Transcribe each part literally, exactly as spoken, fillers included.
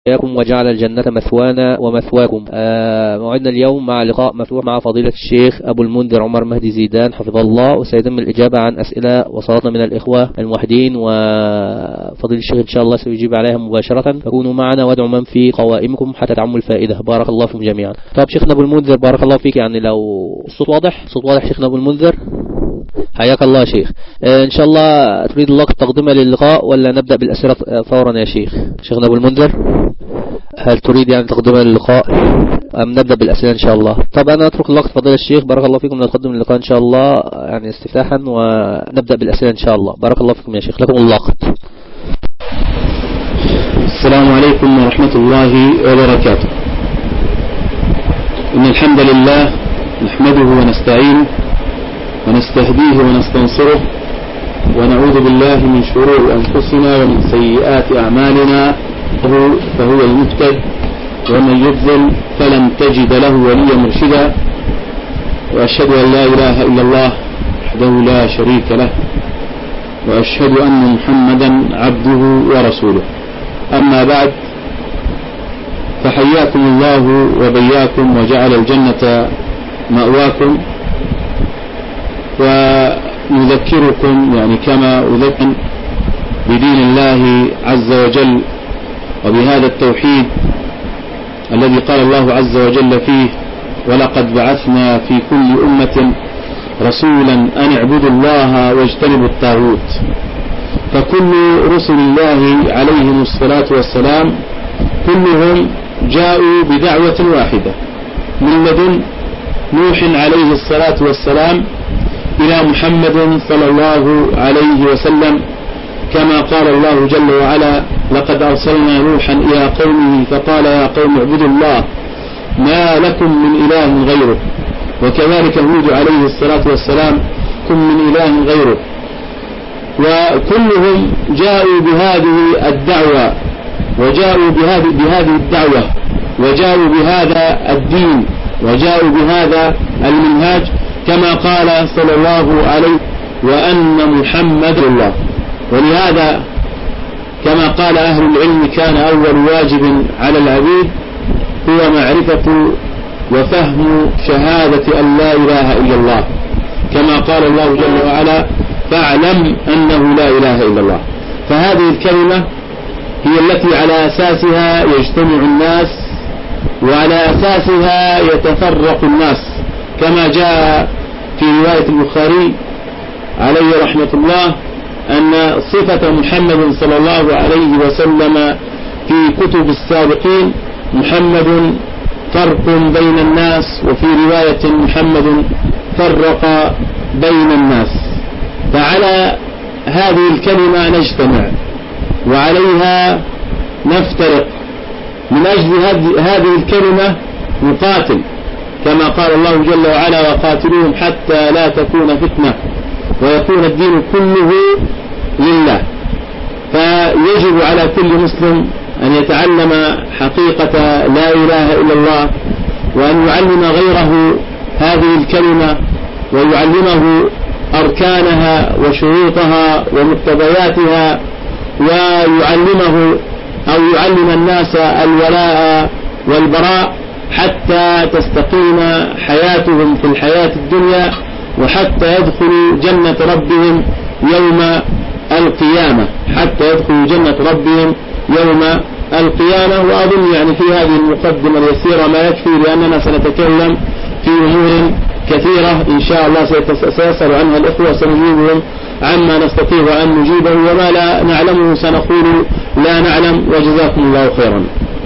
إياكم وجعل الجنة مثوانا ومثواكم. آه موعدنا اليوم مع لقاء مفتوح مع فضيلة الشيخ أبو المنذر عمر مهدي زيدان حفظه الله، وسيتم الإجابة عن أسئلة وصلتنا من الإخوة الموحدين، وفضيلة الشيخ إن شاء الله سيجيب عليها مباشرة، فكونوا معنا وادعوا من في قوائمكم حتى تعموا الفائدة. بارك الله فيكم جميعا. طب شيخنا أبو المنذر بارك الله فيك، يعني لو الصوت واضح الصوت واضح شيخنا أبو المنذر، حياك الله شيخ. آه إن شاء الله تريد الله تقدمة للقاء ولا نبدأ بالأسئلة فورا يا شيخ؟ شيخنا أبو المنذر هل تريد يعني تقدمة للقاء أم نبدأ بالأسئلة إن شاء الله؟ طب أنا أترك الوقت فضيلة الشيخ بارك الله فيكم نقدم اللقاء إن شاء الله يعني استفتاحا، ونبدأ بالأسئلة إن شاء الله. بارك الله فيكم يا شيخ، لكم الوقت. السلام عليكم ورحمة الله وبركاته. إن الحمد لله نحمده ونستعينه ونستهديه ونستنصره، ونعوذ بالله من شرور أنفسنا ومن سيئات أعمالنا، فهو المهتد، ومن يضلل فلن تجد له وليا مرشدا، وأشهد أن لا إله إلا الله وحده لا شريك له، وأشهد أن محمدا عبده ورسوله. أما بعد، فحياكم الله وبياكم وجعل الجنة مأواكم، ونذكركم يعني كما أذكر بدين الله عز وجل وبهذا التوحيد الذي قال الله عز وجل فيه: ولقد بعثنا في كل أمة رسولا أن اعبدوا الله واجتنبوا الطاغوت. فكل رسل الله عليهم الصلاة والسلام كلهم جاءوا بدعوة واحدة، من لدن نوح عليه الصلاة والسلام إلى محمد صلى الله عليه وسلم، كما قال الله جل وعلا: لقد أرسلنا نوحا إلى قومه فقال يا قوم اعبدوا الله ما لكم من إله غيره. وكذلك هود عليه الصلاة والسلام: كن من إله غيره. وكلهم جاءوا بهذه الدعوة، وجاءوا بهذه, بهذه الدعوة وجاءوا بهذا الدين، وجاءوا بهذا المنهاج، كما قال صلى الله عليه: وأن محمد الله. ولهذا كما قال أهل العلم: كان أول واجب على العبيد هو معرفة وفهم شهادة أن لا إله إلا الله، كما قال الله جل وعلا: فاعلم أنه لا إله إلا الله. فهذه الكلمة هي التي على أساسها يجتمع الناس، وعلى أساسها يتفرق الناس، كما جاء في رواية البخاري عليه رحمة الله أن صفة محمد صلى الله عليه وسلم في كتب السابقين: محمد فرق بين الناس، وفي رواية محمد فرق بين الناس. فعلى هذه الكلمة نجتمع وعليها نفترق، من أجل هذه الكلمة نقاتل، كما قال الله جل وعلا: وقاتلوهم حتى لا تكون فتنة ويكون الدين كله لله. فيجب على كل مسلم أن يتعلم حقيقة لا إله إلا الله، وأن يعلم غيره هذه الكلمة، ويعلمه أركانها وشروطها ومقتضياتها، ويعلمه أو يعلم الناس الولاء والبراء، حتى تستقيم حياتهم في الحياة الدنيا، وحتى يدخلوا جنة ربهم يوم القيامة حتى يدخلوا جنة ربهم يوم القيامة. وأظن يعني في هذه المقدمة اليسيرة ما يكفي، لأننا سنتكلم في أمور كثيرة إن شاء الله سيسأل عنها الإخوة، سنجيبهم عما نستطيع أن نجيبه، وما لا نعلمه سنقول لا نعلم، وجزاكم الله خيرا.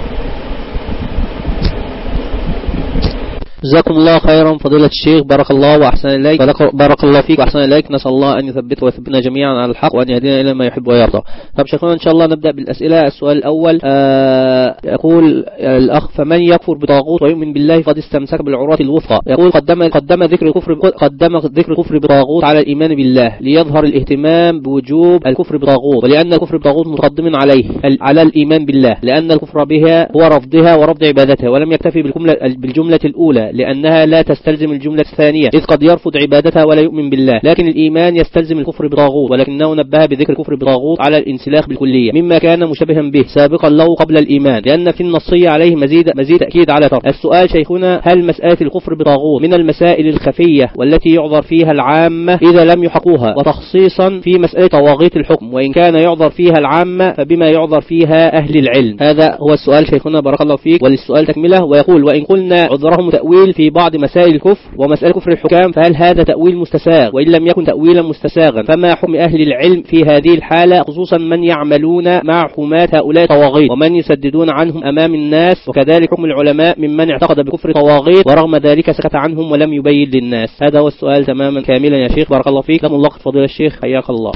جزاكم الله خيرا فضيلة الشيخ، بارك الله وأحسن إليك، بارك الله فيك وأحسن إليك. نسأل الله أن يثبت ويثبتنا جميعا على الحق، وأن يهدينا إلى ما يحب ويرضى. طب شيخنا إن شاء الله نبدأ بالأسئلة. السؤال الأول آه يقول الأخ: فمن يكفر بطاغوت ويؤمن بالله فقد استمسك بالعروة الوثقى. يقول: قدم قدم ذكر الكفر قدم ذكر الكفر بطاغوت على الإيمان بالله ليظهر الاهتمام بوجوب الكفر بطاغوت، ولأن الكفر بطاغوت متقدم عليه على الإيمان بالله، لأن الكفر بها هو رفضها ورفض عبادتها، ولم يكتفي بالجملة الأولى لأنها لا تستلزم الجملة الثانية، إذ قد يرفض عبادتها ولا يؤمن بالله، لكن الإيمان يستلزم الكفر بطاغوت، ولكنه نبه بذكر الكفر بطاغوت على الانسلاخ بالكلية مما كان مشابها به سابقا له قبل الإيمان، لأن في النصية عليه مزيد مزيد تأكيد على ترك. السؤال شيخنا: هل مسألة الكفر بطاغوت من المسائل الخفية والتي يعذر فيها العامة إذا لم يحقوها، وتخصيصا في مسألة طواغيت الحكم، وإن كان يعذر فيها العامة فبما يعذر فيها أهل العلم؟ هذا هو السؤال شيخنا بارك الله فيك. وللسؤال تكملة ويقول: وإن قلنا عذرهم تأويل في بعض مسائل الكفر ومسألة كفر الحكام، فهل هذا تأويل مستساغ؟ وإن لم يكن تأويلا مستساغا فما حكم أهل العلم في هذه الحالة، خصوصا من يعملون مع حكومات هؤلاء طواغيت ومن يسددون عنهم أمام الناس، وكذلك حكم العلماء ممن اعتقد بكفر طواغيت ورغم ذلك سكت عنهم ولم يبين للناس؟ هذا هو السؤال تماما كاملا يا شيخ بارك الله فيك. لم نلقط فضيلة الشيخ حياك الله.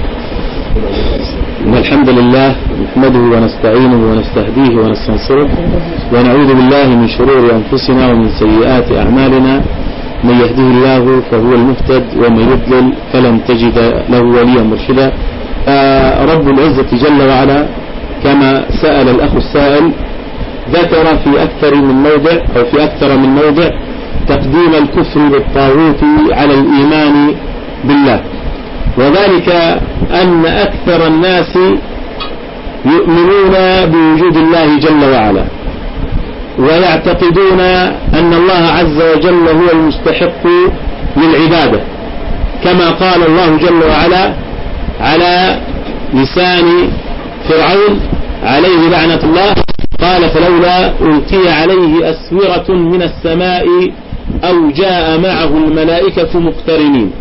الحمد لله نحمده ونستعينه ونستهديه ونستنصره ونعوذ بالله من شرور أنفسنا ومن سيئات أعمالنا، من يهده الله فهو المهتد ومن يضلل فلن تجد له وليا مرشدا. رب العزة جل وعلا كما سأل الأخ السائل ذكر في أكثر من موضع أو في أكثر من موضع تقديم الكفر بالطاغوت على الإيمان بالله، وذلك أن أكثر الناس يؤمنون بوجود الله جل وعلا ويعتقدون أن الله عز وجل هو المستحق للعبادة، كما قال الله جل وعلا على لسان فرعون عليه لعنة الله: قال فلولا ألقي عليه أسورة من السماء أو جاء معه الملائكة مقترنين.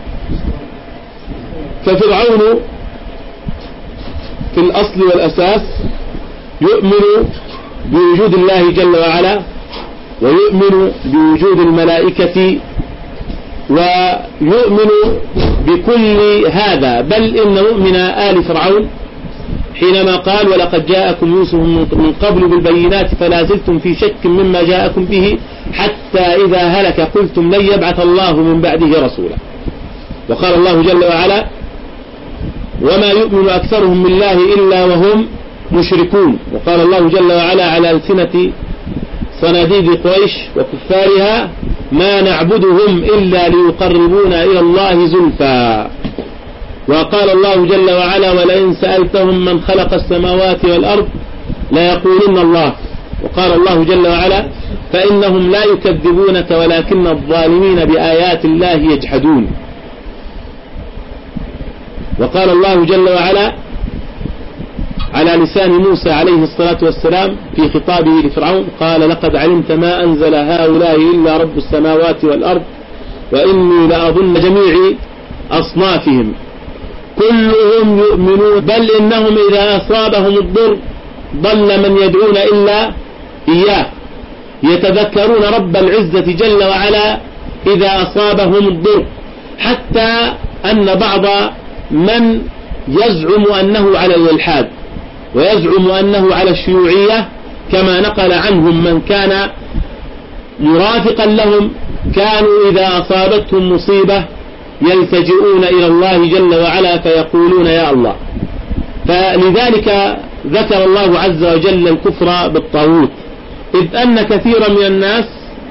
ففرعون في الأصل والأساس يؤمن بوجود الله جل وعلا ويؤمن بوجود الملائكة ويؤمن بكل هذا، بل إن مؤمن آل فرعون حينما قال: ولقد جاءكم يوسف من قبل بالبينات فلا زلتم في شك مما جاءكم به حتى إذا هلك قلتم لن يبعث الله من بعده رسولا. وقال الله جل وعلا: وما يؤمن أكثرهم بالله إلا وهم مشركون. وقال الله جل وعلا على ألسنة صناديد قريش وكفارها: ما نعبدهم إلا ليقربونا إلى الله زلفى. وقال الله جل وعلا: ولئن سألتهم من خلق السماوات والأرض ليقولن الله. وقال الله جل وعلا: فإنهم لا يكذبونك ولكن الظالمين بآيات الله يجحدون. وقال الله جل وعلا على لسان موسى عليه الصلاة والسلام في خطابه لفرعون: قال لقد علمت ما أنزل هؤلاء إلا رب السماوات والأرض وإني لأظن جميع أصنافهم كلهم يؤمنون بل إنهم إذا أصابهم الضر ضل من يدعون إلا إياه يتذكرون رب العزة جل وعلا إذا أصابهم الضر، حتى أن بعض من يزعم أنه على الإلحاد ويزعم أنه على الشيوعية كما نقل عنهم من كان مرافقا لهم كانوا إذا أصابتهم مصيبة يلتجئون إلى الله جل وعلا فيقولون يا الله. فلذلك ذكر الله عز وجل الكفر بالطاغوت، إذ أن كثيرا من الناس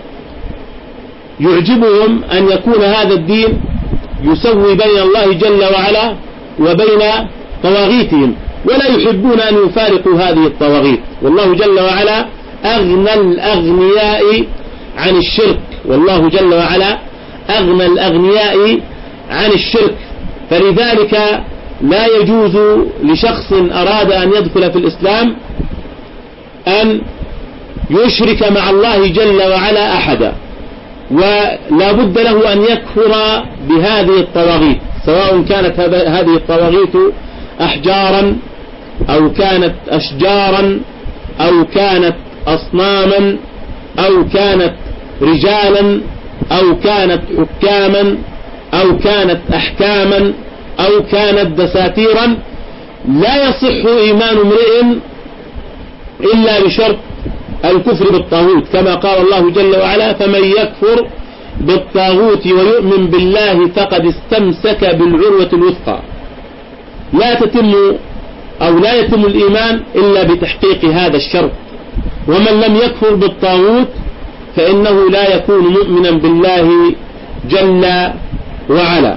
يعجبهم أن يكون هذا الدين يسوي بين الله جل وعلا وبين طواغيتهم، ولا يحبون أن يفارقوا هذه الطواغيت. والله جل وعلا أغنى الأغنياء عن الشرك، والله جل وعلا أغنى الأغنياء عن الشرك، فلذلك لا يجوز لشخص أراد أن يدخل في الإسلام أن يشرك مع الله جل وعلا أحدا، ولا بد له أن يكفر بهذه الطواغيت، سواء كانت هذه الطواغيت أحجارا أو كانت أشجارا أو كانت أصناما أو كانت رجالا أو كانت حكاما أو كانت أحكاما أو كانت دساتيرا. لا يصح إيمان امرئ إلا بشرط الكفر بالطاغوت، كما قال الله جل وعلا: فمن يكفر بالطاغوت ويؤمن بالله فقد استمسك بالعروة الوثقى. لا تتم أو لا يتم الإيمان إلا بتحقيق هذا الشرط. ومن لم يكفر بالطاغوت فإنه لا يكون مؤمنا بالله جل وعلا.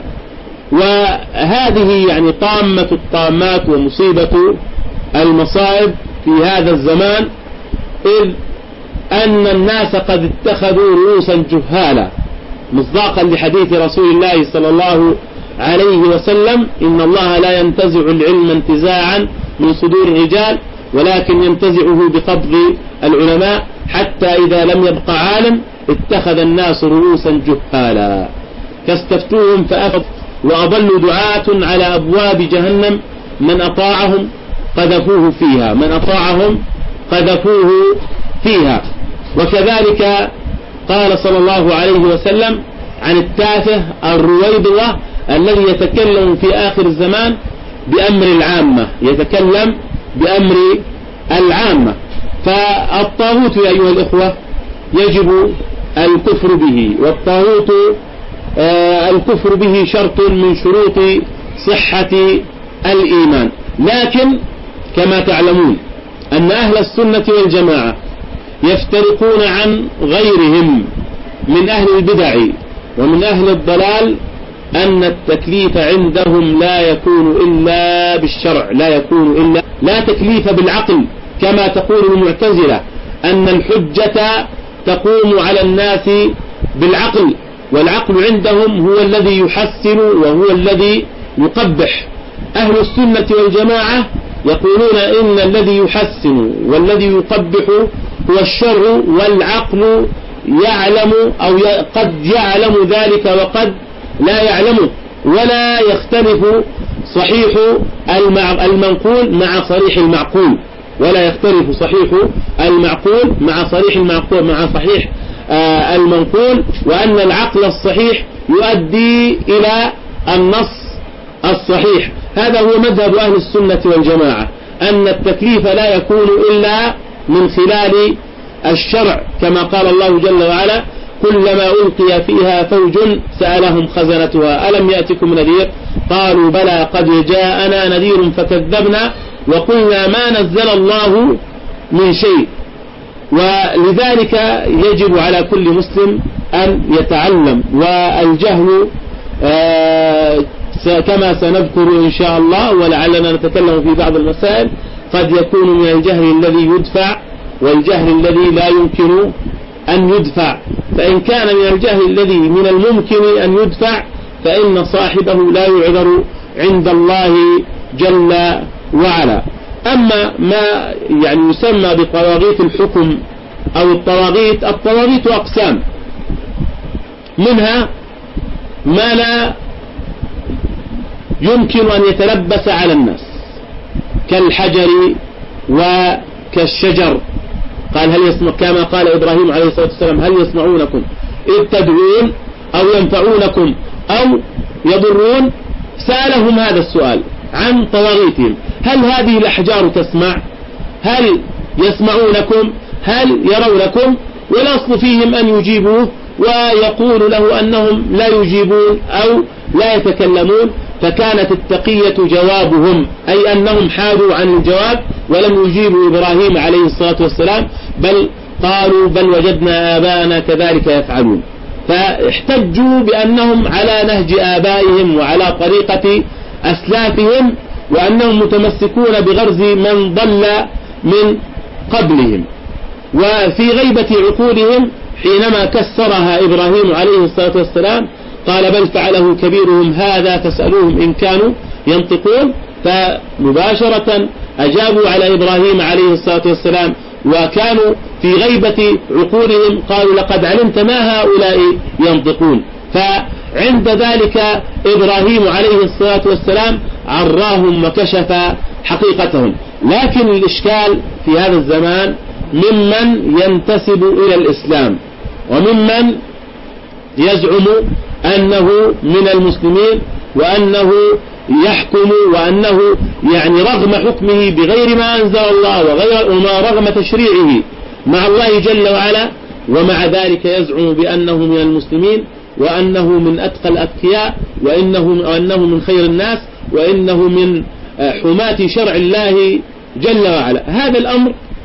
وهذه يعني طامة الطامات ومصيبة المصائب في هذا الزمان، إذ أن الناس قد اتخذوا رؤوسا جهالا، مصداقا لحديث رسول الله صلى الله عليه وسلم: إن الله لا ينتزع العلم انتزاعا من صدور الرجال ولكن ينتزعه بقبض العلماء، حتى إذا لم يبق عالم اتخذ الناس رؤوسا جهالا فاستفتوهم فأفتوا وأضلوا دعاة على أبواب جهنم، من أطاعهم قذفوه فيها من أطاعهم قذفوه فيها. وكذلك قال صلى الله عليه وسلم عن التافه الرويبضة الذي يتكلم في آخر الزمان بأمر العامة، يتكلم بأمر العامة. فالطاغوت يا أيها الإخوة يجب الكفر به، والطاغوت آه الكفر به شرط من شروط صحة الإيمان. لكن كما تعلمون أن أهل السنة والجماعة يفترقون عن غيرهم من أهل البدع ومن أهل الضلال، أن التكليف عندهم لا يكون إلا بالشرع، لا يكون إلا لا تكليف بالعقل كما تقول المعتزلة، أن الحجة تقوم على الناس بالعقل، والعقل عندهم هو الذي يحسن وهو الذي يقبح. أهل السنة والجماعة يقولون إن الذي يحسن والذي يقبح هو الشرع، والعقل يعلم أو قد يعلم ذلك وقد لا يعلمه، ولا يختلف صحيح المنقول مع صريح المعقول، ولا يختلف صحيح المعقول مع صريح المعقول مع صحيح المنقول، وأن العقل الصحيح يؤدي إلى النص الصحيح. هذا هو مذهب أهل السنة والجماعة، أن التكليف لا يكون إلا من خلال الشرع، كما قال الله جل وعلا: كلما ألقي فيها فوج سألهم خزنتها ألم يأتكم نذير قالوا بلى قد جاءنا نذير فكذبنا وقلنا ما نزل الله من شيء. ولذلك يجب على كل مسلم أن يتعلم، والجهل آه كما سنذكر إن شاء الله ولعلنا نتكلم في بعض المسائل قد يكون من الجهل الذي يدفع والجهل الذي لا يمكن أن يدفع. فإن كان من الجهل الذي من الممكن أن يدفع فإن صاحبه لا يعذر عند الله جل وعلا. أما ما يعني يسمى بطواغيت الحكم أو الطواغيت، الطواغيت أقسام، منها ما لا يمكن أن يتلبس على الناس كالحجر وكالشجر. قال هل يسمع كما قال إبراهيم عليه الصلاة والسلام: هل يسمعونكم إذ تدعون أو ينفعونكم أو يضرون؟ سألهم هذا السؤال عن طواغيتهم: هل هذه الأحجار تسمع؟ هل يسمعونكم؟ هل يرونكم؟ والأصل فيهم أن يجيبوه، ويقول له أنهم لا يجيبون أو لا يتكلمون، فكانت التقية جوابهم، أي أنهم حادوا عن الجواب ولم يجيبوا إبراهيم عليه الصلاة والسلام، بل قالوا بل وجدنا آباءنا كذلك يفعلون. فاحتجوا بأنهم على نهج آبائهم وعلى طريقة أسلافهم، وأنهم متمسكون بغرز من ضل من قبلهم. وفي غيبة عقولهم حينما كسرها إبراهيم عليه الصلاة والسلام قال بل فعله كبيرهم هذا فاسألوهم إن كانوا ينطقون، فمباشرة أجابوا على إبراهيم عليه الصلاة والسلام، وكانوا في غيبة عقولهم قالوا لقد علمت ما هؤلاء ينطقون. فعند ذلك إبراهيم عليه الصلاة والسلام عراهم وكشف حقيقتهم. لكن الإشكال في هذا الزمان ممن ينتسب إلى الإسلام وممن يزعم أنه من المسلمين وأنه يحكم، وأنه يعني رغم حكمه بغير ما أنزل الله وغير وما رغم تشريعه مع الله جل وعلا، ومع ذلك يزعم بأنه من المسلمين وأنه من أتقى الأتقياء وإنه وأنه من خير الناس وإنه من حماة شرع الله جل وعلا. هذا الأمر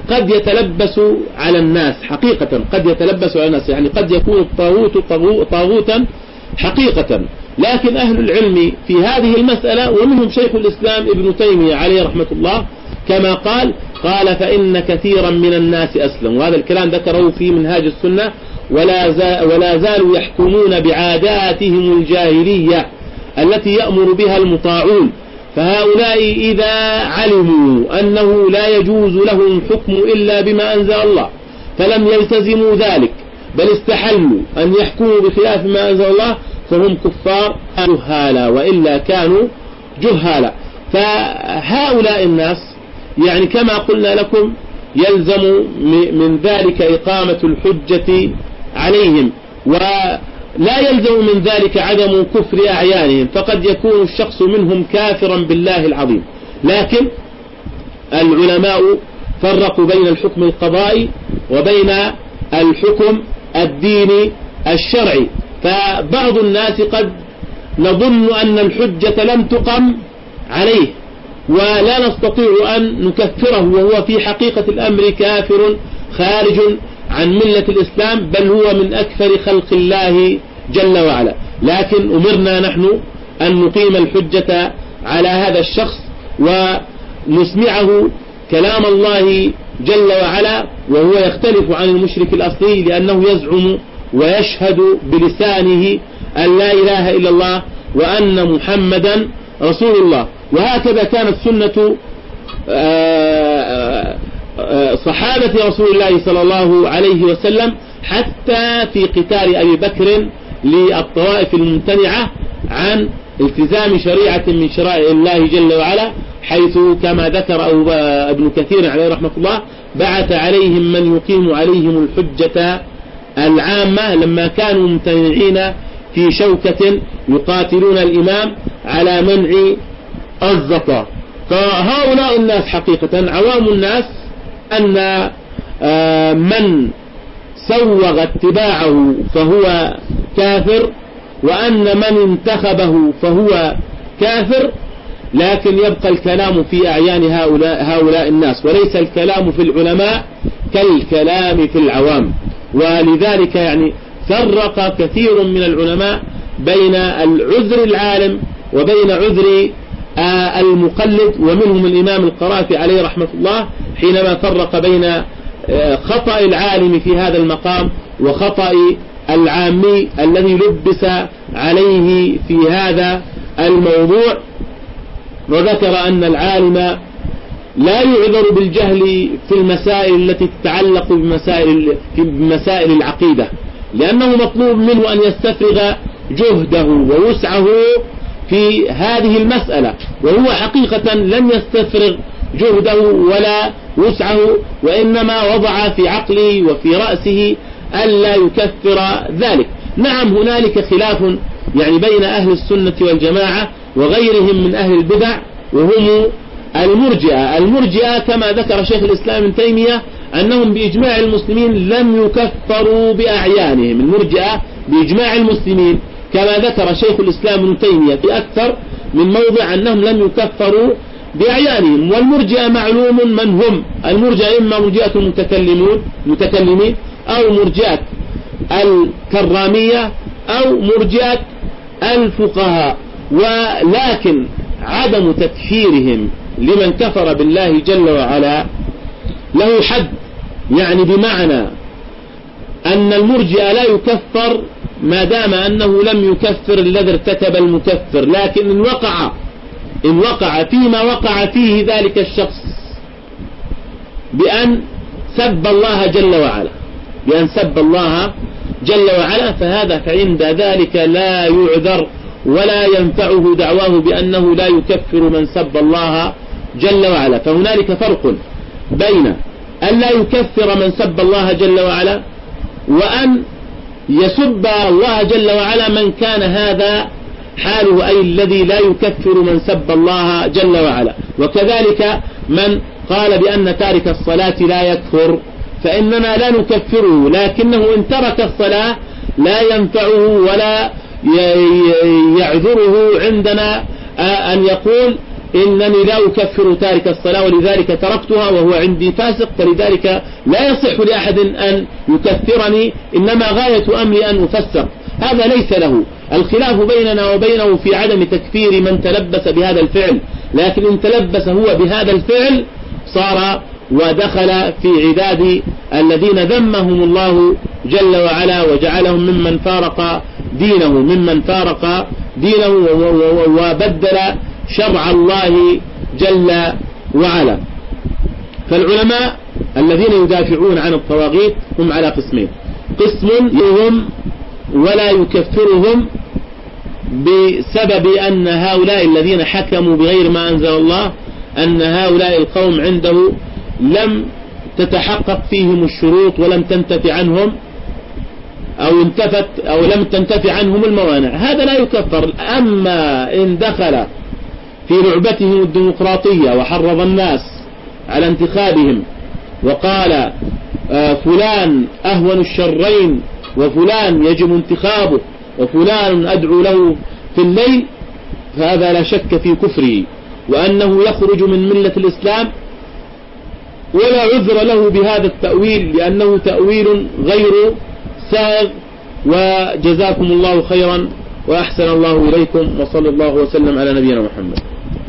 قد يتلبس على الناس حقيقة، قد يتلبس على الناس، يعني قد يكون الطاغوت طاغوتا حقيقة. لكن أهل العلم في هذه المسألة ومنهم شيخ الإسلام ابن تيمية عليه رحمة الله كما قال قال فإن كثيرا من الناس أسلم، وهذا الكلام ذكره في منهاج السنة، ولا, زال ولا زالوا يحكمون بعاداتهم الجاهلية التي يأمر بها المطاعون، فهؤلاء إذا علموا أنه لا يجوز لهم الحكم إلا بما أنزل الله فلم يلتزموا ذلك بل استحلوا أن يحكموا بخلاف ما أنزل الله فهم كفار جهالا، وإلا كانوا جهالا. فهؤلاء الناس يعني كما قلنا لكم يلزم من ذلك إقامة الحجة عليهم، ولا يلزم من ذلك عدم كفر أعيانهم، فقد يكون الشخص منهم كافرا بالله العظيم. لكن العلماء فرقوا بين الحكم القضائي وبين الحكم الديني الشرعي، فبعض الناس قد نظن أن الحجة لم تقم عليه ولا نستطيع أن نكفره، وهو في حقيقة الأمر كافر خارج عن ملة الإسلام، بل هو من أكثر خلق الله جل وعلا. لكن أمرنا نحن أن نقيم الحجة على هذا الشخص ونسمعه كلام الله جل وعلا، وهو يختلف عن المشرك الأصلي لأنه يزعم ويشهد بلسانه أن لا إله إلا الله وأن محمدا رسول الله. وهكذا كانت سنة صحابة رسول الله صلى الله عليه وسلم حتى في قتال أبي بكر للطوائف الممتنعة عن التزام شريعة من شرائع الله جل وعلا، حيث كما ذكر ابن كثير عليه رحمة الله بعث عليهم من يقيم عليهم الحجة العامة لما كانوا ممتنعين في شوكة يقاتلون الإمام على منع الزكاة. فهؤلاء الناس حقيقة عوام الناس أن من سوغ اتباعه فهو كافر، وأن من انتخبه فهو كافر، لكن يبقى الكلام في أعيان هؤلاء, هؤلاء الناس، وليس الكلام في العلماء كالكلام في العوام. ولذلك يعني فرق كثير من العلماء بين العذر العالم وبين عذر المقلد، ومنهم الإمام القرافي عليه رحمة الله حينما فرق بين خطأ العالم في هذا المقام وخطأ العامي الذي لبس عليه في هذا الموضوع، وذكر أن العالم لا يعذر بالجهل في المسائل التي تتعلق بمسائل, بمسائل العقيدة، لأنه مطلوب منه أن يستفرغ جهده ووسعه في هذه المسألة، وهو حقيقة لم يستفرغ جهده ولا وسعه، وإنما وضع في عقله وفي رأسه ألا يكفر ذلك. نعم هنالك خلاف يعني بين أهل السنة والجماعة وغيرهم من أهل البدع، وهم المرجئة. المرجئة كما ذكر شيخ الإسلام ابن تيمية أنهم بإجماع المسلمين لم يكفروا بأعيانهم. المرجئة بإجماع المسلمين كما ذكر شيخ الإسلام ابن تيمية في أكثر من موضع أنهم لم يكفروا بأعيانهم. والمرجئة معلوم من هم. المرجئة إما مرجئة المتكلمون متكلمين أو مرجئة الكرامية أو مرجئة الفقهاء، ولكن عدم تكفيرهم لمن كفر بالله جل وعلا له حد، يعني بمعنى أن المرجئة لا يكفر ما دام أنه لم يكفر الذي ارتكب المكفر، لكن إن وقع إن وقع فيما وقع فيه ذلك الشخص بأن سب الله جل وعلا بأن سب الله جل وعلا فهذا فعند ذلك لا يعذر ولا ينفعه دعواه بأنه لا يكفر من سب الله جل وعلا. فهنالك فرق بين أن لا يكفر من سب الله جل وعلا وأن يسب الله جل وعلا من كان هذا حاله، أي الذي لا يكفر من سب الله جل وعلا. وكذلك من قال بأن تارك الصلاة لا يكفر فإننا لا نكفره، لكنه إن ترك الصلاة لا ينفعه ولا يعذره عندنا أن يقول إنني لا أكفر تارك الصلاة ولذلك تركتها وهو عندي فاسق، فلذلك لا يصح لأحد أن يكفرني، إنما غاية أمري أن أفسر. هذا ليس له. الخلاف بيننا وبينه في عدم تكفير من تلبس بهذا الفعل، لكن إن تلبس هو بهذا الفعل صار ودخل في عداد الذين ذمهم الله جل وعلا وجعلهم ممن فارق دينه ممن فارق دينه وبدل شرع الله جل وعلا. فالعلماء الذين يدافعون عن الطواغيت هم على قسمين: قسم يهم ولا يكفرهم بسبب أن هؤلاء الذين حكموا بغير ما أنزل الله أن هؤلاء القوم عنده لم تتحقق فيهم الشروط ولم تنتفي عنهم أو انتفت أو لم تنتفي عنهم الموانع، هذا لا يكفر. أما إن دخل في لعبتهم الديمقراطية وحرض الناس على انتخابهم وقال فلان أهون الشرين وفلان يجب انتخابه وفلان أدعو له في الليل، فهذا لا شك في كفره وأنه يخرج من ملة الإسلام، ولا عذر له بهذا التأويل لأنه تأويل غير سائغ. وجزاكم الله خيرا وأحسن الله إليكم، وصلى الله وسلم على نبينا محمد.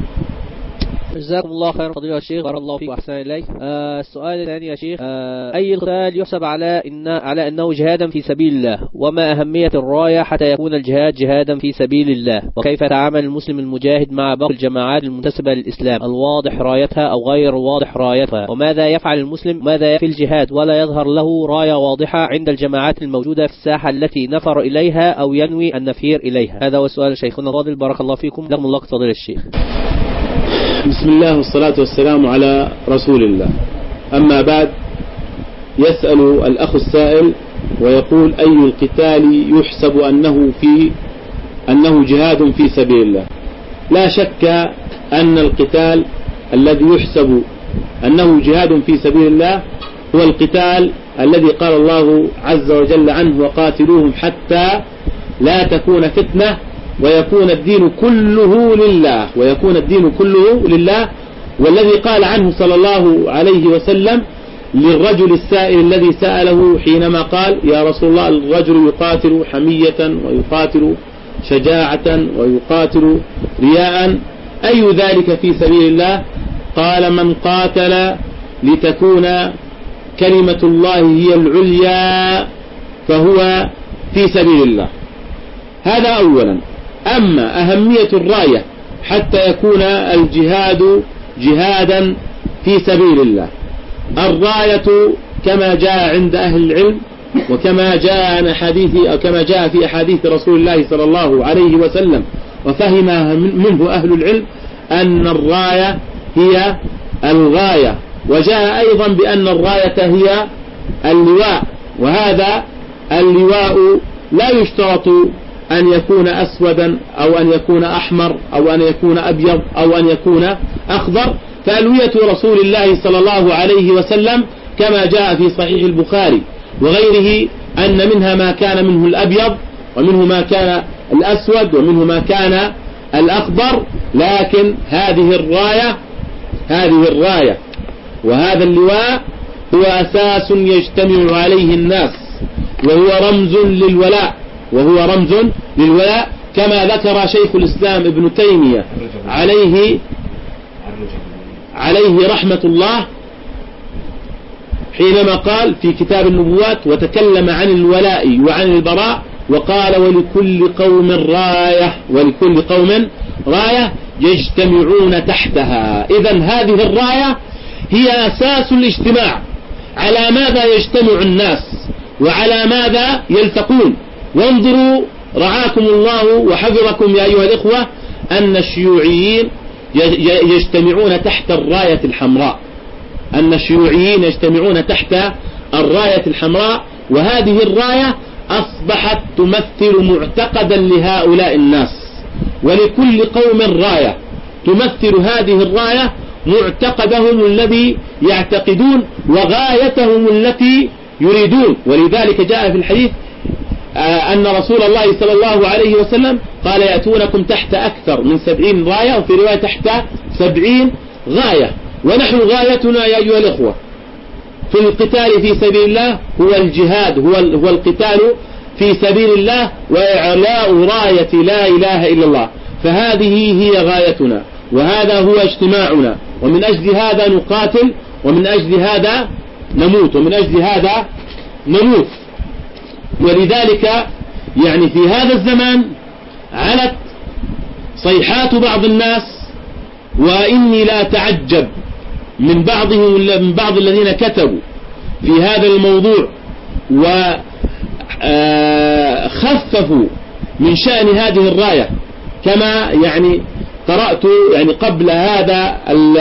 جزاكم الله خيرا فضيلة الشيخ، بارك الله فيك وأحسن إليك. آه السؤال الثاني يا شيخ: آه أي القتال يحسب على إن على أنه جهادا في سبيل الله؟ وما أهمية الراية حتى يكون الجهاد جهادا في سبيل الله؟ وكيف يتعامل المسلم المجاهد مع باقي الجماعات المنتسبة للإسلام الواضح رايتها أو غير واضح رايتها؟ وماذا يفعل المسلم ماذا في الجهاد ولا يظهر له راية واضحة عند الجماعات الموجودة في الساحة التي نفر إليها أو ينوي النفير إليها؟ هذا هو السؤال شيخنا الفاضل، بارك الله فيكم. لكم الله فضيلة الشيخ. بسم الله والصلاة والسلام على رسول الله. أما بعد، يسأل الأخ السائل ويقول: أي القتال يحسب أنه في أنه جهاد في سبيل الله؟ لا شك أن القتال الذي يحسب أنه جهاد في سبيل الله هو القتال الذي قال الله عز وجل عنه: وقاتلوهم حتى لا تكون فتنة ويكون الدين كله لله ويكون الدين كله لله والذي قال عنه صلى الله عليه وسلم للرجل السائل الذي سأله حينما قال: يا رسول الله، الرجل يقاتل حمية ويقاتل شجاعة ويقاتل رياء، أي ذلك في سبيل الله؟ قال: من قاتل لتكون كلمة الله هي العليا فهو في سبيل الله. هذا أولا. أما أهمية الراية حتى يكون الجهاد جهادا في سبيل الله، الراية كما جاء عند أهل العلم وكما جاء عن حديث أو كما جاء في أحاديث رسول الله صلى الله عليه وسلم وفهمها منه أهل العلم أن الراية هي الغاية، وجاء أيضا بأن الراية هي اللواء، وهذا اللواء لا يشترط أن يكون أسودا أو أن يكون أحمر أو أن يكون أبيض أو أن يكون أخضر، فألوية رسول الله صلى الله عليه وسلم كما جاء في صحيح البخاري وغيره أن منها ما كان منه الأبيض ومنه ما كان الأسود ومنه ما كان الأخضر، لكن هذه الراية هذه الراية وهذا اللواء هو أساس يجتمع عليه الناس، وهو رمز للولاء وهو رمز للولاء كما ذكر شيخ الإسلام ابن تيمية عليه عليه رحمة الله حينما قال في كتاب النبوات وتكلم عن الولاء وعن البراء وقال: ولكل قوم راية ولكل قوم راية يجتمعون تحتها. إذن هذه الراية هي أساس الاجتماع. على ماذا يجتمع الناس وعلى ماذا يلتقون؟ وانظروا رعاكم الله وحفظكم يا أيها الإخوة أن الشيوعيين يجتمعون تحت الراية الحمراء أن الشيوعيين يجتمعون تحت الراية الحمراء، وهذه الراية أصبحت تمثل معتقدا لهؤلاء الناس. ولكل قوم راية تمثل هذه الراية معتقدهم الذي يعتقدون وغايتهم التي يريدون. ولذلك جاء في الحديث أن رسول الله صلى الله عليه وسلم قال يأتونكم تحت أكثر من سبعين راية، وفي رواية تحت سبعين غاية. ونحن غايتنا يا أيها الإخوة في القتال في سبيل الله هو الجهاد، هو هو القتال في سبيل الله وإعلاء راية لا إله إلا الله. فهذه هي غايتنا، وهذا هو اجتماعنا، ومن أجل هذا نقاتل، ومن أجل هذا نموت، ومن أجل هذا نموت. ولذلك يعني في هذا الزمان علت صيحات بعض الناس، وإني لا تعجب من بعضهم من بعض الذين كتبوا في هذا الموضوع وخففوا من شأن هذه الراية. كما يعني قرأت يعني قبل هذا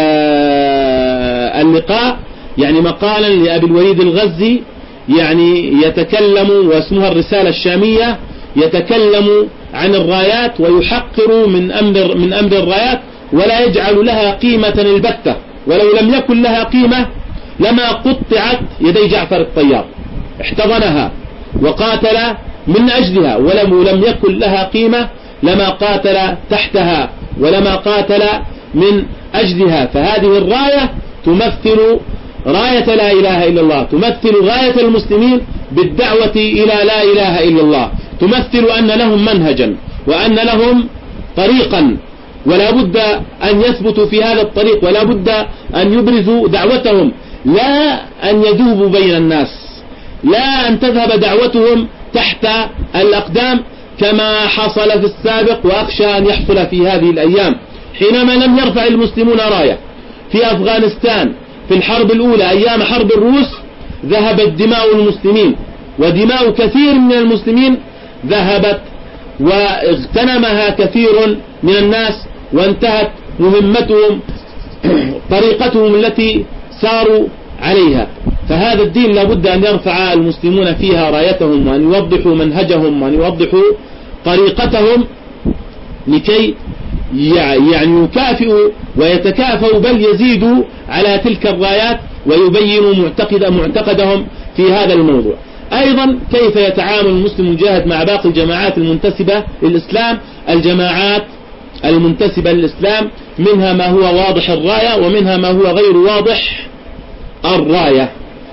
اللقاء يعني مقالا لأبي الوليد الغزي يعني يتكلم، واسمها الرسالة الشامية، يتكلم عن الرايات ويحقر من أمر من أمر الرايات ولا يجعل لها قيمة البتة، ولو لم يكن لها قيمة لما قطعت يدي جعفر الطيار، احتضنها وقاتل من أجلها، ولم لم يكن لها قيمة لما قاتل تحتها ولما قاتل من أجلها. فهذه الراية تمثل راية لا إله إلا الله، تمثل غاية المسلمين بالدعوة إلى لا إله إلا الله، تمثل أن لهم منهجا وأن لهم طريقا، ولا بد أن يثبتوا في هذا الطريق، ولا بد أن يبرزوا دعوتهم، لا أن يذوبوا بين الناس، لا أن تذهب دعوتهم تحت الأقدام كما حصل في السابق، وأخشى أن يحصل في هذه الأيام حينما لم يرفع المسلمون راية في أفغانستان في الحرب الأولى أيام حرب الروس. ذهبت دماء المسلمين ودماء كثير من المسلمين ذهبت واغتنمها كثير من الناس، وانتهت مهمتهم طريقتهم التي ساروا عليها. فهذا الدين لابد أن يرفع المسلمون فيها رايتهم، وأن يوضحوا منهجهم، وأن يوضحوا طريقتهم، لكي يعني يكافئوا ويتكافئوا بل يزيدوا على تلك الرايات ويبينوا معتقد معتقدهم في هذا الموضوع. أيضا كيف يتعامل المسلم المجاهد مع باقي الجماعات المنتسبة للإسلام؟ الجماعات المنتسبة للإسلام منها ما هو واضح الراية، ومنها ما هو غير واضح الراية.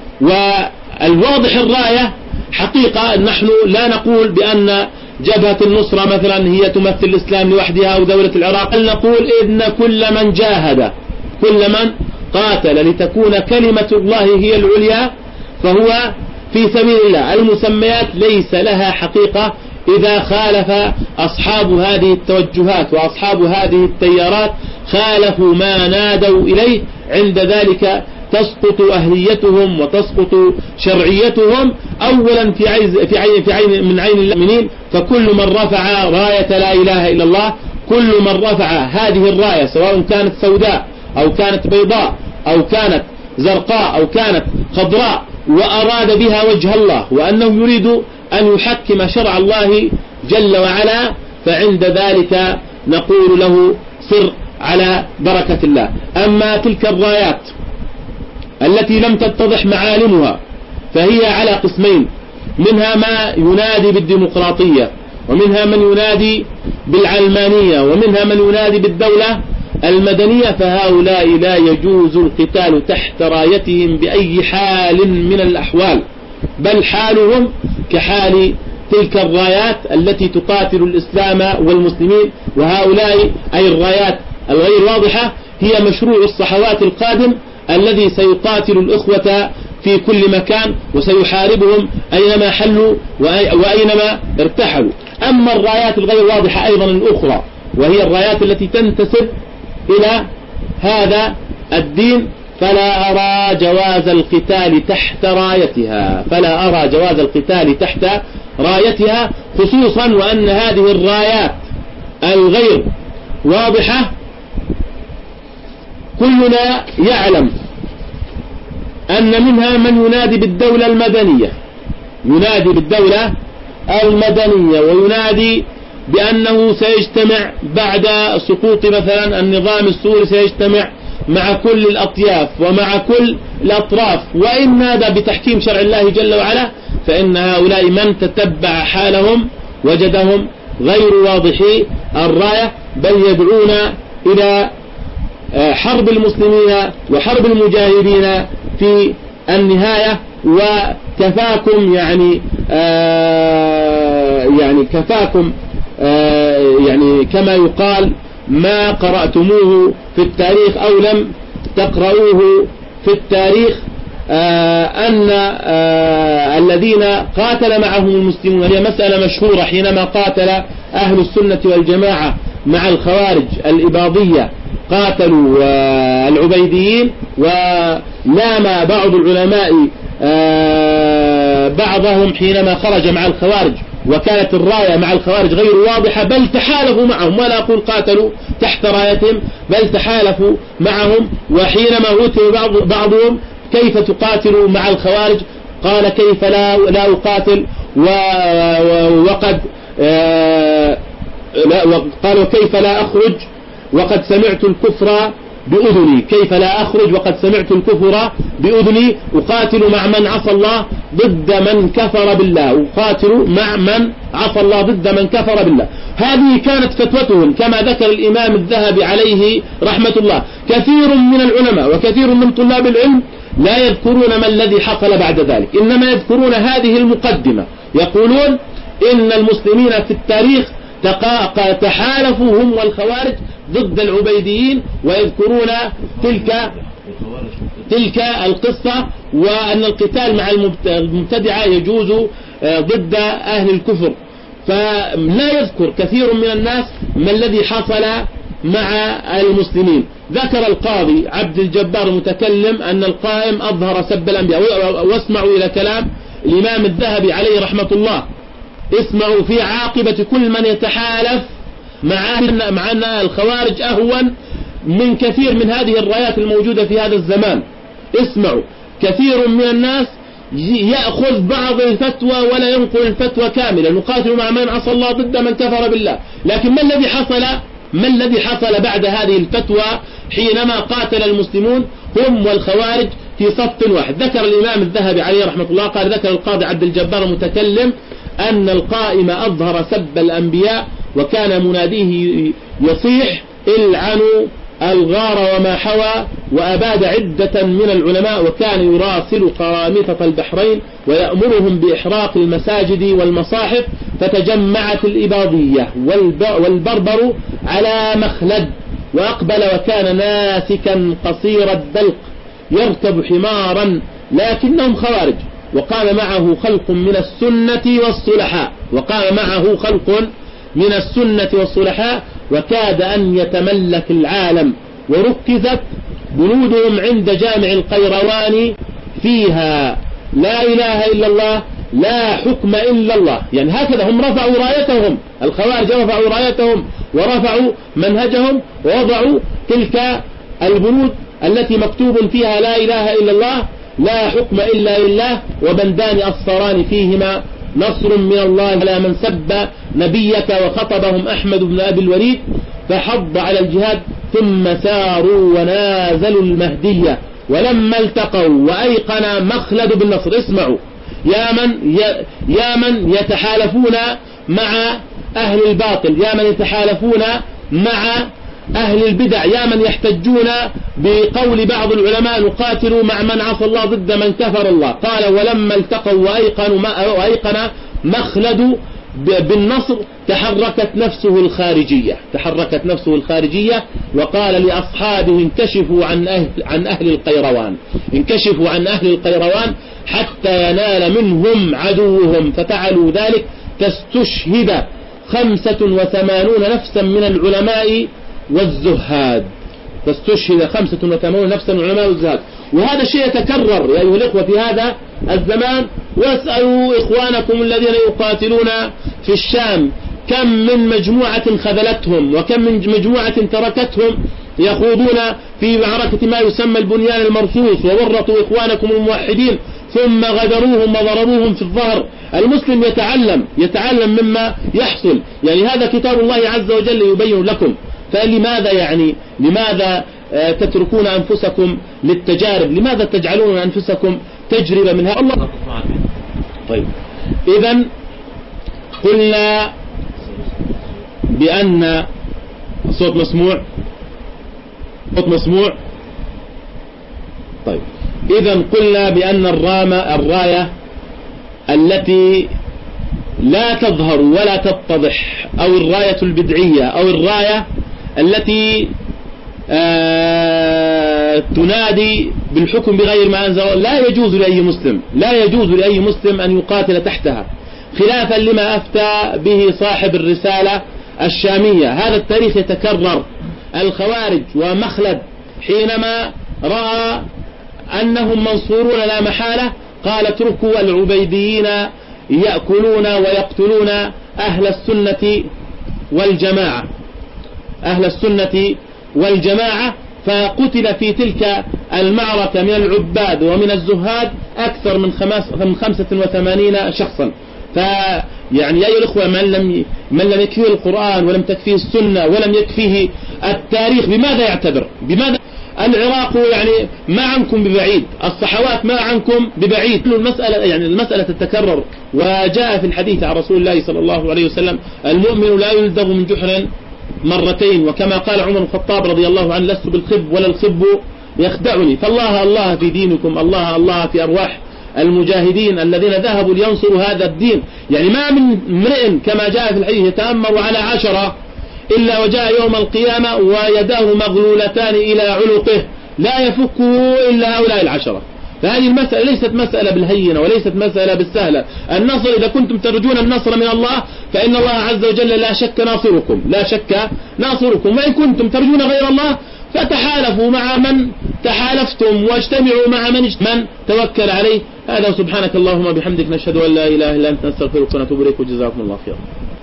والواضح الراية حقيقة نحن لا نقول بأن جبهة النصرة مثلا هي تمثل الإسلام لوحدها أو دولة العراق، بل نقول إن كل من جاهد، كل من قاتل لتكون كلمة الله هي العليا فهو في سبيل الله. المسميات ليس لها حقيقة إذا خالف أصحاب هذه التوجهات وأصحاب هذه التيارات خالفوا ما نادوا إليه، عند ذلك تسقط أهليتهم وتسقط شرعيتهم أولا في عين في عين في عين من عين المؤمنين. فكل من رفع راية لا إله إلا الله، كل من رفع هذه الراية سواء كانت سوداء أو كانت بيضاء أو كانت زرقاء أو كانت خضراء، وأراد بها وجه الله وأنه يريد أن يحكم شرع الله جل وعلا، فعند ذلك نقول له سر على بركة الله. أما تلك الرايات التي لم تتضح معالمها فهي على قسمين، منها ما ينادي بالديمقراطية، ومنها من ينادي بالعلمانية، ومنها من ينادي بالدولة المدنية. فهؤلاء لا يجوز القتال تحت رايتهم بأي حال من الأحوال، بل حالهم كحال تلك الرايات التي تقاتل الإسلام والمسلمين. وهؤلاء أي الرايات الغير واضحة هي مشروع الصحوات القادم الذي سيقاتل الإخوة في كل مكان وسيحاربهم أينما حلوا وأينما ارتحلوا. أما الرايات الغير واضحة أيضا الأخرى، وهي الرايات التي تنتسب إلى هذا الدين، فلا أرى جواز القتال تحت رايتها، فلا أرى جواز القتال تحت رايتها، خصوصا وأن هذه الرايات الغير واضحة كلنا يعلم أن منها من ينادي بالدولة المدنية، ينادي بالدولة المدنية وينادي بأنه سيجتمع بعد سقوط مثلا النظام السوري، سيجتمع مع كل الأطياف ومع كل الأطراف، وإن نادى بتحكيم شرع الله جل وعلا فإن هؤلاء من تتبع حالهم وجدهم غير واضحي الراية، بل يدعون إلى حرب المسلمين وحرب المجاهدين في النهاية، وكفاكم يعني آه يعني كفاكم آه يعني كما يقال ما قرأتموه في التاريخ أو لم تقرؤوه في التاريخ آه أن آه الذين قاتل معهم المسلمون، هي مسألة مشهورة، حينما قاتل أهل السنة والجماعة مع الخوارج الإباضية قاتلوا آه العبيديين، ولام بعض العلماء آه بعضهم حينما خرج مع الخوارج وكانت الراية مع الخوارج غير واضحة، بل تحالفوا معهم، ولا أقول قاتلوا تحت رايتهم، بل تحالفوا معهم. وحينما أوتي بعض بعضهم كيف تقاتلوا مع الخوارج؟ قال كيف لا لا أقاتل وقد آه قال وكيف لا أخرج وقد سمعت الكفر بأذني، كيف لا أخرج وقد سمعت الكفر بأذني، أقاتل مع من عصى الله ضد من كفر بالله، أقاتل مع من عصى الله ضد من كفر بالله. هذه كانت فتوتهم كما ذكر الإمام الذهبي عليه رحمة الله. كثير من العلماء وكثير من طلاب العلم لا يذكرون ما الذي حصل بعد ذلك، إنما يذكرون هذه المقدمة، يقولون إن المسلمين في التاريخ تحالفوا هم والخوارج ضد العبيديين، ويذكرون تلك تلك القصة، وأن القتال مع المبتدعة يجوز ضد أهل الكفر. فلا يذكر كثير من الناس ما الذي حصل مع المسلمين. ذكر القاضي عبد الجبار المتكلم أن القائم أظهر سب الأنبياء، واسمعوا إلى كلام الإمام الذهبي عليه رحمة الله، اسمعوا في عاقبة كل من يتحالف مع معنا الخوارج أهون من كثير من هذه الرايات الموجودة في هذا الزمان. اسمعوا، كثير من الناس يأخذ بعض الفتوى ولا ينقل الفتوى كاملة، نقاتل مع من عصى الله ضد من كفر بالله. لكن ما الذي حصل ما الذي حصل بعد هذه الفتوى حينما قاتل المسلمون هم والخوارج في صف واحد؟ ذكر الإمام الذهبي عليه رحمة الله، قال ذكر القاضي عبد الجبار المتكلم أن القائم أظهر سب الأنبياء، وكان مناديه يصيح العنوا الغار وما حوى، وأباد عدة من العلماء، وكان يراسل قرامطة البحرين ويأمرهم بإحراق المساجد والمصاحف، فتجمعت الإباضية والبربر على مخلد، وأقبل وكان ناسكا قصير الدلق يركب حمارا لكنهم خوارج، وقام معه خلق من السنة والصلحاء وقام معه خلق من السنة والصلحاء وكاد أن يتملك العالم، وركزت جنودهم عند جامع القيروان فيها لا إله إلا الله لا حكم إلا الله. يعني هكذا هم رفعوا رايتهم، الخوارج رفعوا رايتهم ورفعوا منهجهم، ووضعوا تلك البنود التي مكتوب فيها لا إله إلا الله لا حكم إلا لله، وبندان أصفران فيهما نصر من الله على من سب نبيك، وخطبهم أحمد بن أبي الوليد فحض على الجهاد، ثم ساروا ونازلوا المهدية، ولما التقوا وأيقن مخلد بالنصر. اسمعوا يا من يا من يتحالفون مع أهل الباطل، يا من يتحالفون مع أهل البدع، يا من يحتجون بقول بعض العلماء نقاتل مع من عصى الله ضد من كفر الله. قال ولما التقوا وأيقن مخلد بالنصر تحركت نفسه الخارجية تحركت نفسه الخارجية وقال لأصحابه انكشفوا عن أهل, عن أهل القيروان انكشفوا عن أهل القيروان حتى ينال منهم عدوهم، ففعلوا ذلك فاستشهد خمسة وثمانون نفسا من العلماء والزهاد فاستشهد خمسة وثمانون نفسا من العلماء والزهاد. وهذا الشيء يتكرر يا أيها الإخوة في هذا الزمان. واسألوا إخوانكم الذين يقاتلون في الشام كم من مجموعة خذلتهم وكم من مجموعة تركتهم يخوضون في معركة ما يسمى البنيان المرصوص، وورطوا إخوانكم الموحدين ثم غدروهم وضربوهم في الظهر. المسلم يتعلم يتعلم مما يحصل، يعني هذا كتاب الله عز وجل يبين لكم، فلماذا يعني لماذا تتركون أنفسكم للتجارب؟ لماذا تجعلون أنفسكم تجربة من هذا الله؟ طيب إذن قلنا بأن الصوت مسموع صوت مسموع طيب إذا قلنا بأن الرامة الراية التي لا تظهر ولا تتضح أو الراية البدعية أو الراية التي آه تنادي بالحكم بغير ما أنزل لا يجوز لأي مسلم لا يجوز لأي مسلم أن يقاتل تحتها، خلافا لما أفتى به صاحب الرسالة الشامية. هذا التاريخ يتكرر. الخوارج ومخلد حينما رأى أنهم منصورون لا محالة قال اتركوا العبيديين يأكلون ويقتلون أهل السنة والجماعة أهل السنة والجماعة فقتل في تلك المعركة من العباد ومن الزهاد أكثر من من خمسة وثمانين شخصا. فيعني يا أيها الأخوة من لم من لم يكفيه القرآن ولم تكفيه السنة ولم يكفيه التاريخ بماذا يعتبر؟ بماذا؟ العراق يعني ما عنكم ببعيد، الصحوات ما عنكم ببعيد. المسألة يعني المسألة تتكرر. وجاء في الحديث عن رسول الله صلى الله عليه وسلم المؤمن لا يلدغ من جحر مرتين، وكما قال عمر بن الخطاب رضي الله عنه لست بالخب ولا الخب يخدعني. فالله الله في دينكم، الله الله في أرواح المجاهدين الذين ذهبوا لينصروا هذا الدين. يعني ما من امرئ كما جاء في الحديث يتأمر على عشرة إلا وجاء يوم القيامة ويداه مغلولتان إلى عنقه لا يفكه إلا هؤلاء العشرة. فهذه المسألة ليست مسألة بالهينة وليست مسألة بالسهلة. النصر إذا كنتم ترجون النصر من الله فإن الله عز وجل لا شك ناصركم لا شك ناصركم، وإن كنتم ترجون غير الله فتحالفوا مع من تحالفتم واجتمعوا مع من من توكل عليه. هذا سبحانك اللهم بحمدك نشهد أن لا إله إلا أنت نستغفرك ونتوب إليك وجزاكم الله خيرا.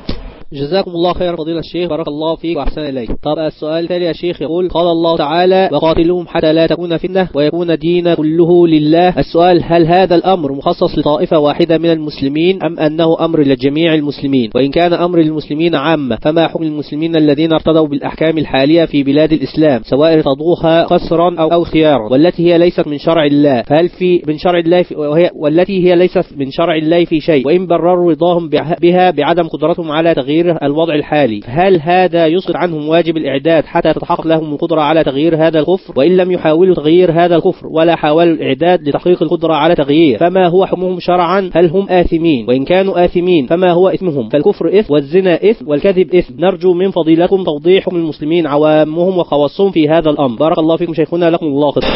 جزاكم الله خيرا فضيلة الشيخ، بارك الله فيك وأحسن إليك. طب السؤال التالي يا شيخ يقول قال الله تعالى وقاتلوهم حتى لا تكون فتنة ويكون الدين كله لله. السؤال هل هذا الأمر مخصص لطائفة واحدة من المسلمين أم أنه أمر لجميع المسلمين؟ وإن كان أمر للمسلمين عامة فما حكم المسلمين الذين ارتضوا بالأحكام الحالية في بلاد الإسلام سواء ارتضوها قصرا أو أو خيارا والتي هي ليست من شرع الله؟ فهل في من شرع الله في وهي والتي هي ليست من شرع الله في شيء، وإن برروا رضاهم بها بعدم قدرتهم على تغيير الوضع الحالي هل هذا يسقط عنهم واجب الإعداد حتى تتحقق لهم القدرة على تغيير هذا الكفر؟ وإن لم يحاولوا تغيير هذا الكفر ولا حاولوا الإعداد لتحقيق القدرة على تغيير فما هو حكمهم شرعا؟ هل هم آثمين؟ وإن كانوا آثمين فما هو إثمهم؟ فالكفر إثم والزنا إثم والكذب إثم. نرجو من فضيلتكم توضيح حكم المسلمين عوامهم وخواصهم في هذا الأمر. بارك الله فيكم شيخنا لكم الله خير.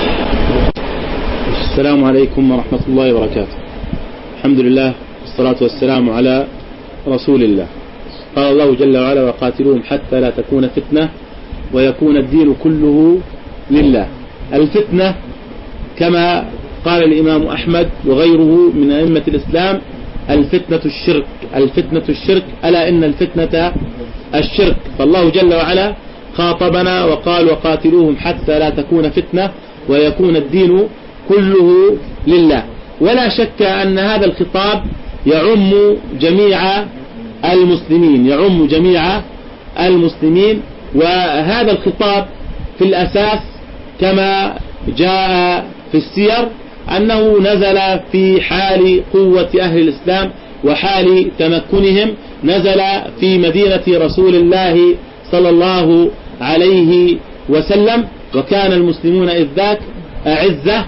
السلام عليكم ورحمة الله وبركاته. الحمد لله والصلاة والسلام على رسول الله. قال الله جل وعلا وقاتلوهم حتى لا تكون فتنة ويكون الدين كله لله. الفتنة كما قال الإمام أحمد وغيره من أئمة الإسلام الفتنة الشرك الفتنة الشرك ألا إن الفتنة الشرك. فالله جل وعلا خاطبنا وقال وقاتلوهم حتى لا تكون فتنة ويكون الدين كله لله. ولا شك أن هذا الخطاب يعم جميع المسلمين يعم جميع المسلمين وهذا الخطاب في الأساس كما جاء في السير أنه نزل في حال قوة أهل الإسلام وحال تمكنهم، نزل في مدينة رسول الله صلى الله عليه وسلم وكان المسلمون إذ ذاك أعزة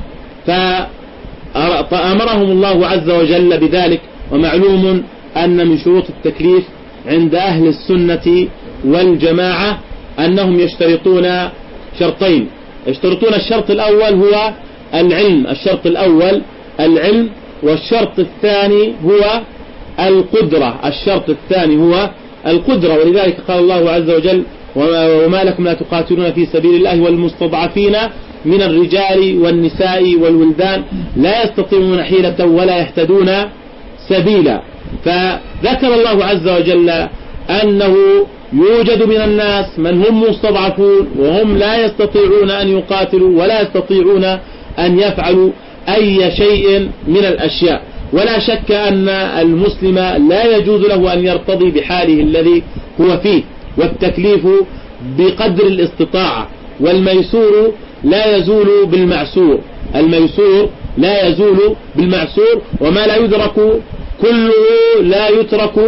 فأمرهم الله عز وجل بذلك. ومعلوم أن من شروط التكليف عند أهل السنة والجماعة أنهم يشترطون شرطين. يشترطون الشرط الأول هو العلم الشرط الأول العلم والشرط الثاني هو القدرة الشرط الثاني هو القدرة. ولذلك قال الله عز وجل وما لكم لا تقاتلون في سبيل الله والمستضعفين من الرجال والنساء والولدان لا يستطيعون حيلة ولا يهتدون سبيلا. فذكر الله عز وجل أنه يوجد من الناس من هم مستضعفون وهم لا يستطيعون أن يقاتلوا ولا يستطيعون أن يفعلوا أي شيء من الأشياء. ولا شك أن المسلم لا يجوز له أن يرتضي بحاله الذي هو فيه، والتكليف بقدر الاستطاعة، والميسور لا يزول بالمعسور الميسور لا يزول بالمعسور وما لا يدرك كله لا يترك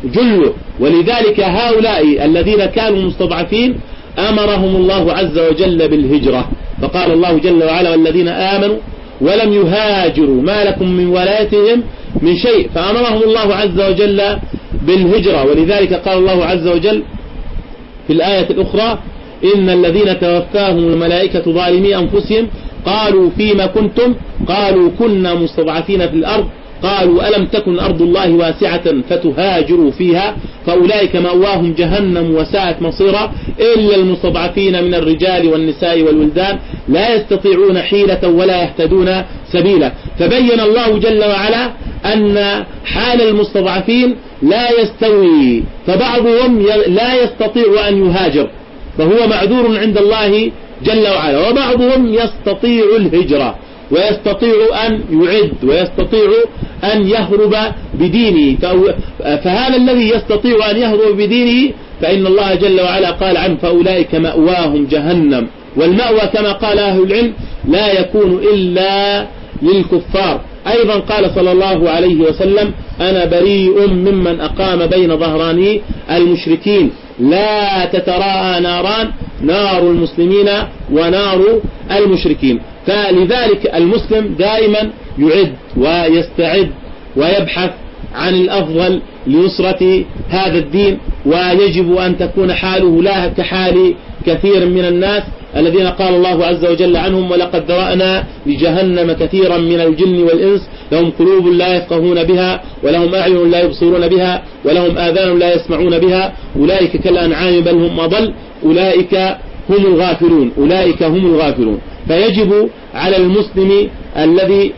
جله. ولذلك هؤلاء الذين كانوا مستضعفين أمرهم الله عز وجل بالهجرة، فقال الله جل وعلا والذين آمنوا ولم يهاجروا ما لكم من ولايتهم من شيء، فأمرهم الله عز وجل بالهجرة. ولذلك قال الله عز وجل في الآية الأخرى إن الذين توفاهم الملائكة ظالمي أنفسهم قالوا فيما كنتم قالوا كنا مستضعفين في الأرض قالوا ألم تكن أرض الله واسعة فتهاجروا فيها فأولئك مأواهم جهنم وساءت مصيرا إلا المستضعفين من الرجال والنساء والولدان لا يستطيعون حيلة ولا يهتدون سبيلا. فبين الله جل وعلا أن حال المستضعفين لا يستوي، فبعضهم لا يستطيع أن يهاجر فهو معذور عند الله جل وعلا، وبعضهم يستطيع الهجرة ويستطيع أن يعد ويستطيع أن يهرب بدينه. فهذا الذي يستطيع أن يهرب بدينه فإن الله جل وعلا قال عنه فأولئك مأواهم جهنم. والمأوى كما قال أهل العلم لا يكون إلا للكفار. أيضا قال صلى الله عليه وسلم أنا بريء ممن أقام بين ظهراني المشركين لا تتراءى ناران نار المسلمين ونار المشركين. فلذلك المسلم دائما يعد ويستعد ويبحث عن الأفضل لنصرة هذا الدين، ويجب أن تكون حاله لا كحال كثير من الناس الذين قال الله عز وجل عنهم ولقد ذرأنا لجهنم كثيرا من الجن والإنس لهم قلوب لا يفقهون بها ولهم أعين لا يبصرون بها ولهم آذان لا يسمعون بها أولئك كالأنعام بل هم أضل أولئك هم الغافلون أولئك هم الغافلون. فيجب على المسلم الذي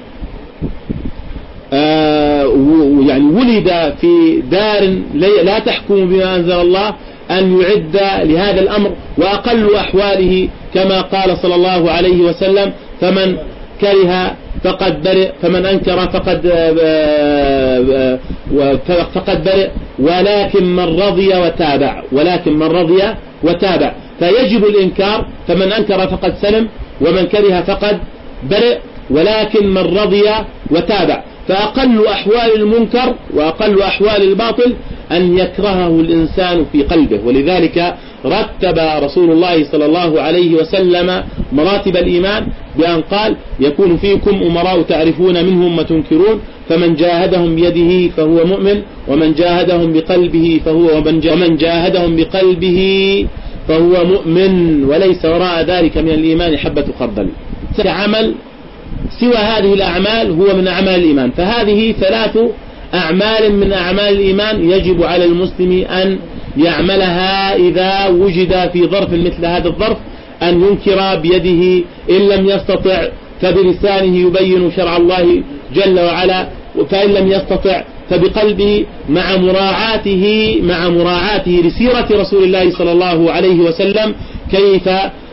آه يعني ولد في دار لا تحكم بما أنزل الله أن يعد لهذا الأمر، وأقل أحواله كما قال صلى الله عليه وسلم فمن كره فقد برئ فمن أنكر فقد فقد برئ ولكن من رضي وتابع ولكن من رضي وتابع. فيجب الإنكار، فمن أنكر فقد سلم ومن كره فقد برئ ولكن من رضي وتابع. فأقل أحوال المنكر وأقل أحوال الباطل أن يكرهه الإنسان في قلبه. ولذلك رتب رسول الله صلى الله عليه وسلم مراتب الإيمان بأن قال يكون فيكم أمراء تعرفون منهم ما تنكرون فمن جاهدهم بيده فهو مؤمن ومن جاهدهم بقلبه فهو ومن جاهدهم بقلبه فهو مؤمن وليس وراء ذلك من الإيمان حبة خردل. عمل سوى هذه الأعمال هو من أعمال الإيمان. فهذه ثلاث أعمال من أعمال الإيمان يجب على المسلم أن يعملها إذا وجد في ظرف مثل هذا الظرف، أن ينكر بيده إن لم يستطع فبلسانه يبين شرع الله جل وعلا، فإن لم يستطع فبقلبه مع مراعاته مع مراعاته لسيرة رسول الله صلى الله عليه وسلم كيف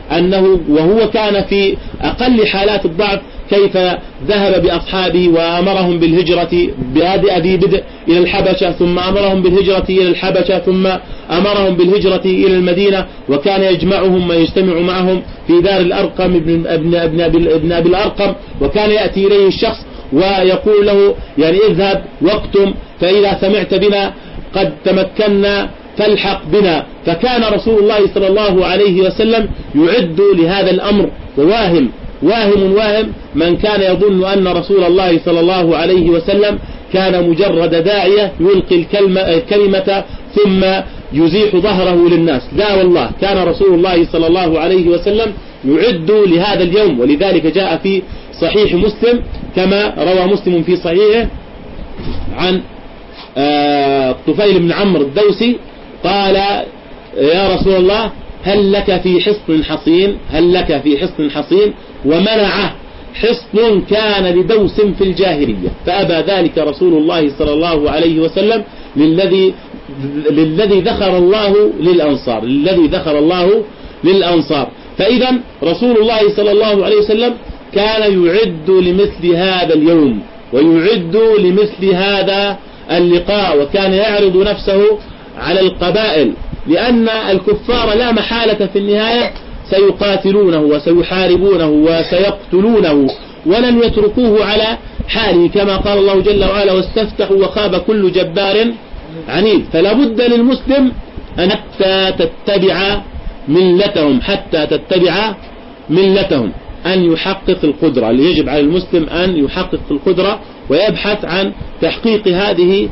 أنه وهو كان في أقل حالات الضعف كيف ذهب بأصحابه وأمرهم بالهجرة بهذه أبي بدء إلى الحبشة ثم أمرهم بالهجرة إلى الحبشة ثم أمرهم بالهجرة إلى المدينة، وكان يجمعهم ويجتمع معهم في دار الأرقم ابن, ابن, ابن, ابن أبي الأرقم، وكان يأتي إليه الشخص ويقول له يعني اذهب واقتم فإذا سمعت بنا قد تمكنا فالحق بنا. فكان رسول الله صلى الله عليه وسلم يعد لهذا الأمر. وواهم واهم واهم من كان يظن أن رسول الله صلى الله عليه وسلم كان مجرد داعية يلقي الكلمة, الكلمة ثم يزيح ظهره للناس. لا والله، كان رسول الله صلى الله عليه وسلم يعد لهذا اليوم. ولذلك جاء في صحيح مسلم كما روى مسلم في صحيحه عن طفيل بن عمرو الدوسي قال يا رسول الله هل لك في حصن حصين هل لك في حصن حصين ومنعه حصن كان لدوس في الجاهلية فأبى ذلك رسول الله صلى الله عليه وسلم للذي للذي ذكر الله للأنصار للذي ذكر الله للأنصار. فإذا رسول الله صلى الله عليه وسلم كان يعد لمثل هذا اليوم ويعد لمثل هذا اللقاء، وكان يعرض نفسه على القبائل، لأن الكفار لا محالة في النهاية سيقاتلونه وسيحاربونه وسيقتلونه ولن يتركوه على حاله، كما قال الله جل وعلا واستفتحوا وخاب كل جبار عنيد. فلا بد للمسلم أن حتى تتبع ملتهم حتى تتبع ملتهم أن يحقق القدرة. اللي يجب على المسلم أن يحقق القدرة ويبحث عن تحقيق هذه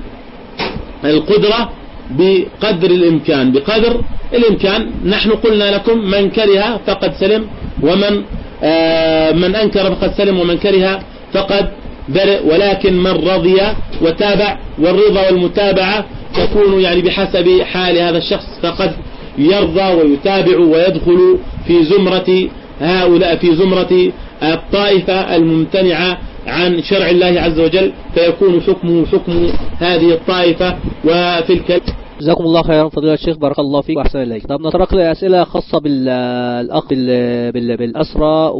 القدرة بقدر الإمكان بقدر الإمكان. نحن قلنا لكم من كره فقد سلم، ومن آه من أنكر فقد سلم، ومن كره فقد برئ. ولكن من رضي وتابع، والرضا والمتابعة تكون يعني بحسب حال هذا الشخص، فقد يرضى ويتابع ويدخل في زمرة هؤلاء في زمرة الطائفة الممتنعة عن شرع الله عز وجل، فيكون حكمه حكم هذه الطائفة. وفي الكلام جزاكم الله خيرا فضيلة الشيخ، بارك الله فيك وأحسن إليك. طب نترك لأسئلة خاصة بالأخ بالأسرى،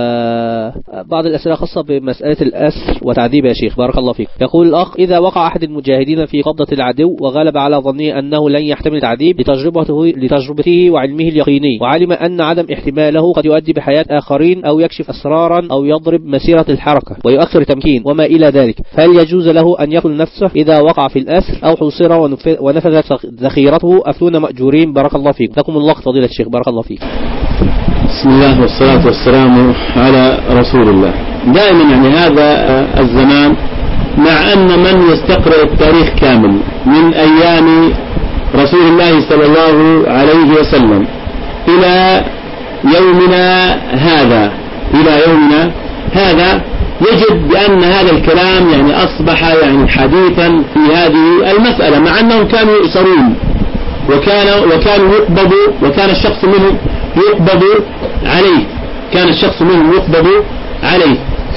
وبعض الأسئلة خاصة بمسألة الأسر وتعذيب يا شيخ، بارك الله فيك. يقول الأخ: إذا وقع أحد المجاهدين في قبضة العدو وغلب على ظنه أنه لن يحتمل التعذيب لتجربته, لتجربته وعلمه اليقيني، وعلم أن عدم احتماله قد يؤدي بحياة آخرين أو يكشف أسرارا أو يضرب مسيرة الحركة ويؤخر تمكين وما إلى ذلك، فهل يجوز له أن يقتل نفسه إذا وقع في الأسر أو حوصر ونفذت ذخيرته أفتون مأجورين؟ بارك الله فيك. لكم الله فضيلة الشيخ، بارك الله فيك. بسم الله والصلاة والسلام على رسول الله. دائما يعني هذا الزمان، مع أن من يستقرأ التاريخ كامل من أيام رسول الله صلى الله عليه وسلم إلى يومنا هذا إلى يومنا هذا يجد بأن هذا الكلام يعني أصبح يعني حديثا في هذه المسألة، مع أنهم كانوا يؤسرون وكان وكانوا يقبضوا، وكان الشخص منهم يقبض عليه كان الشخص منهم يقبض عليه.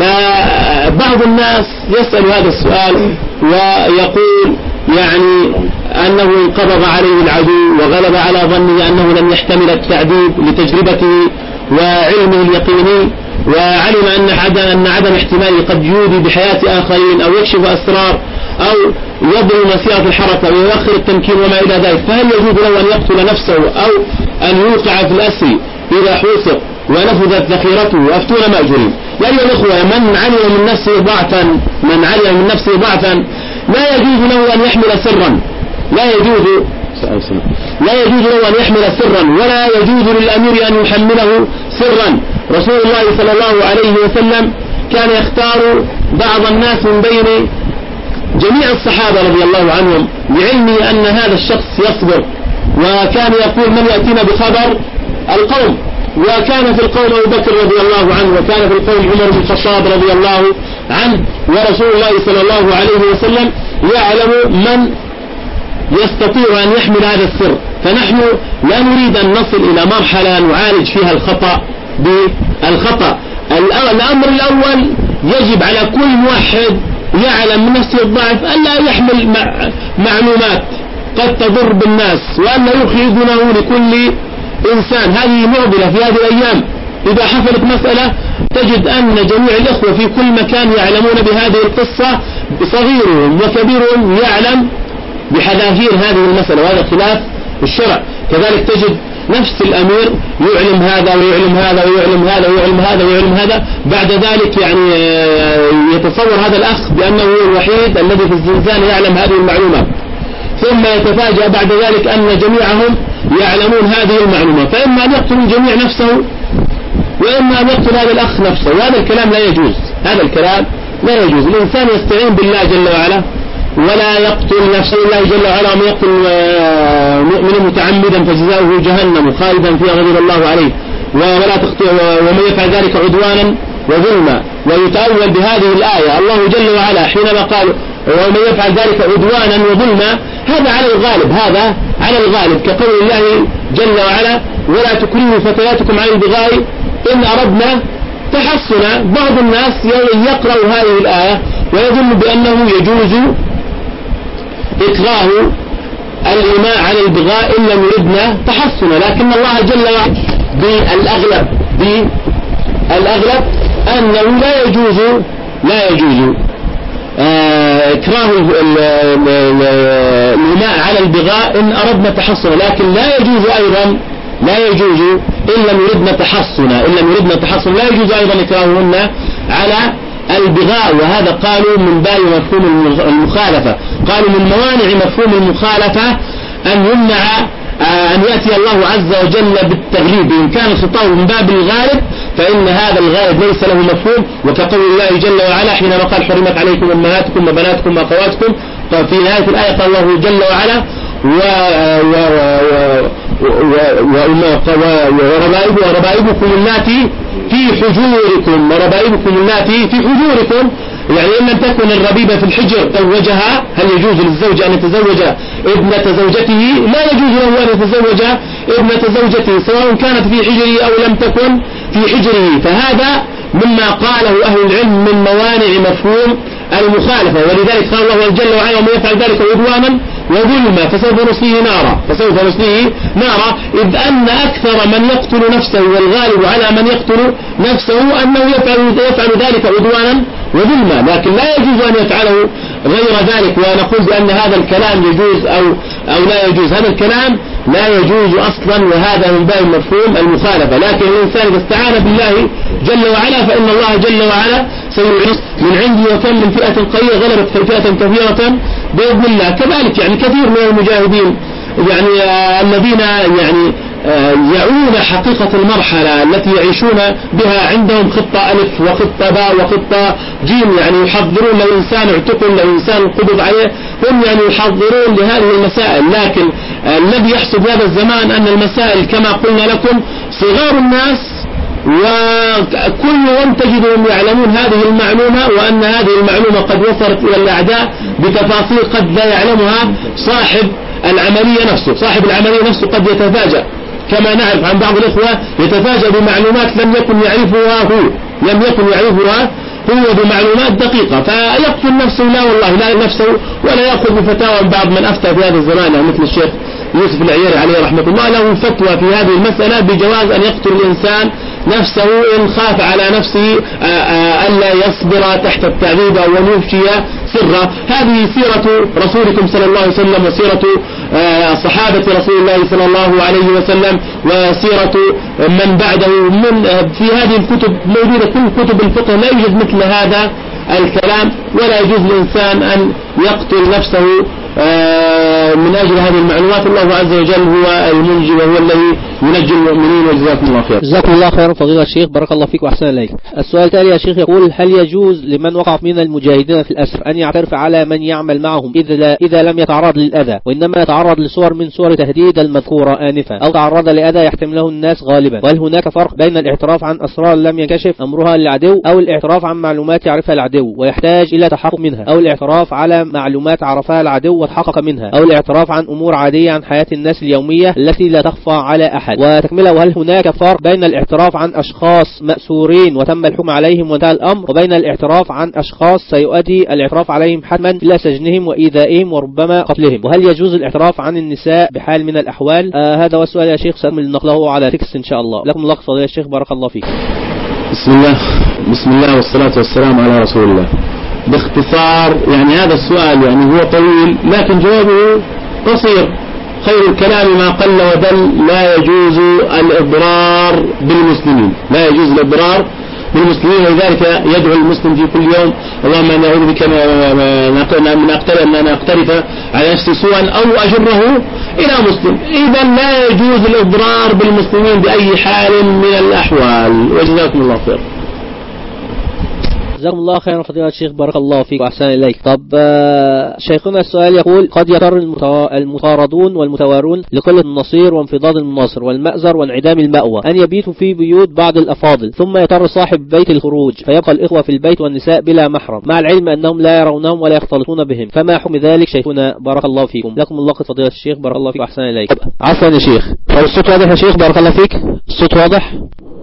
فبعض الناس يسأل هذا السؤال ويقول يعني أنه انقبض عليه العدو وغلب على ظنه أنه لم يحتمل التعذيب لتجربته وعلمه اليقيني، وعلم أن عدم, أن عدم احتماله قد يودي بحياة آخرين أو يكشف أسرار أو يضرب مسيرة الحركة ويؤخر التمكين وما إلى ذلك، فهل يجوز له أن يقتل نفسه أو أن يوقع في الأسر إذا حوصر ونفذت ذخيرته وأفتون مأجورين؟ يا أيها الأخوة، من علم من نفسه ضعفا من علم من نفسه ضعفا لا يجوز له أن يحمل سرا لا يجوز لا يجوز له أن يحمل سرا ولا يجوز للأمير أن يحمله سرا. رسول الله صلى الله عليه وسلم كان يختار بعض الناس من بين جميع الصحابة رضي الله عنهم لعلمه أن هذا الشخص يصبر، وكان يقول: من يأتينا بخبر القوم؟ وكان في القوم أبو بكر رضي الله عنه، وكان في القوم عمر بن الخطاب رضي الله عنه، ورسول الله صلى الله عليه وسلم يعلم من يستطيع أن يحمل هذا السر. فنحن لا نريد أن نصل إلى مرحلة نعالج فيها الخطأ بالخطأ. الأمر الأول يجب على كل موحد يعلم من نفسه الضعف ألا يحمل معلومات قد تضر بالناس، وألا يخفي دونه لكل إنسان. هذه معضلة في هذه الأيام. إذا حصلت مسألة تجد أن جميع الإخوة في كل مكان يعلمون بهذه القصة، صغيرهم وكبيرهم يعلم بحذافير هذه المسألة، وهذا خلاف الشرع. كذلك تجد نفس الأمير يعلم هذا ويعلم هذا ويعلم هذا ويعلم هذا ويعلم هذا، بعد ذلك يعني يتصور هذا الأخ بأنه هو الوحيد الذي في الزنزانة يعلم هذه المعلومات، ثم يتفاجأ بعد ذلك أن جميعهم يعلمون هذه المعلومات، فإما أن يقتل الجميع نفسه وإما أن يقتل هذا الأخ نفسه. وهذا الكلام لا يجوز هذا الكلام لا يجوز. الإنسان يستعين بالله جل وعلا ولا يقتل نفسه. الله جل وعلا: من يقتل مؤمنا متعمدا فجزاؤه جهنم خالدا فيها غضب الله عليه ولا تقتل ومن يفعل ذلك عدوانا وظلما. ويتأول بهذه الآية الله جل وعلا حينما قال: ومن يفعل ذلك عدوانا وظلما، هذا على الغالب هذا على الغالب كقول الله جل وعلا: ولا تكرهوا فتياتكم على البغاء إن أردنا تحصنا. بعض الناس يقرأ هذه الآية ويظن بأنه يجوز إكراه الإماء على البغاء إن لم يردنا تحصنا، لكن الله جل وعلا بالأغلب بالأغلب أنه لا يجوز لا يجوز إكراه الإماء على البغاء إن أردنا تحصنا، لكن لا يجوز أيضا لا يجوز إن لم يردنا تحصنا إن لم يردنا تحصنا لا يجوز أيضا إكراههن على البغاء، وهذا قالوا من باب مفهوم المخالفة، قالوا من موانع مفهوم المخالفة أن يمنع أن يأتي الله عز وجل بالتغليب. إن كان الخطاب من باب الغالب فإن هذا الغالب ليس له مفهوم، وكقول الله جل وعلا حينما قال حرمت عليكم أمهاتكم وبناتكم وأخواتكم، في نهاية الآية قال الله جل وعلا وربائبكم اللاتي في حجوركم، وربائبكم اللاتي في حجوركم، يعني إن لم تكن الربيبة في الحجر زوجها، هل يجوز للزوج أن يتزوج ابنة زوجته؟ لا يجوز له أن يتزوج ابنة زوجته سواء كانت في حجره أو لم تكن في حجره. فهذا مما قاله أهل العلم من موانع مفهوم المخالفة، ولذلك قال الله جل وعلا ومن يفعل ذلك عدوانا وظلما فسوف نصليه نارا فسوف نصليه نارا إذ أن أكثر من يقتل نفسه والغالب على من يقتل نفسه أنه يفعل, يفعل ذلك عدوانا وظلما، لكن لا يجوز أن يفعله غير ذلك. ونقول بأن هذا الكلام يجوز أو, أو لا يجوز، هذا الكلام لا يجوز أصلا، وهذا من باب مفهوم المخالفة. لكن الإنسان إذا استعان بالله جل وعلا فإن الله جل وعلا سيعز من عنده، وكم من فئة قليلة غلبت فئة كثيرة بإذن الله. كذلك يعني كثير من المجاهدين يعني آه الذين يعني آه يعون حقيقة المرحلة التي يعيشون بها، عندهم خطة ألف وخطة باء وخطة جيم، يعني يحضرون لو إنسان اعتقل لو إنسان قبض عليه، هم يعني يحضرون لهذه المسائل. لكن آه الذي يحصل هذا الزمان أن المسائل كما قلنا لكم صغار الناس وكلهم تجدهم يعلمون هذه المعلومة، وأن هذه المعلومة قد وصلت إلى الأعداء بتفاصيل قد لا يعلمها صاحب العملية نفسه. صاحب العملية نفسه قد يتفاجأ كما نعرف عن بعض الإخوة، يتفاجأ بمعلومات لم يكن يعرفها هو لم يكن يعرفها هو بمعلومات دقيقة، فيقتل نفسه. لا والله لا نفسه ولا يأخذ بفتاوى بعض من أفتى في هذا الزمان، يعني مثل الشيخ يوسف العياري عليه رحمة الله، له فتوى في هذه المسألة بجواز أن يقتل الإنسان نفسه إن خاف على نفسه ألا يصبر تحت التعذيب أو أن يفشي سرا. هذه سيرة رسولكم صلى الله عليه وسلم، وسيرة صحابة رسول الله صلى الله عليه وسلم، وسيرة من بعده من في هذه الكتب موجودة. كل كتب الفقه لا يوجد مثل هذا الكلام، ولا يجوز للإنسان أن يقتل نفسه من أجل هذه المعلومات. الله عز وجل هو المنجي وهو الذي ينجي المؤمنين، وجزاكم الله خير. جزاكم الله خيرا فضيلة الشيخ، بارك الله فيك وأحسن إليك. السؤال التالي يا شيخ يقول: هل يجوز لمن وقع من المجاهدين في الأسر أن يعترف على من يعمل معهم إذا إذا لم يتعرض للأذى، وإنما يتعرض لصور من صور تهديد المذكورة آنفا، أو تعرض لأذى يحتمله الناس غالبا؟ وهل هناك فرق بين الاعتراف عن أسرار لم ينكشف أمرها للعدو، أو الاعتراف عن معلومات يعرفها العدو ويحتاج إلى تحقق منها، أو الاعتراف على معلومات عرفها العدو وتحقق منها، أو الاعتراف عن أمور عادية عن حياة الناس اليومية التي لا تخفى على أحد؟ وتكملة: وهل هناك فرق بين الاعتراف عن أشخاص مأسورين وتم الحكم عليهم وانتهى الأمر، وبين الاعتراف عن أشخاص سيؤدي الاعتراف عليهم حتما إلى سجنهم وإيذائهم وربما قتلهم؟ وهل يجوز الاعتراف عن النساء بحال من الأحوال؟ آه هذا هو السؤال يا شيخ، سأكمل نقله على تكست إن شاء الله. لكم الله فضيلة الشيخ، بارك الله فيك. بسم الله بسم الله والصلاة والسلام على رسول الله. باختصار يعني هذا السؤال يعني هو طويل لكن جوابه قصير. خير الكلام ما قل ودل. لا يجوز الإضرار بالمسلمين، لا يجوز الإضرار بالمسلمين، ولذلك يدعو المسلم في كل يوم: اللهم أنا أعوذ بك من أن أقترف على نفسي سوءا أو أجره إلى مسلم. إذا لا يجوز الإضرار بالمسلمين بأي حال من الأحوال، وجزاكم الله خير. جزاكم الله خيرا فضيلة الشيخ، بارك الله فيك وأحسن إليك. طب شيخنا السؤال يقول: قد يضطر المطاردون والمتوارون لقلة النصير وانفضاض المناصر والمأزر وانعدام المأوى أن يبيتوا في بيوت بعض الأفاضل، ثم يضطر صاحب بيت الخروج فيبقى الإخوة في البيت والنساء بلا محرم، مع العلم أنهم لا يرونهم ولا يختلطون بهم، فما حكم ذلك شيخنا؟ بارك الله فيكم. لكم الله فضيلة الشيخ، بارك الله فيك وأحسن إليك. عفوا يا شيخ، الصوت واضح يا شيخ؟ بارك الله فيك، الصوت واضح؟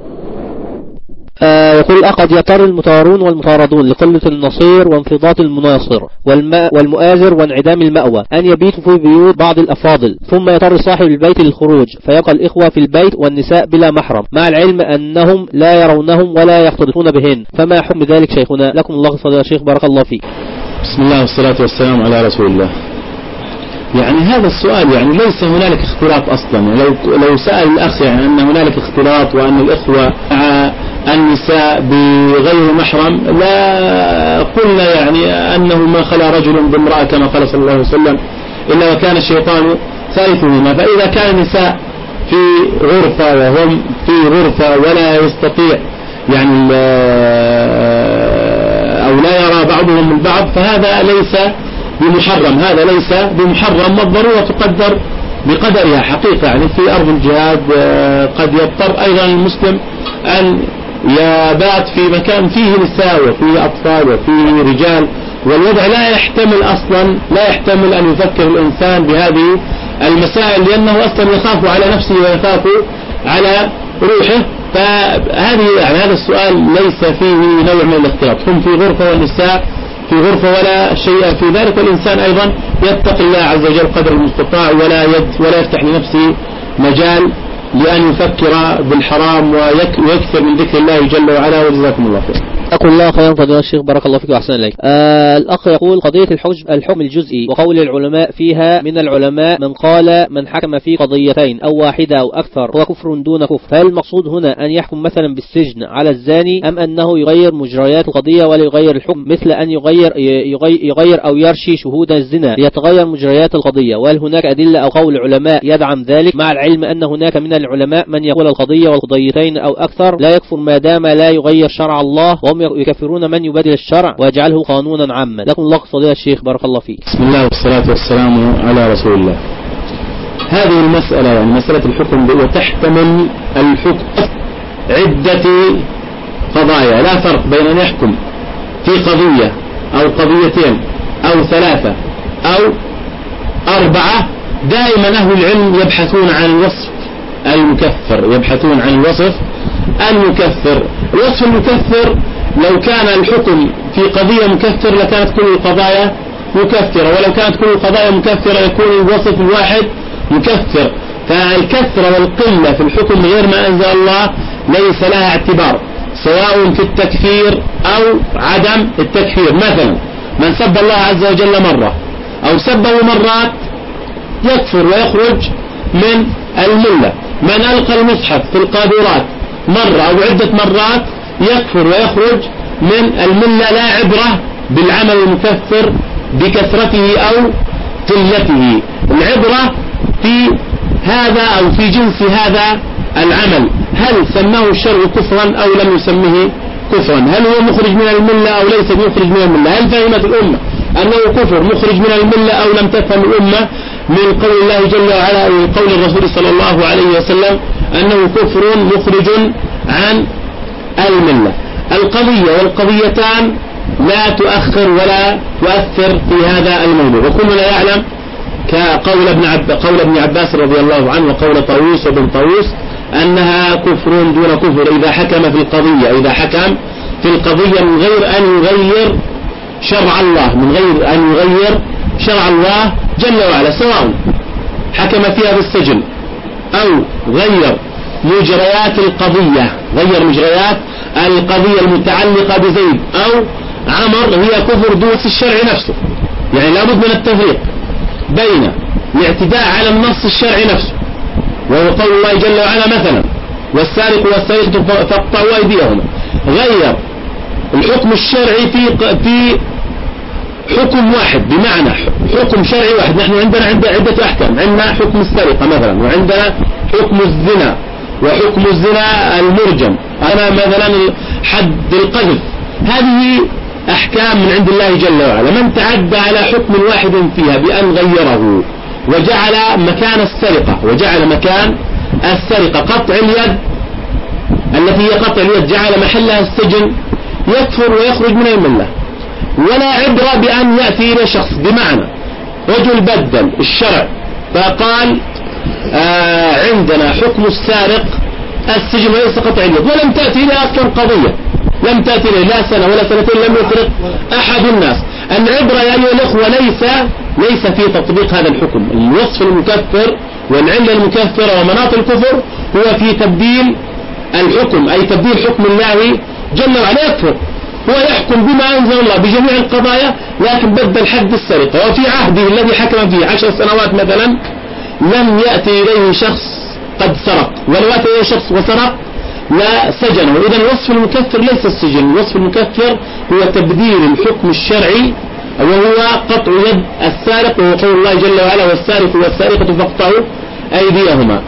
آه يقول: قد يضطر المتوارون والمطاردون لقلة النصير وانفضاض المناصر والمؤازر وانعدام المأوى أن يبيتوا في بيوت بعض الأفاضل، ثم يضطر صاحب البيت للخروج فيبقى الإخوة في البيت والنساء بلا محرم، مع العلم أنهم لا يرونهم ولا يختلطون بهن، فما حكم ذلك شيخنا؟ لكم الله فضيلة الشيخ، بارك الله فيك. بسم الله والصلاة والسلام على رسول الله. يعني هذا السؤال يعني ليس هنالك اختلاط أصلا. لو لو سأل الأخ يعني أن هنالك اختلاط وأن الإخوة مع النساء بغير محرم لا قلنا يعني أنه ما خلا رجل بامرأة كما قال صلى الله عليه وسلم إلا وكان الشيطان ثالثهما. فإذا كان النساء في غرفة وهم في غرفة ولا يستطيع يعني أو لا يرى بعضهم من بعض فهذا ليس بمحرم، هذا ليس بمحرم، والضرورة تقدر بقدرها حقيقة. يعني في أرض الجهاد قد يضطر أيضا المسلم أن يبات في مكان فيه نساء وفيه أطفال وفيه رجال، والوضع لا يحتمل أصلا لا يحتمل أن يفكر الإنسان بهذه المسائل لأنه أصلا يخاف على نفسه ويخاف على روحه. فهذه يعني هذا السؤال ليس فيه نوع من الاختلاط، هم في غرفة والنساء في غرفة ولا شيء في ذلك، والإنسان أيضا يتقي الله عز وجل قدر المستطاع ولا يد ولا يفتح لنفسه مجال لأن يفكر بالحرام ويكثر من ذكر الله جل وعلا. وجزاكم الله خير. أقول الله خيرا فضيلة الشيخ بارك الله فيك وأحسن إليك. آه الأخ يقول قضية الحكم الجزئي وقول العلماء فيها، من العلماء من قال من حكم في قضيتين أو واحدة أو أكثر هو كفر دون كفر، فهل المقصود هنا أن يحكم مثلا بالسجن على الزاني أم أنه يغير مجريات القضية ولا يغير الحكم، مثل أن يغير يغير, يغير أو يرشي شهود الزنا ليتغير مجريات القضية؟ وهل هناك أدلة أو قول العلماء يدعم ذلك، مع العلم أن هناك من العلماء من يقول القضية والقضيتين أو أكثر لا يكفر ما دام لا يغير شرع الله، وهم يكفرون من يبدل الشرع ويجعله قانونا عاما؟ لكم الله فضيلة الشيخ بارك الله فيك. بسم الله والصلاة والسلام على رسول الله. هذه المسألة يعني مسألة الحكم وتحتمل الحكم عدة قضايا، لا فرق بين أن يحكم في قضية أو قضيتين أو ثلاثة أو أربعة. دائما أهل العلم يبحثون عن الوصف المكفر، يبحثون عن الوصف المكفر. الوصف المكفر لو كان الحكم في قضية مكفر لكانت كل القضايا مكفرة، ولو كانت كل القضايا مكفرة يكون الوصف الواحد مكفر. فالكثرة والقلة في الحكم غير ما أنزل الله ليس لها اعتبار، سواء في التكفير أو عدم التكفير. مثلا من سب الله عز وجل مرة أو سبه مرات يكفر ويخرج من الملة. من ألقى المصحف في القاذورات مرة أو عدة مرات يكفر ويخرج من الملة. لا عبرة بالعمل المكفر بكثرته أو قلته، العبرة في هذا أو في جنس هذا العمل، هل سماه الشرع كفرا أو لم يسمه كفرا، هل هو مخرج من الملة أو ليس مخرج من الملة، هل فهمت الأمة أنه كفر مخرج من الملة أو لم تفهم الأمة من قول الله جل وعلا أو قول الرسول صلى الله عليه وسلم أنه كفر مخرج عن الملة. القضية والقضيتان لا تؤخر ولا تؤثر في هذا الموضوع، وكلنا يعلم كقول ابن عب... قول ابن عباس رضي الله عنه وقول طاووس وابن طاووس أنها كفر دون كفر إذا حكم في القضية إذا حكم في القضية من غير أن يغير شرع الله من غير أن يغير شرع الله جل وعلا، سواء حكم فيها بالسجن أو غير مجريات القضية غير مجريات القضية المتعلقة بزيد أو عمر، هي كفر دوس الشرع نفسه. يعني لابد من التفريق بين الاعتداء على النص الشرعي نفسه، وهو قول الله جل وعلا مثلا والسارق والسارقة فاقطعوا أيديهما، غير الحكم الشرعي في في حكم واحد، بمعنى حكم شرعي واحد. نحن عندنا عدة أحكام، عندنا حكم السرقة مثلا، وعندنا حكم الزنا وحكم الزنا المرجم، أنا مثلا حد القذف. هذه أحكام من عند الله جل وعلا، من تعدى على حكم واحد فيها بأن غيره وجعل مكان السرقة وجعل مكان السرقة قطع اليد التي هي قطع اليد جعل محلها السجن يكفر ويخرج من الملة. ولا عبرة بأن يأتي إلى شخص، بمعنى رجل بدل الشرع فقال آه عندنا حكم السارق السجن وليس قطع اليد، ولم تأتي إلى أصلا قضية، لم تأتي إلى لا سنة ولا سنتين لم يسرق أحد الناس. العبرة يا أيها الأخوة ليس ليس في تطبيق هذا الحكم، الوصف المكفر والعلة المكفرة ومناط الكفر هو في تبديل الحكم، أي تبديل حكم الله جل وعلا. يكفر هو يحكم بما أنزل الله بجميع القضايا، لكن بدل حد السرقة، وفي عهده الذي حكم فيه عشر سنوات مثلا لم يأتي إليه شخص قد سرق، ولو أتى إليه شخص وسرق لسجنه. إذا الوصف المكفر ليس السجن، الوصف المكفر هو تبديل الحكم الشرعي وهو قطع يد السارق، وهو قول الله جل وعلا والسارق والسارقة فاقطعوا أيديهما.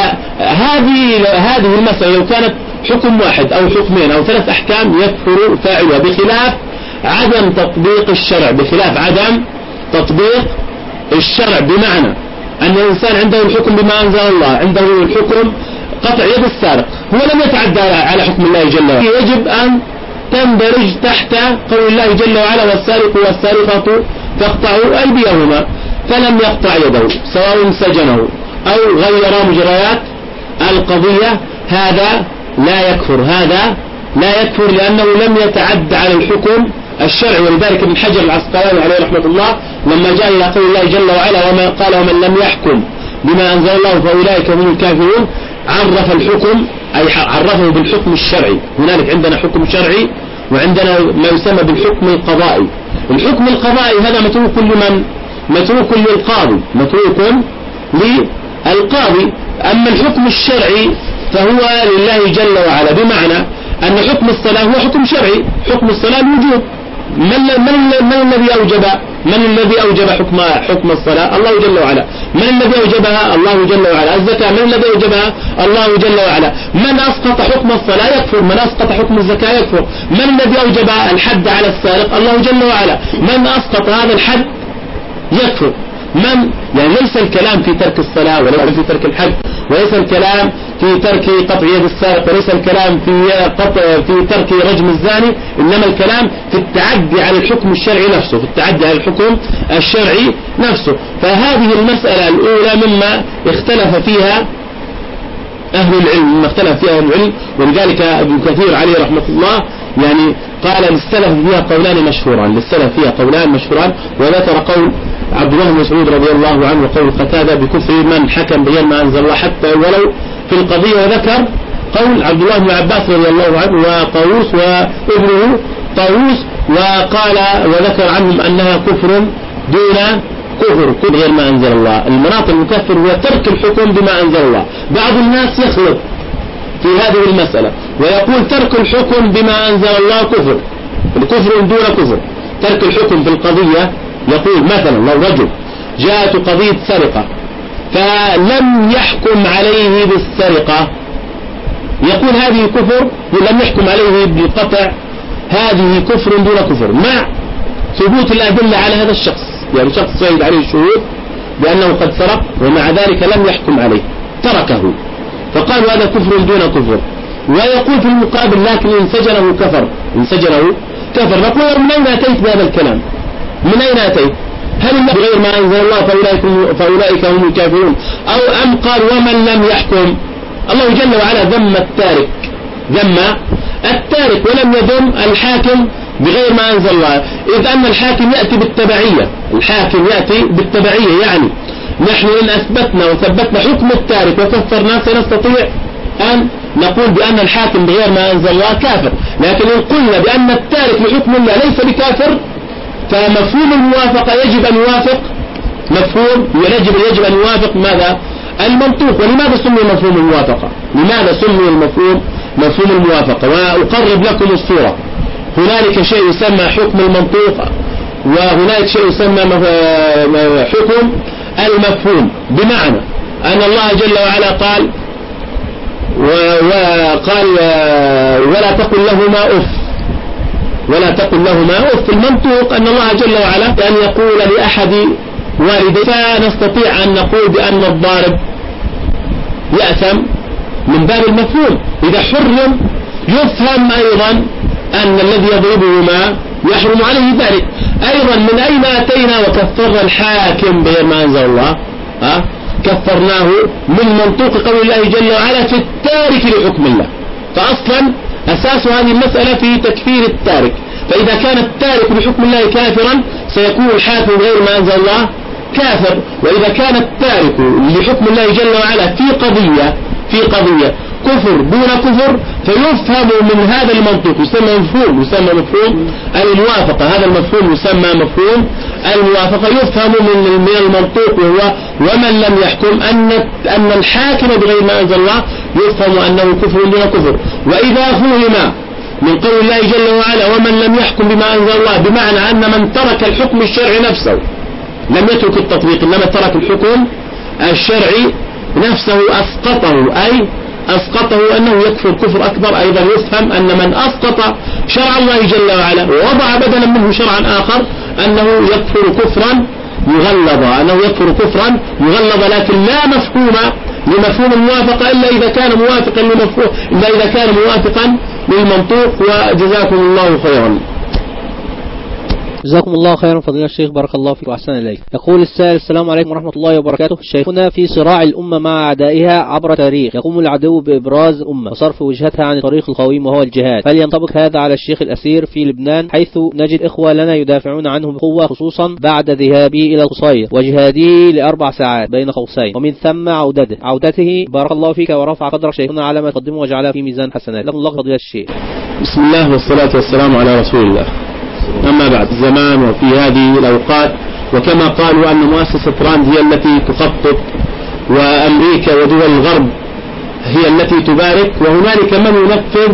فهذه هذه المسألة لو كانت حكم واحد أو حكمين أو ثلاث أحكام يكفر فاعلها، بخلاف عدم تطبيق الشرع، بخلاف عدم تطبيق الشرع، بمعنى أن الإنسان عنده الحكم بما أنزل الله، عنده الحكم قطع يد السارق، هو لم يتعدى على حكم الله جل وعلا، يجب أن تندرج تحت قول الله جل وعلا والسارق والسارقة فاقطعوا أيديهما، فلم يقطع يده سواء سجنه أو غير مجريات القضية، هذا لا يكفر، هذا لا يكفر لأنه لم يتعد على الحكم الشرعي. ولذلك ابن حجر العسقلاني عليه رحمة الله لما جاء إلى قول الله جل وعلا وما قال ومن لم يحكم بما أنزل الله فأولئك هم الكافرون، عرف الحكم أي عرفه بالحكم الشرعي. هنالك عندنا حكم شرعي وعندنا ما يسمى بالحكم القضائي. الحكم القضائي هذا متروك لمن؟ متروك للقاضي، متروك للقاضي. أما الحكم الشرعي فهو لله جل وعلا، بمعنى أن حكم الصلاة هو حكم شرعي، حكم الصلاة الوجوب. من, من, من الذي أوجب من الذي أوجب حكم حكم الصلاة؟ الله جل وعلا. من الذي أوجبها؟ الله جل وعلا. الزكاة من الذي أوجبها؟ الله جل وعلا. من أسقط حكم الصلاة يكفر، من أسقط حكم الزكاة يكفر. من الذي أوجب الحد على السارق؟ الله جل وعلا. من أسقط هذا الحد يكفر. من يعني ليس الكلام في ترك الصلاة وليس في ترك الحج، وليس الكلام في ترك قطع يد السارق، وليس الكلام في قطع في ترك رجم الزاني، إنما الكلام في التعدي على الحكم الشرعي نفسه، في التعدي على الحكم الشرعي نفسه. فهذه المسألة الأولى مما اختلف فيها أهل العلم، مما اختلف فيها أهل العلم. ولذلك ابن كثير عليه رحمة الله يعني قال للسلف فيها قولان مشهوران، للسلف فيها قولان مشهوران، وذكر قول عبد الله بن مسعود رضي الله عنه وقول قتادة بكفر من حكم بغير ما أنزل الله حتى ولو في القضية، وذكر قول عبد الله بن عباس رضي الله عنه وطاووس وابنه طاووس، وقال وذكر عنهم أنها كفر دون كفر بغير ما أنزل الله. المناط المكفر هو ترك الحكم بما أنزل الله. بعض الناس يخلط في هذه المسألة ويقول ترك الحكم بما أنزل الله كفر، الكفر دون كفر. ترك الحكم في القضية، يقول مثلا لو رجل جاءت قضية سرقة فلم يحكم عليه بالسرقة، يقول هذه كفر، ولم يحكم عليه بالقطع، هذه كفر دون كفر، مع ثبوت الأدلة على هذا الشخص. يعني شخص شهد عليه الشهود بأنه قد سرق ومع ذلك لم يحكم عليه، تركه، فقالوا هذا كفر دون كفر. ويقول في المقابل لكن إن سجنه كفر، إن سجنه كفر. نقول من أين أتيت بهذا الكلام؟ من أين أتيت؟ هل بغير ما أنزل الله فأولئك, فأولئك هم الكافرون، أو أم قال ومن لم يحكم؟ الله جل وعلا ذم التارك، ذم التارك ولم يذم الحاكم بغير ما أنزل الله، إذ أن الحاكم يأتي بالتبعية، الحاكم يأتي بالتبعية. يعني نحن إن أثبتنا وثبتنا حكم التارك وكفرنا سنستطيع أن نقول بأن الحاكم بغير ما أنزل الله كافر، لكن إن قلنا بأن التارك لحكم الله ليس بكافر فمفهوم الموافقة يجب أن يوافق مفهوم يجب يجب أن يوافق ماذا؟ المنطوق. ولماذا سمي مفهوم الموافقة؟ لماذا سمي المفهوم مفهوم الموافقة؟ وأقرب لكم الصورة. هنالك شيء يسمى حكم المنطوق، وهنالك شيء يسمى حكم المفهوم، بمعنى أن الله جل وعلا قال وقال ولا تقل لهما أف، ولا تقل لهما أف. المنطوق أن الله جل وعلا أن يقول لأحد والديه، فنستطيع أن نقول بأن الضارب يأثم من باب المفهوم. إذا حرم يفهم أيضا أن الذي يضربهما يحرم عليه ذلك. أيضا من أين أتينا وكفرنا الحاكم بغير ما أنزل الله؟ ها؟ كفرناه من منطوق قول الله جل وعلا في التارك لحكم الله. فأصلا أساس هذه المسألة في تكفير التارك. فإذا كان التارك لحكم الله كافرا سيكون الحاكم بغير ما أنزل الله كافر. وإذا كان التارك لحكم الله جل وعلا في قضية في قضية كفر دون كفر فيفهم من هذا المنطق، يسمى مفهوم يسمى مفهوم الموافقة. هذا المفهوم يسمى مفهوم الموافقة، يفهم من من المنطق، وهو ومن لم يحكم أن أن الحاكم بغير ما أنزل الله يفهم أنه كفر دون كفر. وإذا فهم من قول الله جل وعلا ومن لم يحكم بما أنزل الله، بمعنى أن من ترك الحكم الشرعي نفسه لم يترك التطبيق إنما ترك الحكم الشرعي نفسه أسقطه، أي أسقطه أنه يكفر كفر أكبر. أيضا يفهم أن من أسقط شرع الله جل وعلا ووضع بدلا منه شرعا آخر أنه يكفر كفرا مغلظا، أنه يكفر كفرا مغلظا، لكن لا مفهوم لمفهوم الموافقة إلا إذا كان موافقا لمفهوم إلا إذا كان موافقا للمنطوق. وجزاكم الله خيرا. جزاكم الله خيرا فضيلة الشيخ، بارك الله فيك وأحسن إليك. يقول السائل: السلام عليكم ورحمة الله وبركاته. شيخنا، في صراع الأمة مع أعدائها عبر تاريخ يقوم العدو بإبراز الأمة وصرف وجهتها عن الطريق القويم وهو الجهاد، فهل ينطبق هذا على الشيخ الأسير في لبنان، حيث نجد إخوة لنا يدافعون عنه بقوة خصوصا بعد ذهابه إلى القصير وجهاده لأربع ساعات بين قوسين ومن ثم عودته عودته بارك الله فيك ورفع قدرك شيخنا على ما تقدمه وجعلها في ميزان حسنات. لكم الله فضيلة الشيخ. بسم الله والصلاة والسلام على رسول الله. أما بعد، الزمان وفي هذه الأوقات، وكما قالوا أن مؤسسة راند هي التي تخطط وأمريكا ودول الغرب هي التي تبارك، وهنالك من ينفذ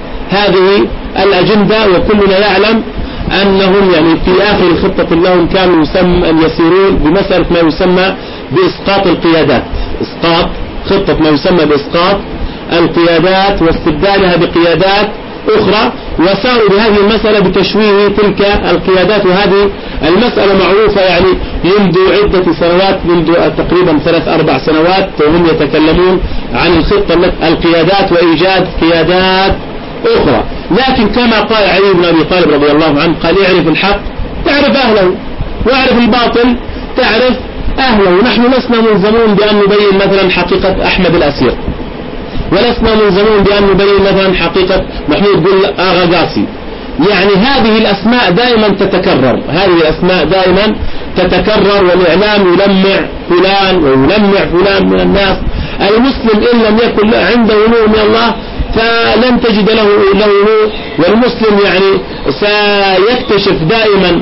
هذه الأجندة، وكلنا يعلم أنهم يعني في آخر خطة لهم كانوا يسمى أن يسيرون بمسألة ما يسمى بإسقاط القيادات، إسقاط خطة ما يسمى بإسقاط القيادات واستبدالها بقيادات أخرى، وساروا بهذه المسألة بتشويه تلك القيادات. وهذه المسألة معروفة يعني منذ عدة سنوات، منذ تقريبا ثلاث أربع سنوات وهم يتكلمون عن الخطة القيادات وإيجاد قيادات أخرى. لكن كما قال علي بن أبي طالب رضي الله عنه قال: اعرف الحق تعرف أهله، واعرف الباطل تعرف أهله. نحن لسنا ملزمون بأن نبين مثلا حقيقة أحمد الأسير، ولسنا ملزمون بأن نبين مثلا حقيقة محمود قل آغا قاسي. يعني هذه الأسماء دائما تتكرر، هذه الأسماء دائما تتكرر، والإعلام يلمع فلان ويلمع فلان من الناس. المسلم إن لم يكن عنده نور من الله فلن تجد له له نور، والمسلم يعني سيكتشف دائما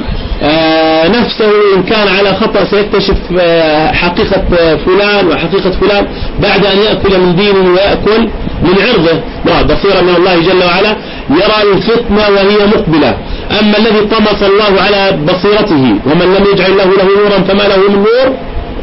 نفسه إن كان على خطأ، سيكتشف حقيقة فلان وحقيقة فلان بعد أن يأكل من دينه ويأكل من عرضه. بصيرة من الله جل وعلا يرى الفتنة وهي مقبلة. أما الذي طمس الله على بصيرته ومن لم يجعل له له نورا فما له من نور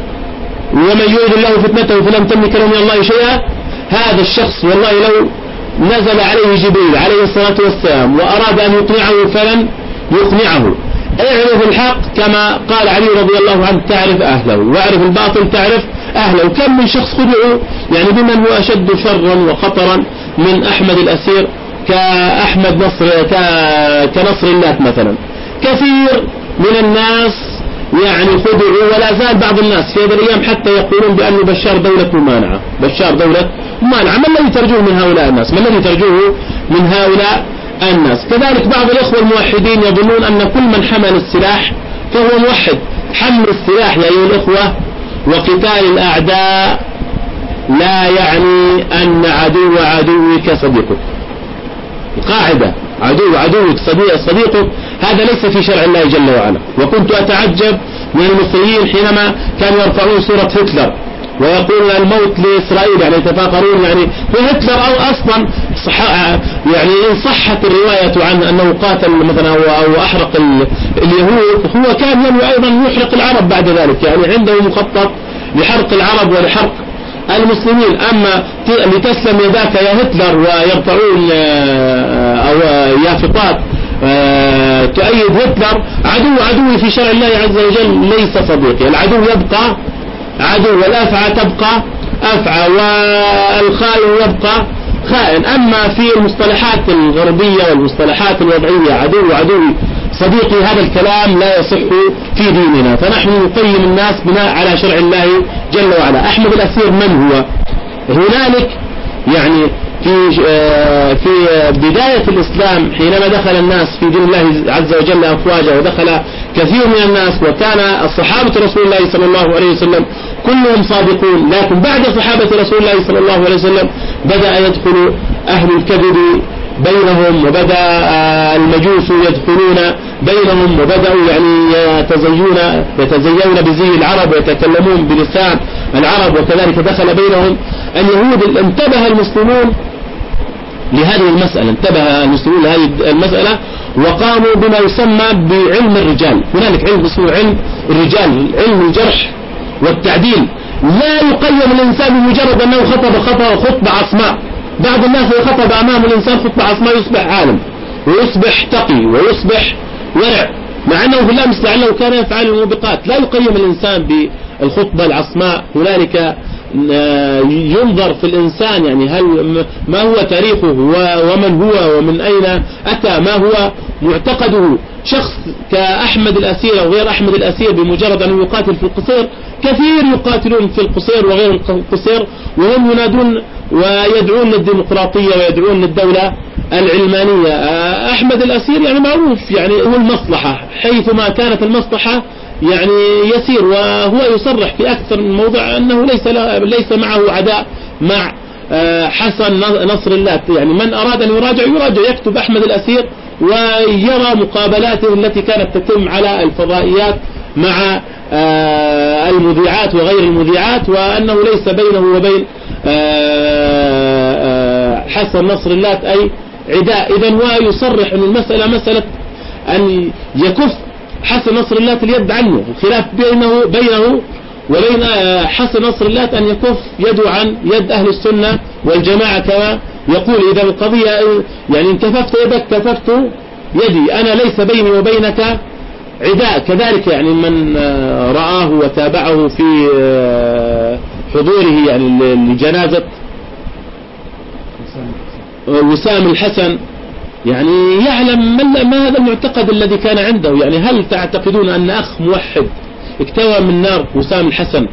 ومن يريد الله فتنته فلن تملك له من الله شيئا، هذا الشخص والله لو نزل عليه جبريل عليه الصلاة والسلام وأراد أن يقنعه فلن يقنعه. اعرف الحق كما قال علي رضي الله عنه تعرف أهله، واعرف الباطل تعرف أهله. كم من شخص خدعوا يعني بمن هو أشد شرا وخطرا من أحمد الأسير كأحمد نصر كنصر الله مثلا. كثير من الناس يعني خدعوا، ولا زال بعض الناس في هذه الأيام حتى يقولون بأن بشار دولة ممانعة، بشار دولة ممانعة. ما الذي ترجوه من هؤلاء الناس؟ ما الذي ترجوه من هؤلاء الناس؟ كذلك بعض الإخوة الموحدين يظنون أن كل من حمل السلاح فهو موحد. حمل السلاح يا أيها الإخوة وقتال الأعداء لا يعني أن عدو عدوك صديقك. قاعدة عدو عدوك صديق صديقك هذا ليس في شرع الله جل وعلا. وكنت أتعجب من المصريين حينما كانوا يرفعون صورة هتلر ويقولون الموت لإسرائيل، يعني يتفاخرون يعني هتلر أو أصلا صح يعني إن صحت الرواية عنه أنه قاتل مثلا أو أحرق اليهود، هو كان ينوي أيضا يحرق العرب بعد ذلك، يعني عنده مخطط لحرق العرب ولحرق المسلمين. أما لتسلم يداك يا هتلر ويرفعون أو يافطات تؤيد هتلر، عدو عدوي في شرع الله عز وجل ليس صديقي. العدو يبقى عدو والأفعى تبقى أفعى والخائن يبقى خائن. أما في المصطلحات الغربية والمصطلحات الوضعية عدو عدوي صديقي، هذا الكلام لا يصح في ديننا. فنحن نقيم الناس بناء على شرع الله جل وعلا. أحمد الأسير من هو؟ هنالك يعني في في بداية الإسلام حينما دخل الناس في دين الله عز وجل أفواجا، ودخل كثير من الناس، وكان الصحابة رسول الله صلى الله عليه وسلم كلهم صادقون، لكن بعد صحابة رسول الله صلى الله عليه وسلم بدأ يدخل أهل الكذب بينهم، وبدأ المجوس يدخلون بينهم، وبدأوا يعني يتزيون يتزيون بزي العرب ويتكلمون بلسان العرب، وكذلك دخل بينهم اليهود. انتبه المسلمون لهذه المسألة، انتبه المسلمون لهذه المسألة وقاموا بما يسمى بعلم الرجال. هنالك علم اسمه علم الرجال، علم الجرح والتعديل. لا يقيم الإنسان بمجرد أنه خطب خطبة خطبة عصماء. بعض الناس يخطب أمام الإنسان خطبة عصماء يصبح عالم ويصبح تقي ويصبح ورع، مع أنه في الأمس لعله كان يفعل الموبقات. لا يقيم الإنسان بالخطبة العصماء. هنالك ينظر في الإنسان، يعني هل ما هو تاريخه ومن هو ومن أين أتى، ما هو معتقده. شخص كأحمد الأسير أو غير أحمد الأسير بمجرد أن يقاتل في القصير، كثير يقاتلون في القصير وغير القصير وهم ينادون ويدعون للديمقراطية ويدعون للدولة العلمانية. أحمد الأسير يعني معروف، يعني هو المصلحة، حيثما كانت المصلحة يعني يسير. وهو يصرح في أكثر من موضع أنه ليس ليس معه عداء مع حسن نصر الله. يعني من أراد أن يراجع يراجع، يكتب أحمد الأسير ويرى مقابلاته التي كانت تتم على الفضائيات مع المذيعات وغير المذيعات، وأنه ليس بينه وبين حسن نصر الله أي عداء. إذن ويصرح أن المسألة مسألة أن يكف حسن نصر الله اليد عنه، الخلاف بينه بينه وبين حسن نصر الله أن يكف يده عن يد أهل السنة والجماعة كما يقول. إذا القضية يعني إن كففت يدك كففت يدي، أنا ليس بيني وبينك عداء. كذلك يعني من رآه وتابعه في حضوره يعني لجنازة وسام الحسن، يعني يعلم ما هذا المعتقد الذي كان عنده. يعني هل تعتقدون أن أخ موحد اكتوى من نار وسام الحسن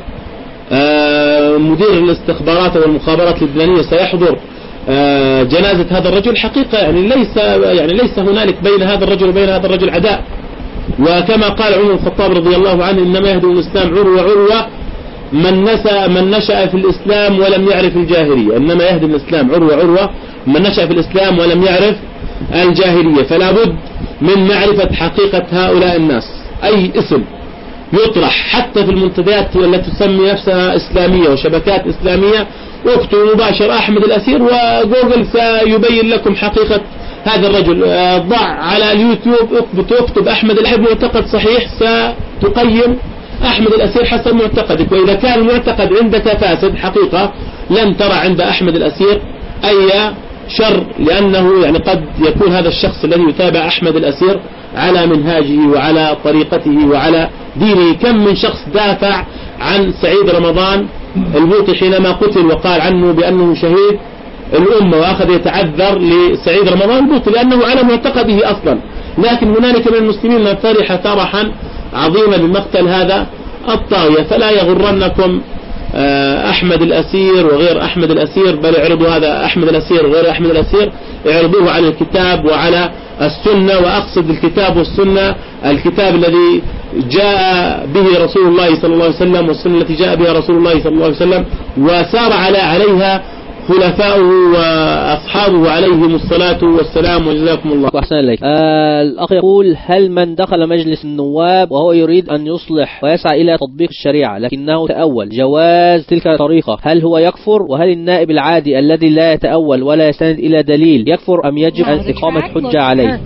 مدير الاستخبارات والمخابرات اللبنانية سيحضر جنازة هذا الرجل؟ حقيقة يعني ليس يعني ليس هنالك بين هذا الرجل وبين هذا الرجل عداء. وكما قال عمر الخطاب رضي الله عنه: إنما يهدم الإسلام عروة عروة من نسى من نشأ في الإسلام ولم يعرف الجاهلية. إنما يهدم الإسلام عروة عروة من نشأ في الإسلام ولم يعرف الجاهلية. فلا بد من معرفة حقيقة هؤلاء الناس. أي اسم يطرح حتى في المنتديات التي تسمي نفسها إسلامية وشبكات إسلامية، اكتبوا مباشر أحمد الأسير وجوجل سيبين لكم حقيقة هذا الرجل. ضع على اليوتيوب اكتب أحمد الأسير معتقد صحيح، ستقيم أحمد الأسير حسب معتقدك. وإذا كان المعتقد عندك فاسد حقيقة لن ترى عند أحمد الأسير أي شر، لأنه يعني قد يكون هذا الشخص الذي يتابع أحمد الأسير على منهاجه وعلى طريقته وعلى دينه. كم من شخص دافع عن سعيد رمضان البوطي حينما قتل وقال عنه بأنه شهيد الأمة، وأخذ يتعذر لسعيد رمضان البوطي لأنه على معتقده أصلا. لكن هنالك من المسلمين من فرح فرحا عظيما بمقتل هذا الطاغية. فلا يغرنكم أحمد الأسير وغير أحمد الأسير، بل اعرضوا هذا أحمد الأسير وغير أحمد الأسير، اعرضوه على الكتاب وعلى السنة. وأقصد الكتاب والسنة الكتاب الذي جاء به رسول الله صلى الله عليه وسلم، والسنة التي جاء بها رسول الله صلى الله عليه وسلم وسار على عليها خلفاؤه وأصحابه عليهم الصلاة والسلام، وجزاكم الله. وأحسن إليك. آه الأخ يقول: هل من دخل مجلس النواب وهو يريد أن يصلح ويسعى إلى تطبيق الشريعة لكنه تأول جواز تلك الطريقة، هل هو يكفر؟ وهل النائب العادي الذي لا يتأول ولا يستند إلى دليل يكفر أم يجب أن إقامة حجة عليه؟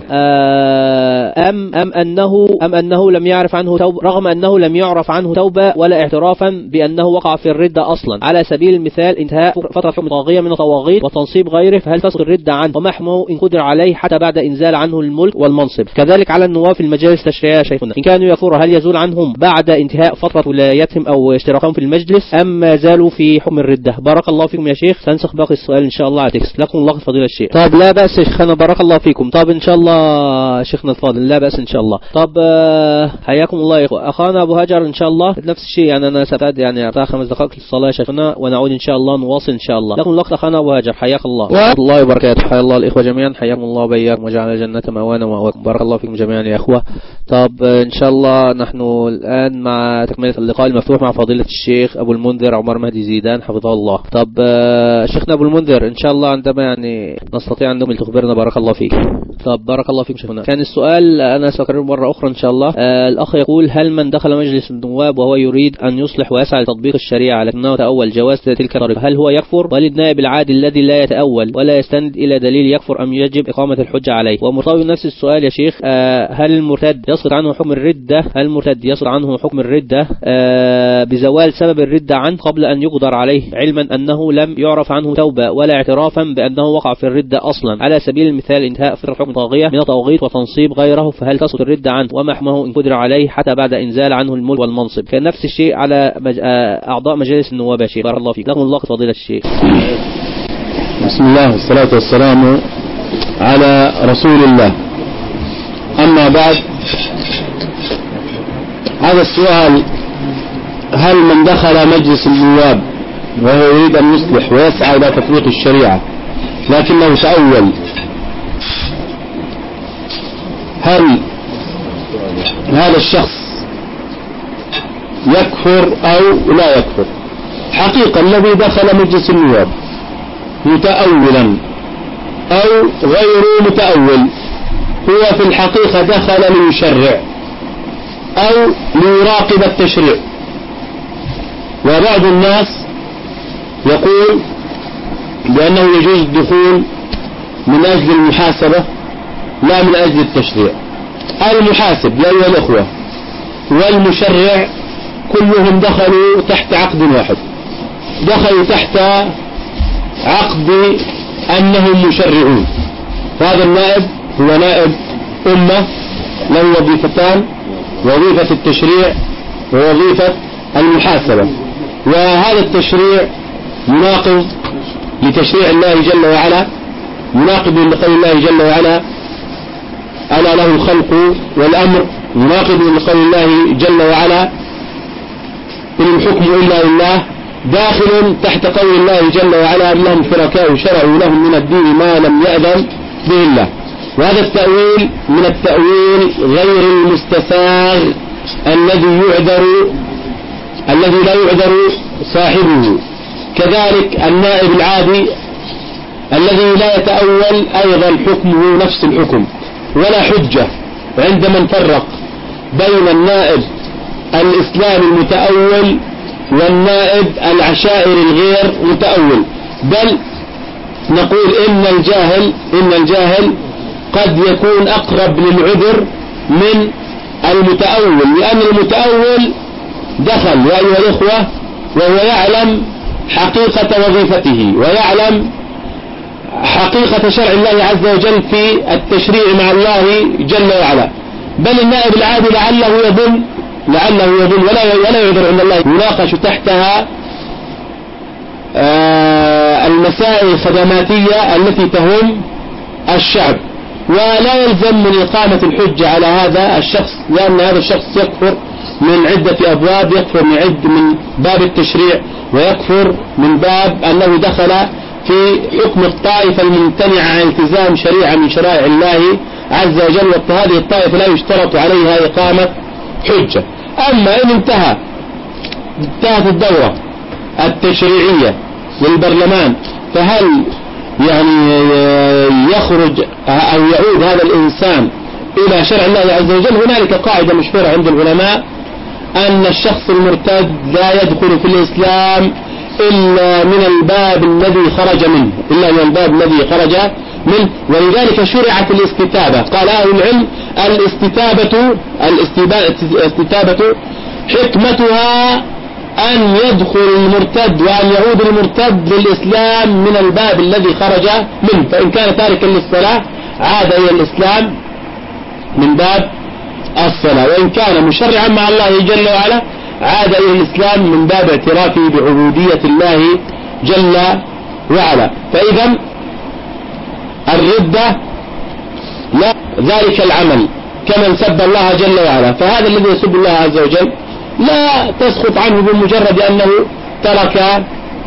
آه أم أم أنه أم أنه لم يعرف عنه توبة، رغم أنه لم يعرف عنه توبة ولا اعترافا بأنه وقع في الردة أصلا؟ على سبيل المثال انتهاء فترة حكم طاغية من الطواغيت وتنصيب غيره، فهل تسقط الردة عنه ومحمه إن قدر عليه حتى بعد إنزال عنه الملك والمنصب؟ كذلك على النواب في المجالس التشريعية شيخنا، إن كانوا يكفروا هل يزول عنهم بعد انتهاء فترة ولايتهم أو اشتراكهم في المجلس أم ما زالوا في حكم الردة؟ بارك الله فيكم يا شيخ. سنسخ باقي السؤال إن شاء الله على تكست. لكم الله فضيلة الشيخ. طب لا بأس شيخنا، بارك الله فيكم. طب إن شاء الله شيخنا الفاضل، لا بأس إن شاء الله. طب حياكم الله يا إخوة. أخانا أبو هاجر إن شاء الله نفس الشيء، يعني أنا سأبتعد يعني أعطاه خمس دقائق للصلاة شيخنا ونعود إن شاء الله نواصل إن شاء الله. لكم الوقت أخانا أبو هاجر، حياك الله. ورحمة الله وبركاته. حيا الله الإخوة جميعا، حياكم الله وبياكم وجعل الجنة مأوانا ومأواكم. بارك الله فيكم جميعا يا إخوة. طب إن شاء الله نحن الآن مع تكملة اللقاء المفتوح مع فضيلة الشيخ أبو المنذر عمر مهدي زيدان حفظه الله. طب شيخنا أبو المنذر إن شاء الله عندما يعني نستطيع أن نكمل تخبرنا. بارك الله فيك. طب بارك الله فيكم شيخنا. كان السؤال أنا سأكرره مرة أخرى إن شاء الله. آه الأخ يقول: هل من دخل مجلس النواب وهو يريد أن يصلح ويسعى لتطبيق الشريعة لكنه تأول جواز تلك الطريقة هل هو يكفر؟ وللنائب النائب العادل الذي لا يتأول ولا يستند إلى دليل يكفر أم يجب إقامة الحجة عليه؟ ومرتبط نفس السؤال يا شيخ، آه هل المرتد يسقط عنه حكم الردة هل المرتد يسقط عنه حكم الردة آه بزوال سبب الردة عنه قبل أن يقدر عليه، علما أنه لم يعرف عنه توبة ولا اعترافا بأنه وقع في الردة أصلا، على سبيل المثال انتهاء فترة حكم طاغية من التوغيط وتنصيب غيره، فهل تسقط الردة عنه وما حكمه إن قدر عليه حتى بعد إنزال عنه الملك والمنصب؟ كان نفس الشيء على مج... أعضاء مجالس النواب يا شيخ. بارك الله فيك. لكم الله فضيلة الشيخ. بسم الله والصلاة والسلام على رسول الله. أما بعد، هذا السؤال: هل من دخل مجلس النواب وهو يريد أن يصلح ويسعى إلى تطبيق الشريعة لكنه تأول، هل هذا الشخص يكفر أو لا يكفر؟ حقيقة الذي دخل مجلس النواب متأولا أو غير متأول هو في الحقيقة دخل ليشرع أو ليراقب التشريع. وبعض الناس يقول بأنه يجوز الدخول من أجل المحاسبة لا من أجل التشريع. المحاسب يا أيها الأخوة والمشرع كلهم دخلوا تحت عقد واحد، دخلوا تحت عقد أنهم مشرعون. هذا النائب هو نائب أمة له وظيفتان: وظيفة التشريع ووظيفة المحاسبة. وهذا التشريع مناقض لتشريع الله جل وعلا، مناقض لقول الله جل وعلا: ألا له الخلق والأمر، مناقض لقول الله جل وعلا: إن الحكم إلا لله، داخل تحت قول الله جل وعلا: لهم شركاء شرعوا لهم من الدين ما لم يأذن به الله. وهذا التأويل من التأويل غير المستساغ الذي يعذر الذي لا يعذر صاحبه. كذلك النائب العادي الذي لا يتأول أيضا حكمه نفس الحكم ولا حجة عند من فرق بين النائب الإسلامي المتأول والنائب العشائري الغير متأول. بل نقول إن الجاهل إن الجاهل قد يكون أقرب للعذر من المتأول، لأن المتأول دخل يا أيها الإخوة وهو يعلم حقيقة وظيفته ويعلم حقيقة شرع الله عز وجل في التشريع مع الله جل وعلا. بل النائب العادي لعله يظن لعله يظن ولا ولا يعذر عند الله يناقش تحتها المسائل الخدماتية التي تهم الشعب، ولا يلزم من إقامة الحجة على هذا الشخص، لأن هذا الشخص يكفر من عدة أبواب: يكفر من عد من باب التشريع، ويكفر من باب أنه دخل في حكم الطائفة الممتنعة عن التزام شريعة من شرائع الله عز وجل، وهذه الطائفة لا يشترط عليها إقامة حجة. أما إن انتهى انتهت الدورة التشريعية للبرلمان، فهل يعني يخرج أو يعود هذا الإنسان إلى شرع الله عز وجل؟ هنالك قاعدة مشهورة عند العلماء أن الشخص المرتد لا يدخل في الإسلام إلا من الباب الذي خرج منه إلا من الباب الذي خرج منه ولذلك شرعت الاستتابة. قال أهل العلم: الاستتابة الاستتابة حكمتها أن يدخل المرتد وأن يعود المرتد للإسلام من الباب الذي خرج منه، فإن كان تاركا للصلاة عاد إلى الإسلام من باب الصلاة، وإن كان مشرعا مع الله جل وعلا عاد إلى الإسلام من باب اعترافه بعبودية الله جل وعلا. فإذا الردة لا ذلك العمل كمن سب الله جل وعلا، فهذا الذي يسب الله عز وجل لا تسقط عنه بمجرد أنه ترك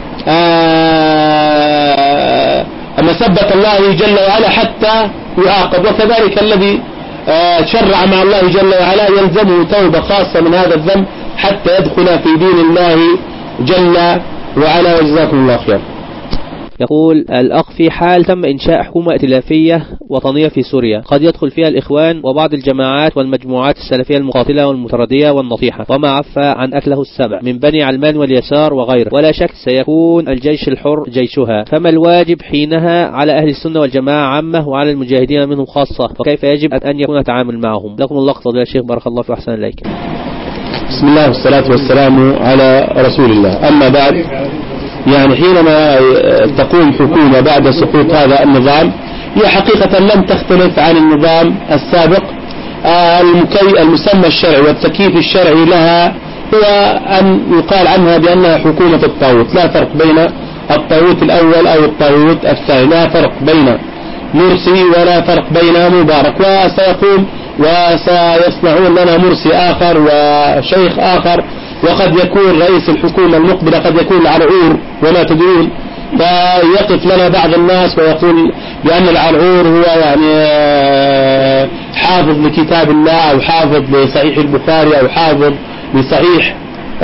مسبة الله جل وعلا حتى يعاقب. وكذلك الذي شرع مع الله جل وعلا يلزمه توبة خاصة من هذا الذنب حتى يدخل في دين الله جل وعلا. وجزاكم الله خير. يقول الأخ: في حال تم إنشاء حكومة ائتلافية وطنية في سوريا قد يدخل فيها الإخوان وبعض الجماعات والمجموعات السلفية المقاتلة والمتردية والنطيحة وما عفى عن أكله السبع من بني علمان واليسار وغيره، ولا شك سيكون الجيش الحر جيشها، فما الواجب حينها على أهل السنة والجماعة عامة وعلى المجاهدين منهم خاصة، وكيف يجب أن يكون التعامل معهم؟ لكم الله فضيلة الشيخ، بارك الله في أحسن إليك. بسم الله والصلاة والسلام على رسول الله. أما بعد، يعني حينما تقوم حكومة بعد سقوط هذا النظام هي حقيقة لم تختلف عن النظام السابق. المكي المسمى الشرعي والتكييف الشرعي لها هو أن يقال عنها بأنها حكومة الطاغوت، لا فرق بين الطاغوت الأول أو الطاغوت الثاني، لا فرق بين مرسي ولا فرق بين مبارك، وسيقوم وسيصنعون لنا مرسي آخر وشيخ آخر، وقد يكون رئيس الحكومة المقبلة قد يكون العرعور وما تدرون، فيقف لنا بعض الناس ويقول بأن العرعور هو يعني حافظ لكتاب الله أو حافظ لصحيح البخاري أو حافظ لصحيح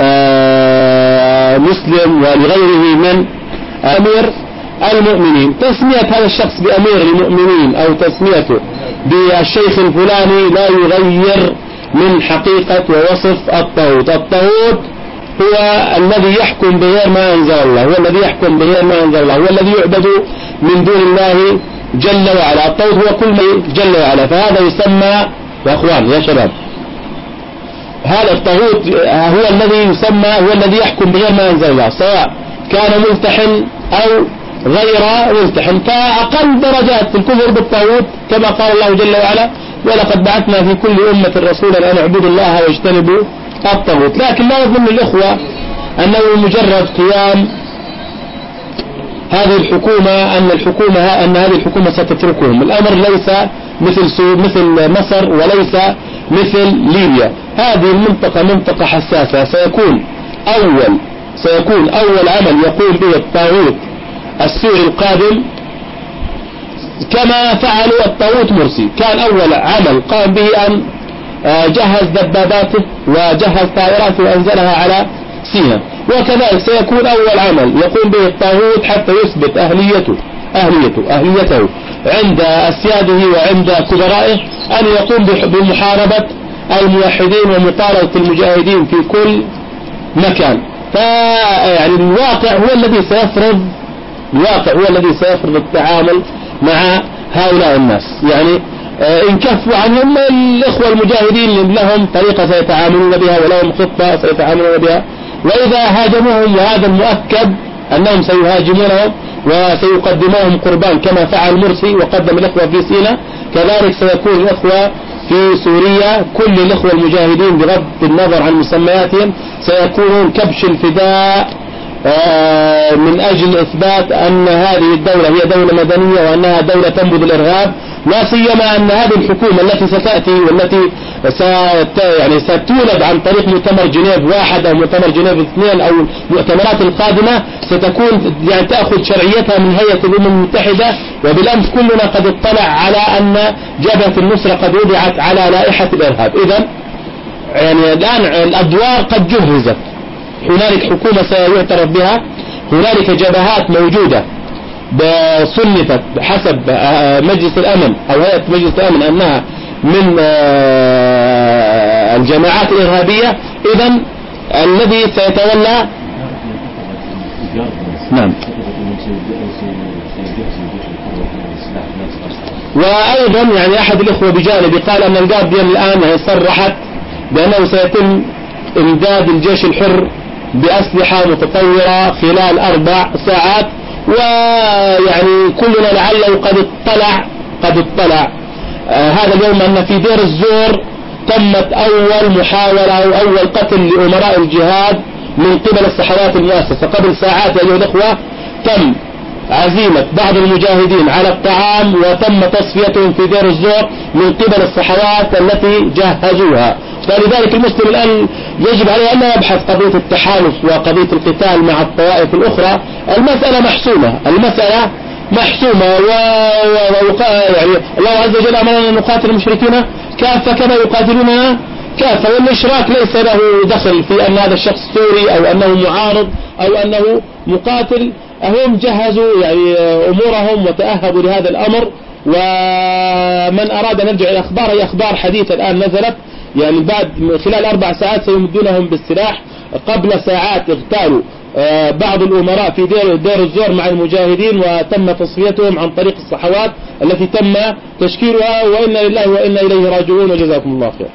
مسلم ولغيره من أمير المؤمنين. تسمية هذا الشخص بأمير المؤمنين أو تسميته بالشيخ الفلاني لا يغير من حقيقة ووصف الطاغوت. الطاغوت هو الذي يحكم بغير ما أنزل الله، هو الذي يحكم بغير ما أنزل الله، هو الذي يعبد من دون الله جل وعلا. الطاغوت هو كل ما جل وعلا، فهذا يسمى يا أخوان يا شباب، هذا الطاغوت هو الذي يسمى هو الذي يحكم بغير ما أنزل الله، سواء كان ملتحن أو غير ملتحن. فأقل درجات في الكفر بالطاغوت كما قال الله جل وعلا: ولقد بعثنا في كل أمة رسولا أن اعبدوا الله واجتنبوا الطاغوت. لكن لا يظن الإخوة أنه مجرد قيام هذه الحكومة أن الحكومة أن هذه الحكومة ستتركهم. الأمر ليس مثل مثل مصر وليس مثل ليبيا. هذه المنطقة منطقة حساسة. سيكون أول سيكون أول عمل يقوم به الطاغوت السوري القادم كما فعلوا الطاغوت مرسي. كان أول عمل قام به أن جهز دباباته وجهز طائراته وأنزلها على سيناء، وكذلك سيكون أول عمل يقوم به الطاغوت حتى يثبت أهليته أهليته أهليته عند أسياده وعند كبرائه أن يقوم بمحاربة الموحدين ومطاردة المجاهدين في كل مكان. فيعني الواقع هو الذي سيفرض الواقع هو الذي سيفرض التعامل مع هؤلاء الناس. يعني إن كفوا عنهم الإخوة المجاهدين لهم طريقة سيتعاملون بها ولهم خطة سيتعاملون بها، وإذا هاجموهم وهذا المؤكد أنهم سيهاجمونهم وسيقدموهم قربان كما فعل مرسي وقدم الإخوة في سيناء، كذلك سيكون الإخوة في سوريا كل الإخوة المجاهدين بغض النظر عن مسمياتهم سيكونون كبش الفداء من أجل إثبات أن هذه الدولة هي دولة مدنية وأنها دولة تنبذ الإرهاب. لا سيما أن هذه الحكومة التي ستأتي والتي ست يعني ستولد عن طريق مؤتمر جنيف واحد أو مؤتمر جنيف اثنين أو المؤتمرات القادمة ستكون يعني تأخذ شرعيتها من هيئة الأمم المتحدة. وبالأمس كلنا قد اطلع على أن جبهة النصرة قد وضعت على لائحة الإرهاب. إذن يعني الآن الأدوار قد جهزت، هنالك حكومة سيعترف بها، هنالك جبهات موجودة صنفت بحسب مجلس الأمن أو هيئة مجلس الأمن أنها من الجماعات الإرهابية. إذن الذي سيتولى نعم. وأيضا يعني أحد الإخوة بجانبي قال أن الجارديان الآن صرحت بأنه سيتم إمداد الجيش الحر بأسلحة متطورة خلال أربع ساعات. ويعني كلنا لعله قد اطلع قد اطلع آه هذا اليوم أن في دير الزور تمت أول محاولة أو أول قتل لأمراء الجهاد من قبل الصحوات المؤسسة. قبل ساعات أيها الأخوة تم عزيمة بعض المجاهدين على الطعام وتم تصفيتهم في دير الزور من قبل الصحوات التي جهزوها. فلذلك المسلم الآن يجب عليه أن يبحث قضية التحالف وقضية القتال مع الطوائف الأخرى. المسألة محسومة المسألة محسومة و... و... يعني الله عز وجل أمرنا أن نقاتل المشركين كافة كما يقاتلوننا كافة، والإشراك ليس له دخل في أن هذا الشخص سوري أو أنه معارض أو أنه مقاتل. هم جهزوا يعني أمورهم وتأهبوا لهذا الأمر. ومن أراد أن يرجع إلى أخبار، هي أخبار حديثة الآن نزلت، يعني بعد خلال أربع ساعات سيمدونهم بالسلاح. قبل ساعات اغتالوا بعض الأمراء في دير, دير الزور مع المجاهدين، وتم تصفيتهم عن طريق الصحوات التي تم تشكيلها، وإنا لله وإنا إليه راجعون، وجزاكم الله خير.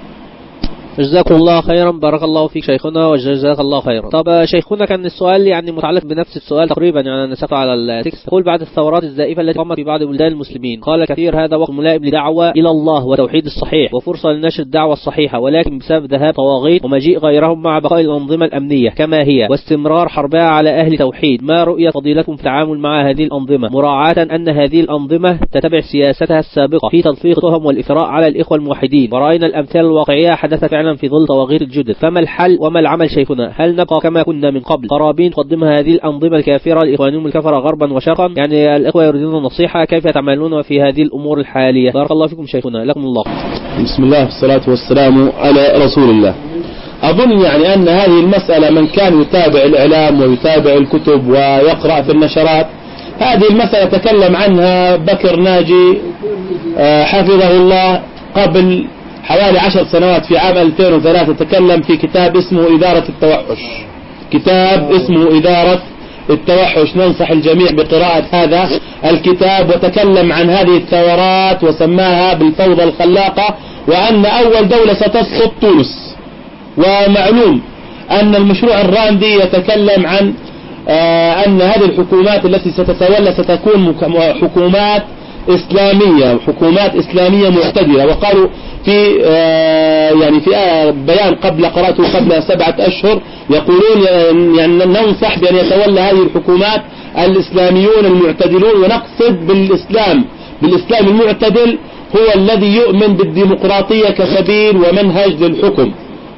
جزاكم الله خيرا، بارك الله فيك شيخنا وجزاك الله خيرا. طب شيخنا كان السؤال يعني متعلق بنفس السؤال تقريبا، يعني أنا نسيت على التكست. يقول بعد الثورات الزائفة التي قامت في بعض بلدان المسلمين، قال كثير هذا وقت ملائم لدعوة إلى الله وتوحيد الصحيح وفرصة لنشر الدعوة الصحيحة، ولكن بسبب ذهاب طواغيت ومجيء غيرهم مع بقاء الأنظمة الأمنية كما هي واستمرار حربها على أهل توحيد، ما رؤية فضيلتكم في التعامل مع هذه الأنظمة، مراعاة أن هذه الأنظمة تتبع سياستها السابقة في تلفيق التهم والإثراء على الإخوة الموحدين، ورأينا الأمثال الواقعية حدثت فعلا في ظل طواغيت الجدد، فما الحل وما العمل شيخنا؟ هل نبقى كما كنا من قبل قرابين تقدمها هذه الأنظمة الكافرة لإخوانهم الكفرة غربا وشرقا؟ يعني الإخوة يريدون النصيحة، كيف تعملون في هذه الأمور الحالية؟ بارك الله فيكم شيخنا، لكم الله. بسم الله والصلاة والسلام على رسول الله. أظن يعني أن هذه المسألة من كان يتابع الإعلام ويتابع الكتب ويقرأ في النشرات، هذه المسألة تكلم عنها بكر ناجي حفظه الله قبل حوالي عشر سنوات، في عام ألفين وثلاثة تكلم في كتاب اسمه إدارة التوحش، كتاب اسمه إدارة التوحش. ننصح الجميع بقراءة هذا الكتاب، وتكلم عن هذه الثورات وسماها بالفوضى الخلاقة، وأن أول دولة ستسقط تونس. ومعلوم أن المشروع الراندي يتكلم عن أن هذه الحكومات التي ستتولى ستكون حكومات إسلامية، حكومات إسلامية معتدلة. وقالوا في يعني في بيان قبل قرأته قبل سبعة أشهر يقولون يعني ننصح بأن يتولى هذه الحكومات الإسلاميون المعتدلون، ونقصد بالإسلام بالإسلام المعتدل هو الذي يؤمن بالديمقراطية كسبيل ومنهج للحكم،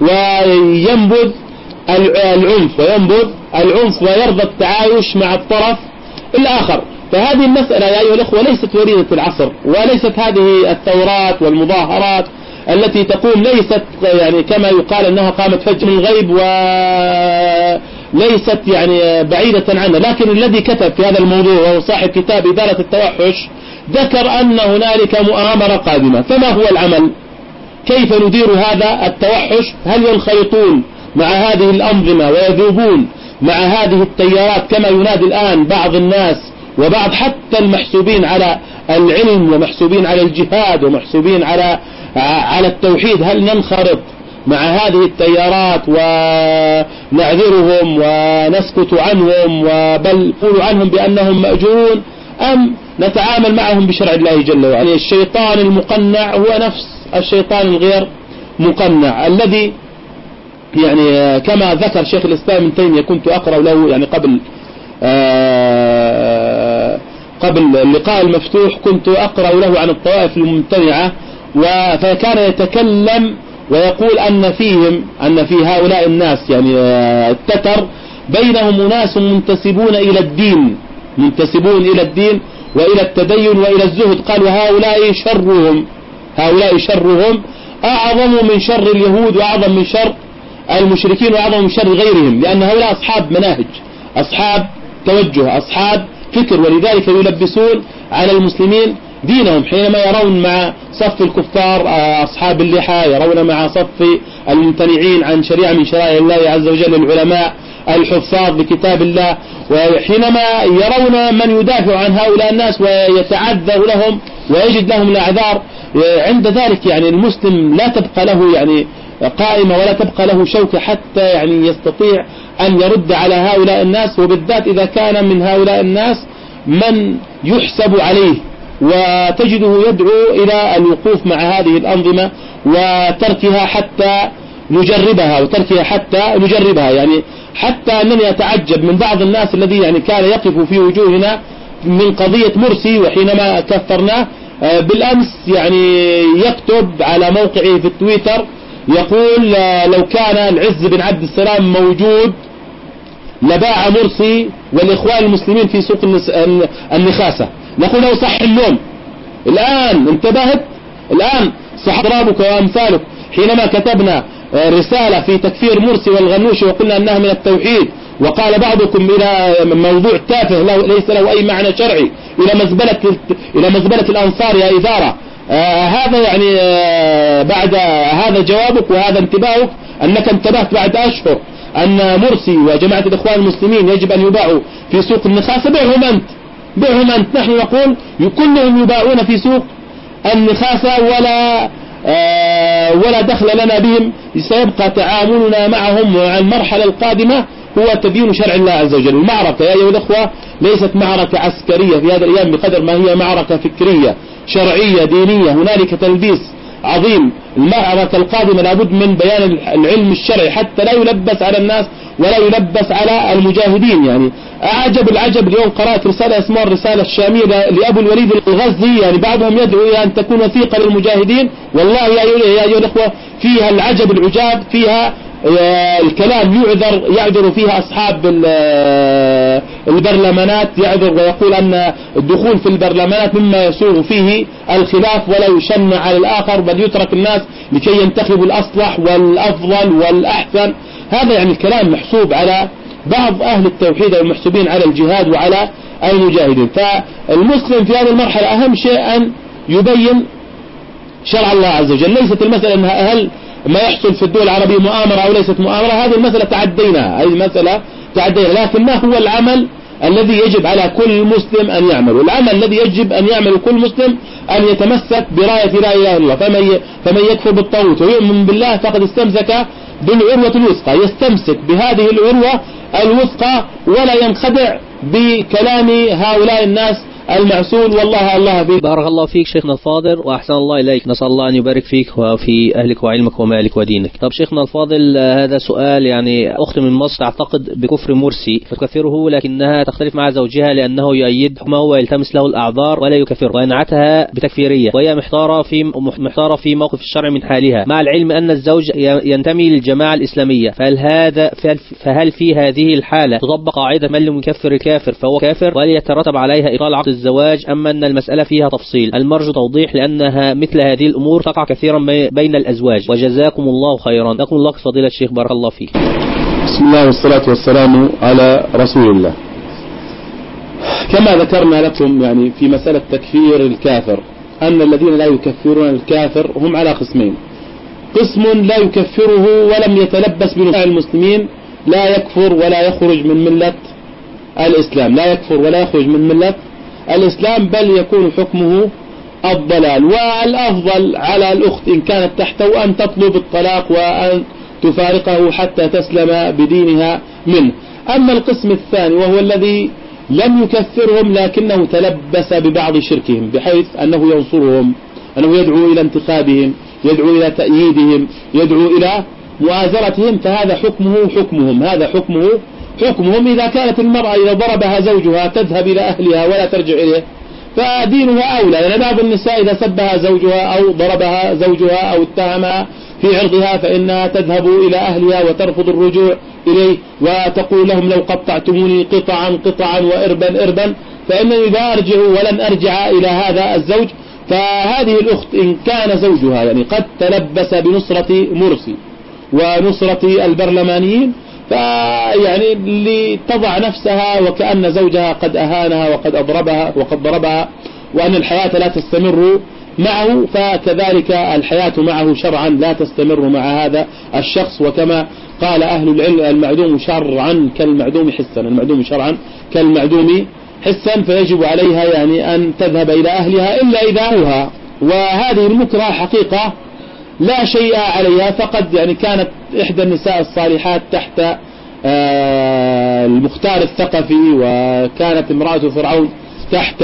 وينبذ العنف وينبذ العنف ويرضى التعايش مع الطرف الآخر. فهذه المسألة يا أيها الأخوة ليست وريدة العصر، وليست هذه الثورات والمظاهرات التي تقوم ليست يعني كما يقال أنها قامت فجر من الغيب، وليست يعني بعيدة عنها. لكن الذي كتب في هذا الموضوع وهو صاحب كتاب إدارة التوحش ذكر أن هنالك مؤامرة قادمة. فما هو العمل؟ كيف ندير هذا التوحش؟ هل ينخرطون مع هذه الأنظمة ويذوبون مع هذه التيارات كما ينادي الآن بعض الناس وبعض حتى المحسوبين على العلم ومحسوبين على الجهاد ومحسوبين على على التوحيد؟ هل ننخرط مع هذه التيارات ونعذرهم ونسكت عنهم وبل نقول عنهم بأنهم مأجورون، أم نتعامل معهم بشرع الله جل وعلا؟ يعني الشيطان المقنع هو نفس الشيطان الغير مقنع الذي يعني كما ذكر شيخ الإسلام ابن تيمية، كنت أقرأ له يعني قبل آه قبل اللقاء المفتوح كنت أقرأ له عن الطوائف الممتنعة، فكان يتكلم ويقول أن فيهم أن في هؤلاء الناس يعني التتر بينهم أناس منتسبون إلى الدين منتسبون إلى الدين وإلى التدين وإلى الزهد. قال وهؤلاء شرهم هؤلاء شرهم أعظم من شر اليهود وأعظم من شر المشركين وأعظم من شر غيرهم، لأن هؤلاء أصحاب مناهج، أصحاب توجه، أصحاب فكر، ولذلك يلبسون على المسلمين دينهم حينما يرون مع صف الكفار أصحاب اللحى، يرون مع صف الممتنعين عن شريعة من شرائع الله عز وجل العلماء الحفاظ بكتاب الله، وحينما يرون من يدافع عن هؤلاء الناس ويتعذر لهم ويجد لهم الأعذار، عند ذلك يعني المسلم لا تبقى له يعني قائمة ولا تبقى له شوكة حتى يعني يستطيع أن يرد على هؤلاء الناس، وبالذات إذا كان من هؤلاء الناس من يحسب عليه وتجده يدعو إلى الوقوف مع هذه الأنظمة وتركها حتى نجربها وتركها حتى نجربها يعني حتى أنني أتعجب من بعض الناس الذي يعني كان يقف في وجوهنا من قضية مرسي، وحينما كفرناه بالأمس يعني يكتب على موقعه في التويتر يقول لو كان العز بن عبد السلام موجود لباع مرسي والإخوان المسلمين في سوق النخاسة. نقول له صح اليوم الآن انتبهت الآن صح ضرابك وأمثالك حينما كتبنا رسالة في تكفير مرسي والغنوشي وقلنا أنها من التوحيد وقال بعضكم إلى موضوع تافه ليس له أي معنى شرعي إلى مزبلة إلى مزبلة الأنصار يا إدارة. آه هذا يعني آه بعد هذا جوابك وهذا انتباهك أنك انتبهت بعد أشهر أن مرسي وجماعة الإخوان المسلمين يجب أن يباعوا في سوق النخاسة. بيعهم أنت بيعهم أنت. نحن نقول كلهم يباعون في سوق النخاسة ولا آه ولا دخل لنا بهم. سيبقى تعاملنا معهم وعن المرحلة القادمة هو تبيين شرع الله عز وجل. المعركة يا أيها الأخوة ليست معركة عسكرية في هذا الأيام بقدر ما هي معركة فكرية شرعية دينية. هنالك تلبيس عظيم. المعركة القادمة لابد من بيان العلم الشرعي حتى لا يلبس على الناس ولا يلبس على المجاهدين. يعني أعجب العجب اليوم قرأت رسالة اسمها الرسالة الشامية لأبو الوليد الغزي، يعني بعضهم يدعو إلى أن تكون وثيقة للمجاهدين. والله يا أيها الأخوة فيها العجب العجاب، فيها الكلام يعذر يعذر فيها أصحاب البرلمانات، يعذر ويقول أن الدخول في البرلمانات مما يسوغ فيه الخلاف ولا يشنع على الآخر، بل يترك الناس لكي ينتخبوا الأصلح والأفضل والأحسن. هذا يعني الكلام محسوب على بعض أهل التوحيد المحسوبين على الجهاد وعلى المجاهدين. فالمسلم في هذه المرحلة أهم شيء أن يبين شرع الله عز وجل. ليست المسألة أنها هل ما يحصل في الدول العربية مؤامرة أو ليست مؤامرة، هذه المسألة تعدينا هذه المسألة تعدينا لكن ما هو العمل الذي يجب على كل مسلم أن يعمل؟ العمل الذي يجب أن يعمل كل مسلم أن يتمسك براية لا إله إلا الله. فمن فمن يكفر بالطاغوت ويؤمن بالله فقد استمسك بالعروة الوثقى. يستمسك بهذه العروة الوثقى ولا ينخدع بكلام هؤلاء الناس المعسول. والله الله فيك. بارك الله فيك شيخنا الفاضل وأحسن الله إليك. نسأل الله أن يبارك فيك وفي أهلك وعلمك ومالك ودينك. طب شيخنا الفاضل هذا سؤال، يعني أخت من مصر تعتقد بكفر مرسي فتكفره لكنها تختلف مع زوجها لأنه يؤيد حكمه ويلتمس له الأعذار ولا يكفر وينعتها بتكفيرية، وهي محتارة في محتارة في موقف الشرع من حالها مع العلم أن الزوج ينتمي للجماعة الإسلامية. فهل هذا فهل في هذه الحالة تطبق قاعدة من لم يكفر الكافر فهو كافر، وهل يترتب عليها إطالة عقد الزواج أما أن المسألة فيها تفصيل؟ المرجو توضيح لأنها مثل هذه الأمور تقع كثيرا بين الأزواج. وجزاكم الله خيرا. لكم الله فضيلة الشيخ بارك الله فيك. بسم الله والصلاة والسلام على رسول الله. كما ذكرنا لكم يعني في مسألة تكفير الكافر أن الذين لا يكفرون الكافر هم على قسمين. قسم لا يكفره ولم يتلبس بنفع المسلمين، لا يكفر ولا يخرج من ملة الإسلام، لا يكفر ولا يخرج من ملة الإسلام بل يكون حكمه الضلال. والأفضل على الأخت إن كانت تحته أن تطلب الطلاق وأن تفارقه حتى تسلم بدينها منه. أما القسم الثاني وهو الذي لم يكفرهم لكنه تلبس ببعض شركهم بحيث أنه ينصرهم، أنه يدعو إلى انتخابهم، يدعو إلى تأييدهم، يدعو إلى مؤازرتهم، فهذا حكمه حكمهم هذا حكمه حكمهم. إذا كانت المرأة إذا ضربها زوجها تذهب إلى أهلها ولا ترجع إليه فدينها أولى. لأن بعض النساء إذا سبها زوجها أو ضربها زوجها أو اتهمها في عرضها فإنها تذهب إلى أهلها وترفض الرجوع إليه وتقول لهم لو قطعتموني قطعا قطعا وإربا إربا فإنني إذا أرجع ولن أرجع إلى هذا الزوج. فهذه الأخت إن كان زوجها يعني قد تلبس بنصرة مرسي ونصرة البرلمانيين فيعني لتضع نفسها وكأن زوجها قد أهانها وقد أضربها وقد ضربها وأن الحياة لا تستمر معه، فكذلك الحياة معه شرعا لا تستمر مع هذا الشخص. وكما قال أهل العلم المعدوم شرعا كالمعدوم حسا، المعدوم شرعا كالمعدوم حسا، فيجب عليها يعني أن تذهب إلى أهلها إلا إذا أوها. وهذه المكره حقيقة لا شيء عليها، فقد يعني كانت إحدى النساء الصالحات تحت المختار الثقفي وكانت امرأة فرعون تحت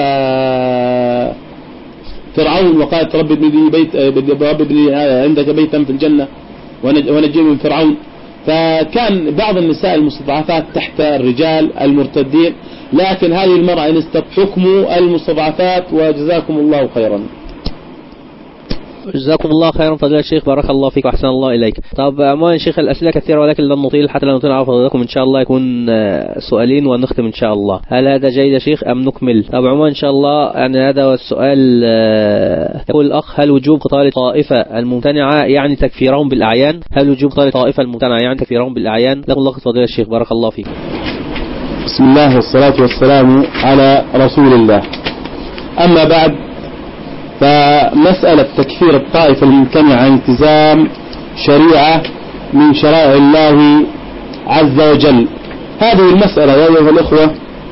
فرعون وقالت رب ابن لي بيت رب ابن لي عندك بيتا في الجنة ونجني من فرعون. فكان بعض النساء المستضعفات تحت الرجال المرتدين، لكن هذه المرأة ان استطاعت حكم المستضعفات. وجزاكم الله خيرا. جزاكم الله خيرا فضيلة الشيخ، بارك الله فيك وأحسن الله إليك. طب عموما شيخ الأسئلة كثيرة ولكن لن نطيل حتى لا نطيل على فضيلتكم، إن شاء الله يكون سؤالين ونختم إن شاء الله. هل هذا جيد يا شيخ أم نكمل؟ طب عموما إن شاء الله يعني هذا هو السؤال. يقول الأخ: هل وجوب قتال الطائفة الممتنعة يعني تكفيرهم بالأعيان؟ هل وجوب قتال الطائفة الممتنعة يعني تكفيرهم بالأعيان؟ لكم الله فضيلة الشيخ، بارك الله فيك. بسم الله والصلاة والسلام على رسول الله. أما بعد، فمسألة تكفير الطائفة الممتنعة عن التزام شريعة من شرائع الله عز وجل، هذه المسألة يا أيها الأخوة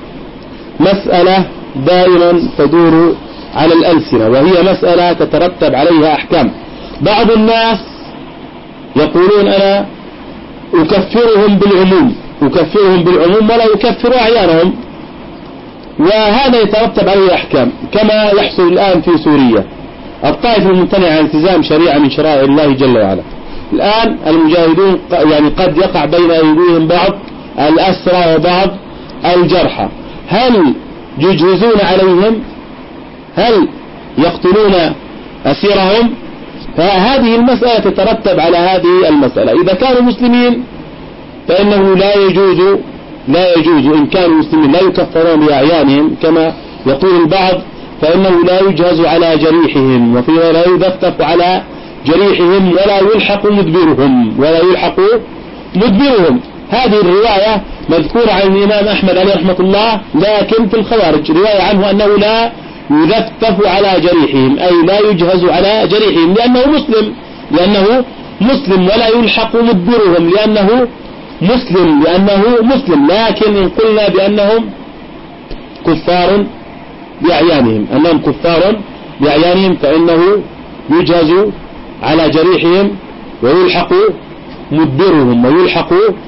مسألة دائما تدور على الألسنة، وهي مسألة تترتب عليها أحكام. بعض الناس يقولون أنا أكفرهم بالعموم أكفرهم بالعموم ولا يكفر أعيانهم، وهذا يترتب عليه أحكام كما يحصل الآن في سوريا. الطائفة الممتنعة عن التزام شريعة من شرائع الله جل وعلا، الآن المجاهدون يعني قد يقع بين أيديهم بعض الأسرى وبعض الجرحى، هل يجهزون عليهم؟ هل يقتلون أسيرهم؟ فهذه المسألة تترتب على هذه المسألة. إذا كانوا مسلمين فإنه لا يجوز لا يجوز إن كانوا مسلمين لا يكفرون بأعيانهم كما يقول البعض، فإنه لا يجهز على جريحهم، وفيها لا يدفف على جريحهم ولا يلحق مدبرهم ولا يلحق مدبرهم. هذه الرواية مذكورة عن الإمام أحمد عليه رحمة الله، لكن في الخوارج رواية عنه أنه لا يدفف على جريحهم، أي لا يجهز على جريحهم لأنه مسلم لأنه مسلم ولا يلحق مدبرهم لأنه مسلم لأنه مسلم لكن إن قلنا بأنهم كفار بأعيانهم أنهم كفار بأعيانهم فإنه يجهز على جريحهم ويلحق مدبرهم ويلحق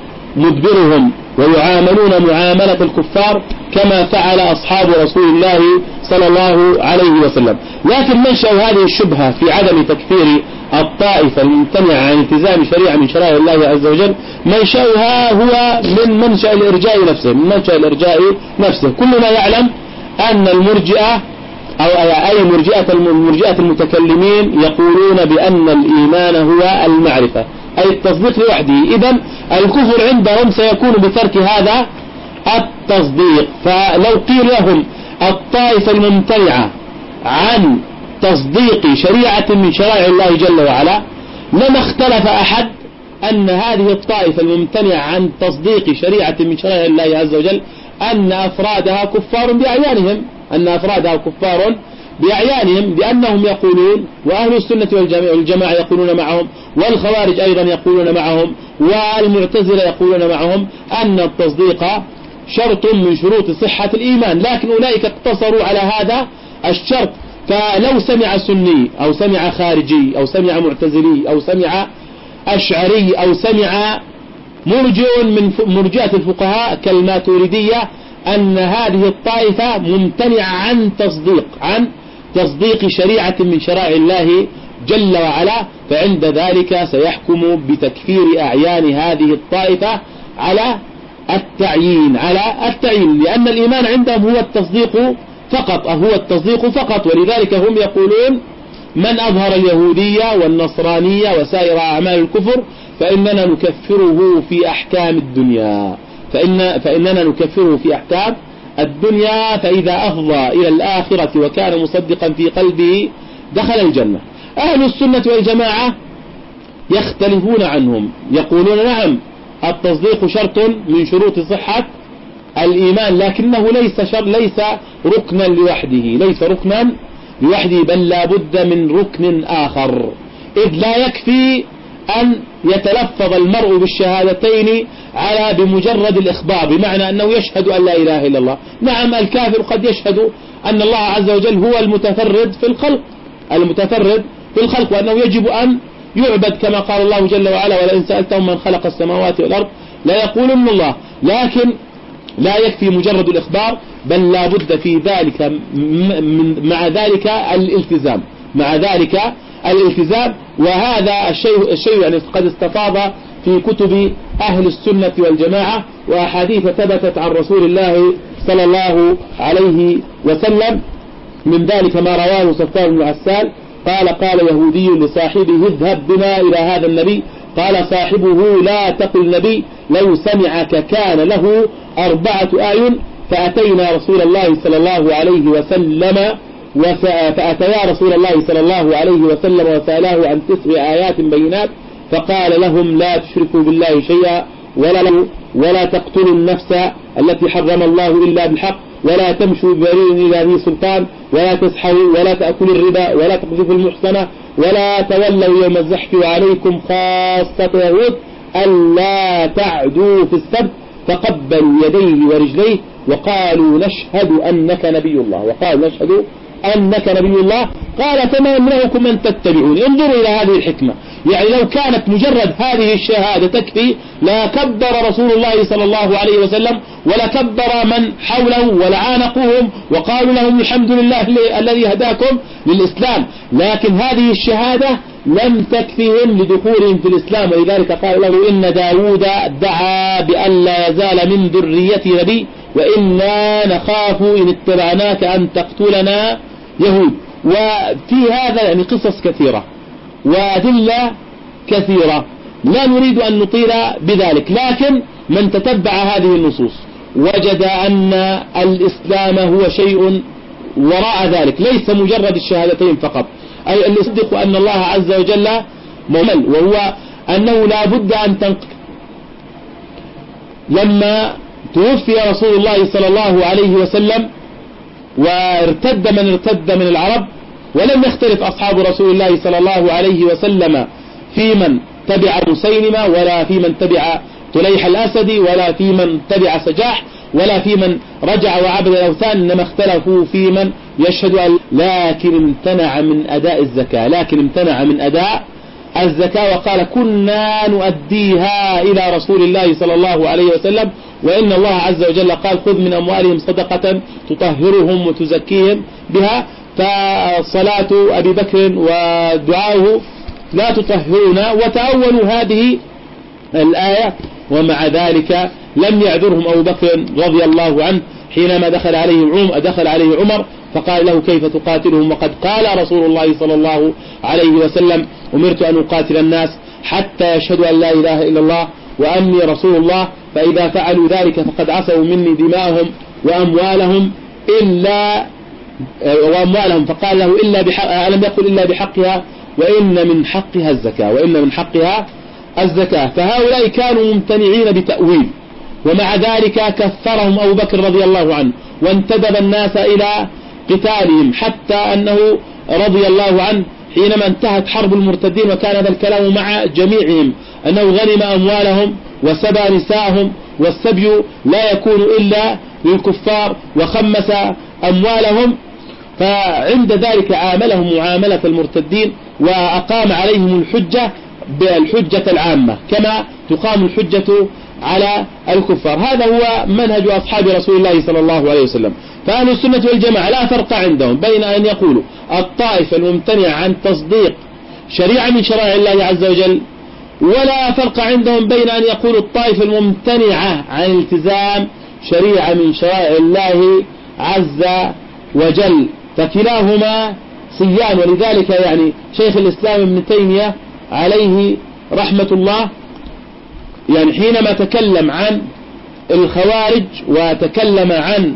مدبرهم ويعاملون معاملة الكفار كما فعل أصحاب رسول الله صلى الله عليه وسلم. لكن منشأ هذه الشبهة في عدم تكفير الطائفة الممتنعة عن التزام شريعة من شرائع الله عز وجل منشأها هو من منشأ الإرجاء نفسه من منشأ الإرجاء نفسه. كلنا يعلم أن المرجئة أو أي مرجئة المرجئة المتكلمين يقولون بأن الإيمان هو المعرفة أي التصديق لوحده، إذن الكفر عندهم سيكون بترك هذا التصديق. فلو قيل لهم الطائفة الممتنعة عن تصديق شريعة من شرائع الله جل وعلا لما اختلف أحد أن هذه الطائفة الممتنعة عن تصديق شريعة من شرائع الله عز وجل أن أفرادها كفار بأعيانهم أن أفرادها كفار بأعيانهم لأنهم يقولون، وأهل السنة والجماعة يقولون معهم، والخوارج أيضا يقولون معهم، والمعتزلة يقولون معهم أن التصديق شرط من شروط صحة الإيمان، لكن أولئك اقتصروا على هذا الشرط. فلو سمع سني أو سمع خارجي أو سمع معتزلي أو سمع أشعري أو سمع مرجئ من مرجئة الفقهاء كالماتريدية أن هذه الطائفة ممتنعة عن تصديق عن تصديق شريعة من شرائع الله جل وعلا، فعند ذلك سيحكم بتكفير أعيان هذه الطائفة على التعيين على التعيين لأن الإيمان عندهم هو التصديق فقط هو التصديق فقط ولذلك هم يقولون من أظهر اليهودية والنصرانية وسائر أعمال الكفر فإننا نكفره في أحكام الدنيا فإن فإننا نكفره في أحكام الدنيا فإذا أفضى إلى الآخرة وكان مصدقا في قلبه دخل الجنة. أهل السنة والجماعة يختلفون عنهم، يقولون نعم التصديق شرط من شروط صحة الإيمان لكنه ليس شر ليس ركنا لوحده ليس ركنا لوحده بل لا بد من ركن آخر، إذ لا يكفي أن يتلفظ المرء بالشهادتين على بمجرد الإخبار، بمعنى أنه يشهد أن لا إله إلا الله. نعم الكافر قد يشهد أن الله عز وجل هو المتفرد في الخلق المتفرد في الخلق وأنه يجب أن يعبد كما قال الله جل وعلا ولئن سألتهم من خلق السماوات والأرض لا يقولن الله، لكن لا يكفي مجرد الإخبار بل لا بد في ذلك مع ذلك الالتزام مع ذلك الالتزام وهذا الشيء الشيء يعني قد استفاض في كتب أهل السنة والجماعة وأحاديث ثبتت عن رسول الله صلى الله عليه وسلم، من ذلك ما رواه صفوان بن عسال قال قال يهودي لصاحبه اذهب بنا إلى هذا النبي. قال صاحبه لا تقل نبي، لو سمعك كان له أربعة أعين. فأتينا رسول الله صلى الله عليه وسلم فأتيا رسول الله صلى الله عليه وسلم وسأله عن تسع آيات بينات، فقال لهم لا تشركوا بالله شيئا ولا, ولا تقتلوا النفس التي حرم الله إلا بالحق، ولا تمشوا ببريء إلى ذي سلطان، ولا تسحروا، ولا تأكلوا الربا، ولا تقذفوا المحصنة، ولا تولوا يوم الزحف، وعليكم خاصة يهود ألا تعدوا في السبت. فقبلوا يديه ورجليه وقالوا نشهد أنك نبي الله، وقالوا نشهد أنك نبي الله. قال فما يمنعكم أن تتبعون. انظروا إلى هذه الحكمة، يعني لو كانت مجرد هذه الشهادة تكفي لا كبر رسول الله صلى الله عليه وسلم ولا كبر من حوله ولا عانقوهم وقالوا لهم الحمد لله الذي هداكم للإسلام، لكن هذه الشهادة لم تكفيهم لدخولهم في الإسلام. ولذلك قال له إن داود دعا بأن لا يزال من ذرية نبي وإنا نخاف إن اتبعناك أن تقتلنا يهود. وفي هذا يعني قصص كثيرة وأدلة كثيرة لا نريد أن نطيل بذلك، لكن من تتبع هذه النصوص وجد أن الإسلام هو شيء وراء ذلك، ليس مجرد الشهادتين فقط، أي أن يصدق أن الله عز وجل مؤمن، وهو أنه لا بد أن تنقل. لما توفي رسول الله صلى الله عليه وسلم وارتد من ارتد من العرب، ولم يختلف أصحاب رسول الله صلى الله عليه وسلم في من تبع مسيلمة ولا في من تبع طليح الأسدي ولا في من تبع سجاح ولا في من رجع وعبد الأوثان، إنما اختلفوا في من يشهد أن لكن امتنع من أداء الزكاة لكن امتنع من أداء الزكاة وقال كنا نؤديها إلى رسول الله صلى الله عليه وسلم، وإن الله عز وجل قال خذ من أموالهم صدقة تطهرهم وتزكيهم بها. فصلاة أبي بكر ودعاؤه لا تطهرنا، وتأولوا هذه الآية، ومع ذلك لم يعذرهم أبو بكر رضي الله عنه حينما دخل عليه عمر دخل عليه عمر فقال له كيف تقاتلهم وقد قال رسول الله صلى الله عليه وسلم أمرت أن أقاتل الناس حتى يشهدوا أن لا إله إلا الله وأني رسول الله، فإذا فعلوا ذلك فقد عصوا مني دماءهم وأموالهم إلا وأموالهم فقال له إلا بحق ألم يقل إلا بحقها وإن من حقها الزكاة وإن من حقها الزكاة. فهؤلاء كانوا ممتنعين بتأويل، ومع ذلك كفرهم أبو بكر رضي الله عنه وانتدب الناس إلى قتالهم، حتى أنه رضي الله عنه حينما انتهت حرب المرتدين وكان هذا الكلام مع جميعهم أنه غنم أموالهم وسبى نساءهم، والسبي لا يكون إلا للكفار، وخمس أموالهم. فعند ذلك عاملهم معاملة المرتدين وأقام عليهم الحجة بالحجة العامة كما تقام الحجة على الكفار. هذا هو منهج أصحاب رسول الله صلى الله عليه وسلم. فأهل السنة والجماعة لا فرق عندهم بين أن يقولوا الطائفة الممتنع عن تصديق شريعة من شرائع الله عز وجل، ولا فرق عندهم بين أن يقولوا الطائفة الممتنعة عن التزام شريعة من شرائع الله عز وجل، فكلاهما صيان. ولذلك يعني شيخ الإسلام ابن تيمية عليه رحمة الله يعني حينما تكلم عن الخوارج وتكلم عن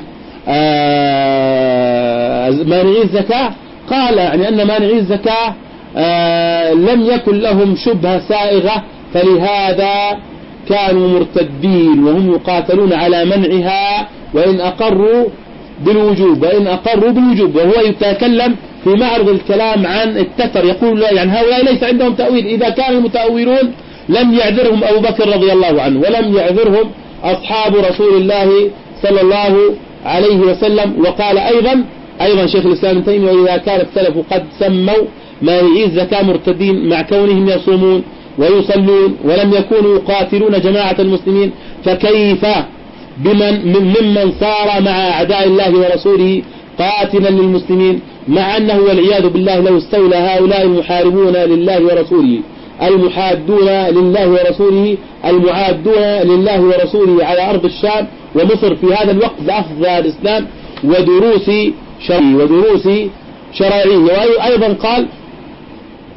مانعي الزكاة قال يعني أن مانعي الزكاة لم يكن لهم شبهة سائغة فلهذا كانوا مرتدين وهم يقاتلون على منعها وإن أقروا بالوجوب وإن أقروا بالوجوب. وهو يتكلم في معرض الكلام عن التتر، يقول يعني هؤلاء ليس عندهم تأويل، إذا كان المتأولون لم يعذرهم أبو بكر رضي الله عنه ولم يعذرهم أصحاب رسول الله صلى الله عليه وسلم. وقال أيضا أيضا شيخ الإسلام ابن تيمية وإذا كان السلف قد سموا مانعي الزكاة مرتدين مع كونهم يصومون ويصلون ولم يكونوا يقاتلون جماعة المسلمين، فكيف بمن ممن صار مع أعداء الله ورسوله قاتلا للمسلمين، مع أنه والعياذ بالله لو استولى هؤلاء المحاربون لله ورسوله المحادون لله ورسوله المعادون لله ورسوله على أرض الشام ومصر في هذا الوقت لأخذ الإسلام ودروس شرعية ودروس شرعية. وأيضا قال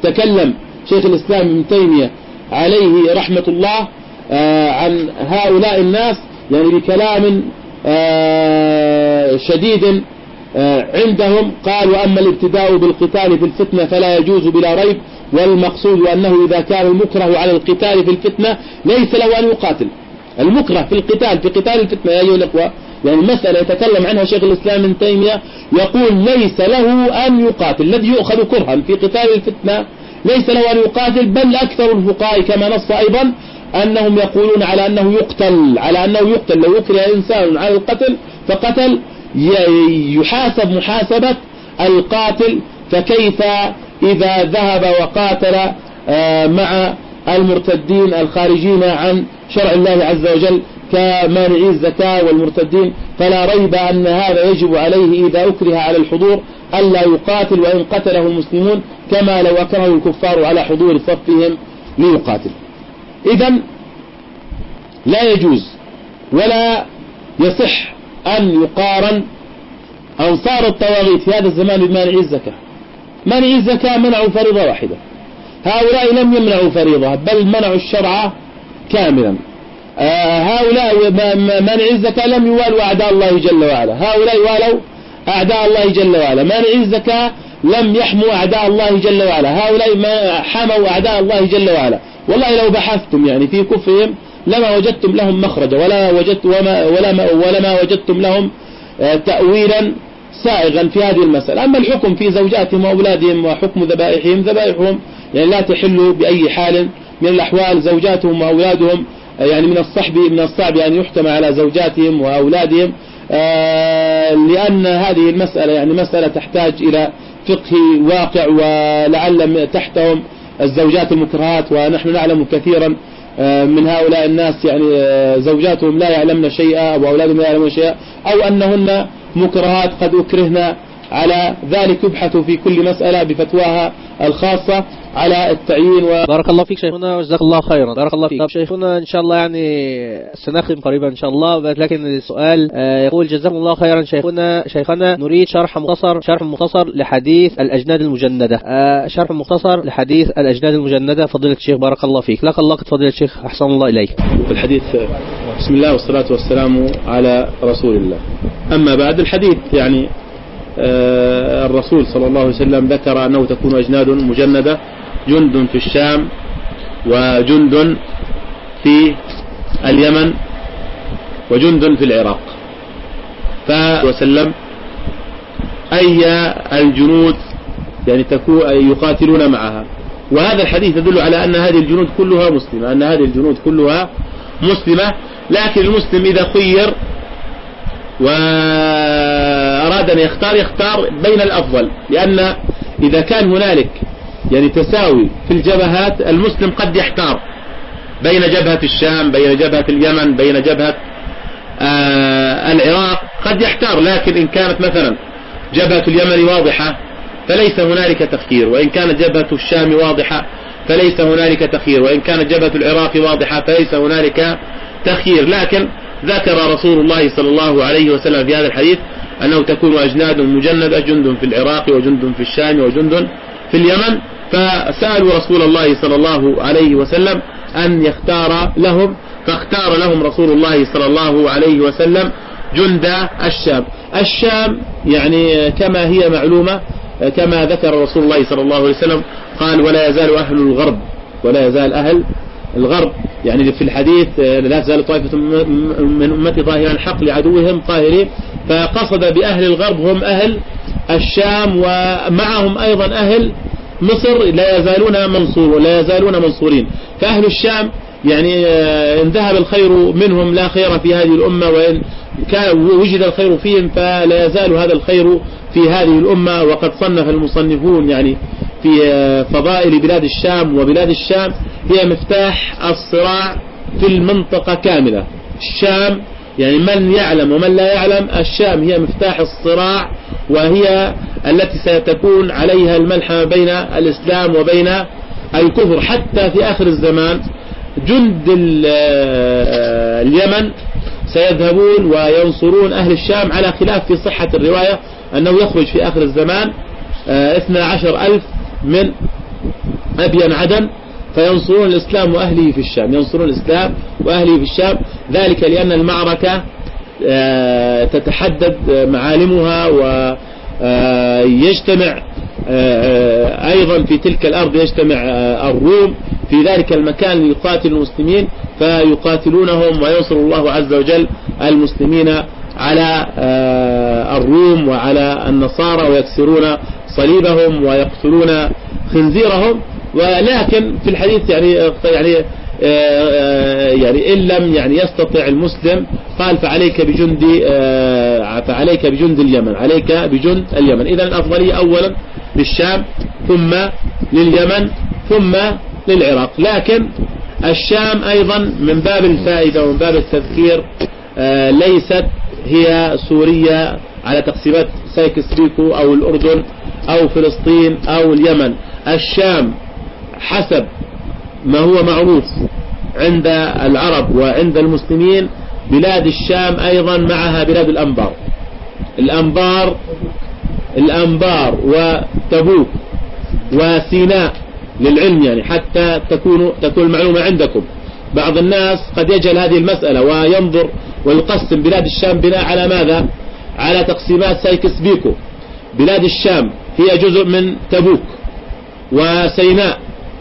تكلم شيخ الإسلام ابن تيمية عليه رحمة الله عن هؤلاء الناس يعني بكلام شديد عندهم. قال: وأما الابتداء بالقتال في الفتنة فلا يجوز بلا ريب، والمقصود أنه إذا كان المكره على القتال في الفتنة ليس له أن يقاتل. المكره في القتال في قتال الفتنة يا أيها الأخوة، يعني مسألة يتكلم عنها شيخ الإسلام ابن تيمية، يقول ليس له أن يقاتل. الذي يؤخذ كرها في قتال الفتنة ليس له أن يقاتل، بل أكثر الفقهاء كما نص أيضا أنهم يقولون على أنه يقتل، على أنه يقتل. لو يكره إنسان على القتل فقتل يحاسب محاسبة القاتل، فكيف إذا ذهب وقاتل مع المرتدين الخارجين عن شرع الله عز وجل كمانعي الزكاة والمرتدين؟ فلا ريب أن هذا يجب عليه إذا أكره على الحضور ألا يقاتل، وإن قتله المسلمون كما لو أكره الكفار على حضور صفهم ليقاتل. إذن لا يجوز ولا يصح أن يقارن أنصار الطواغيت في هذا الزمان بمانعي الزكاة. مانعي الزكاة منعوا فريضة واحدة، هؤلاء لم يمنعوا فريضة بل منعوا الشرع كاملا. آه هؤلاء مانعي الزكاة لم يوالوا أعداء الله جل وعلا، هؤلاء والوا أعداء الله جل وعلا. مانعي الزكاة لم يحموا أعداء الله جل وعلا، هؤلاء ما حموا أعداء الله جل وعلا. والله لو بحثتم يعني في كفرهم لما وجدتم لهم مخرجا، ولا وجدت وما ولا ما ولا ما وجدتم لهم تأويلا سائغا في هذه المسألة. أما الحكم في زوجاتهم وأولادهم وحكم ذبائحهم، ذبائحهم يعني لا تحل بأي حال من الأحوال. زوجاتهم وأولادهم يعني من الصحب من الصعب أن يحكم على زوجاتهم وأولادهم، لأن هذه المسألة يعني مسألة تحتاج إلى فقه واقع، ولعل تحتهم الزوجات المكرهات، ونحن نعلم كثيرا من هؤلاء الناس يعني زوجاتهم لا يعلمن شيئا وأولادهم لا يعلمون شيئا، أو أنهن مكرهات قد أكرهن على ذلك. يبحث في كل مسألة بفتواها الخاصة على التعيين. و... بارك الله فيك شيخنا وجزاك الله خيرا. بارك الله فيك. طب شيخنا إن شاء الله يعني سنختم قريبا إن شاء الله، لكن السؤال يقول: جزاكم الله خيرا شيخنا شيخنا نريد شرح مختصر شرح مختصر لحديث الأجناد المجندة. شرح مختصر لحديث الأجناد المجندة فضيلة الشيخ. بارك الله فيك. لك الله فضيلة الشيخ، أحسن الله إليك. في الحديث بسم الله والصلاة والسلام على رسول الله. أما بعد الحديث يعني الرسول صلى الله عليه وسلم ذكر أنه تكون أجناد مجندة، جند في الشام وجند في اليمن وجند في العراق. فوسلم أي الجنود يعني تكون يقاتلون معها. وهذا الحديث يدل على أن هذه الجنود كلها مسلمة، أن هذه الجنود كلها مسلمة. لكن المسلم إذا خير وأراد أن يختار يختار بين الأفضل، لأن إذا كان هنالك يعني تساوي في الجبهات المسلم قد يحتار بين جبهة الشام، بين جبهة اليمن، بين جبهة آه العراق، قد يحتار. لكن إن كانت مثلا جبهة اليمن واضحة فليس هنالك تخيير، وإن كانت جبهة الشام واضحة فليس هنالك تخيير، وإن كانت جبهة العراق واضحة فليس هنالك تخيير. لكن ذكر رسول الله صلى الله عليه وسلم في هذا الحديث أنه تكون أجناد مجندة، جند في العراق وجند في الشام وجند في اليمن. فسألوا رسول الله صلى الله عليه وسلم أن يختار لهم، فاختار لهم رسول الله صلى الله عليه وسلم جند الشام. الشام يعني كما هي معلومة، كما ذكر رسول الله صلى الله عليه وسلم قال: ولا يزال أهل الغرب ولا يزال أهل الغرب، يعني في الحديث لا تزال طائفة من أمتي ظاهرا الحق لعدوهم قاهرين. فقصد بأهل الغرب هم أهل الشام، ومعهم أيضا أهل مصر لا يزالون منصور ولا يزالون منصورين. فأهل الشام يعني إن ذهب الخير منهم لا خير في هذه الأمة، وإن كان وجد الخير فيهم فلا يزال هذا الخير في هذه الأمة. وقد صنف المصنفون يعني في فضائل بلاد الشام، وبلاد الشام هي مفتاح الصراع في المنطقة كاملة. الشام يعني من يعلم ومن لا يعلم، الشام هي مفتاح الصراع، وهي التي ستكون عليها الملحمة بين الإسلام وبين الكفر حتى في آخر الزمان. جند اليمن سيذهبون وينصرون أهل الشام، على خلاف في صحة الرواية أنه يخرج في آخر الزمان اثنى عشر ألف من أبين عدن فينصرون الإسلام وأهله في الشام، ينصرون الإسلام وأهله في الشام، ذلك لأن المعركة تتحدد معالمها ويجتمع أيضا في تلك الأرض يجتمع الروم في ذلك المكان ليقاتل المسلمين فيقاتلونهم وينصر الله عز وجل المسلمين على الروم وعلى النصارى ويكسرون صليبهم ويقتلون خنزيرهم. ولكن في الحديث يعني يعني يعني إن لم يعني يستطع المسلم قال فعليك بجند فعليك بجند اليمن، عليك بجند اليمن. إذن الأفضلية أولا للشام ثم لليمن ثم للعراق، لكن الشام أيضا من باب الفائدة ومن باب التذكير ليست هي سوريا على تقسيمات سايكس بيكو أو الأردن أو فلسطين أو اليمن. الشام حسب ما هو معروف عند العرب وعند المسلمين بلاد الشام أيضا معها بلاد الأنبار، الأنبار الأنبار وتبوك وسيناء للعلم، يعني حتى تكون تكون المعلومة عندكم. بعض الناس قد يجهل هذه المسألة وينظر ويقسم بلاد الشام بناء على ماذا؟ على تقسيمات سايكس بيكو. بلاد الشام هي جزء من تبوك وسيناء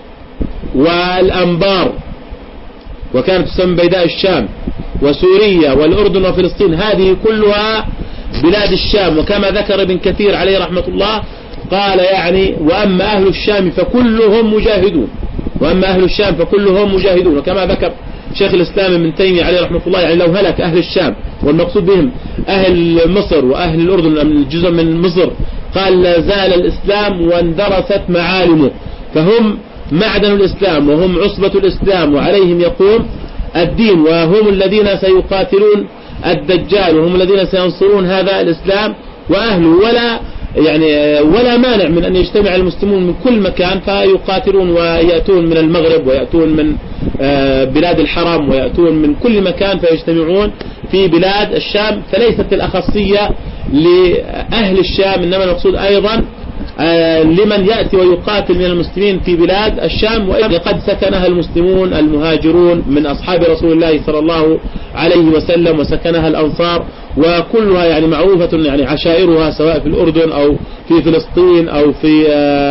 والأنبار وكانت تسمى بيداء الشام وسوريا والأردن وفلسطين، هذه كلها بلاد الشام. وكما ذكر ابن كثير عليه رحمة الله قال يعني وأما أهل الشام فكلهم مجاهدون، وأما أهل الشام فكلهم مجاهدون. وكما ذكر شيخ الإسلام ابن تيمية عليه رحمة الله يعني لو هلك أهل الشام والمقصود بهم أهل مصر وأهل الأردن جزء من مصر قال لا زال الإسلام واندرست معالمه، فهم معدن الإسلام وهم عصبة الإسلام وعليهم يقوم الدين، وهم الذين سيقاتلون الدجال وهم الذين سينصرون هذا الإسلام وأهله. ولا يعني ولا مانع من أن يجتمع المسلمون من كل مكان فيقاتلون ويأتون من المغرب ويأتون من بلاد الحرم ويأتون من كل مكان فيجتمعون في بلاد الشام. فليست الأخصية لأهل الشام، إنما المقصود أيضا لمن يأتي ويقاتل من المسلمين في بلاد الشام، وقد سكنها المسلمون المهاجرون من أصحاب رسول الله صلى الله عليه وسلم وسكنها الأنصار، وكلها يعني معروفة يعني عشائرها سواء في الأردن أو في فلسطين أو في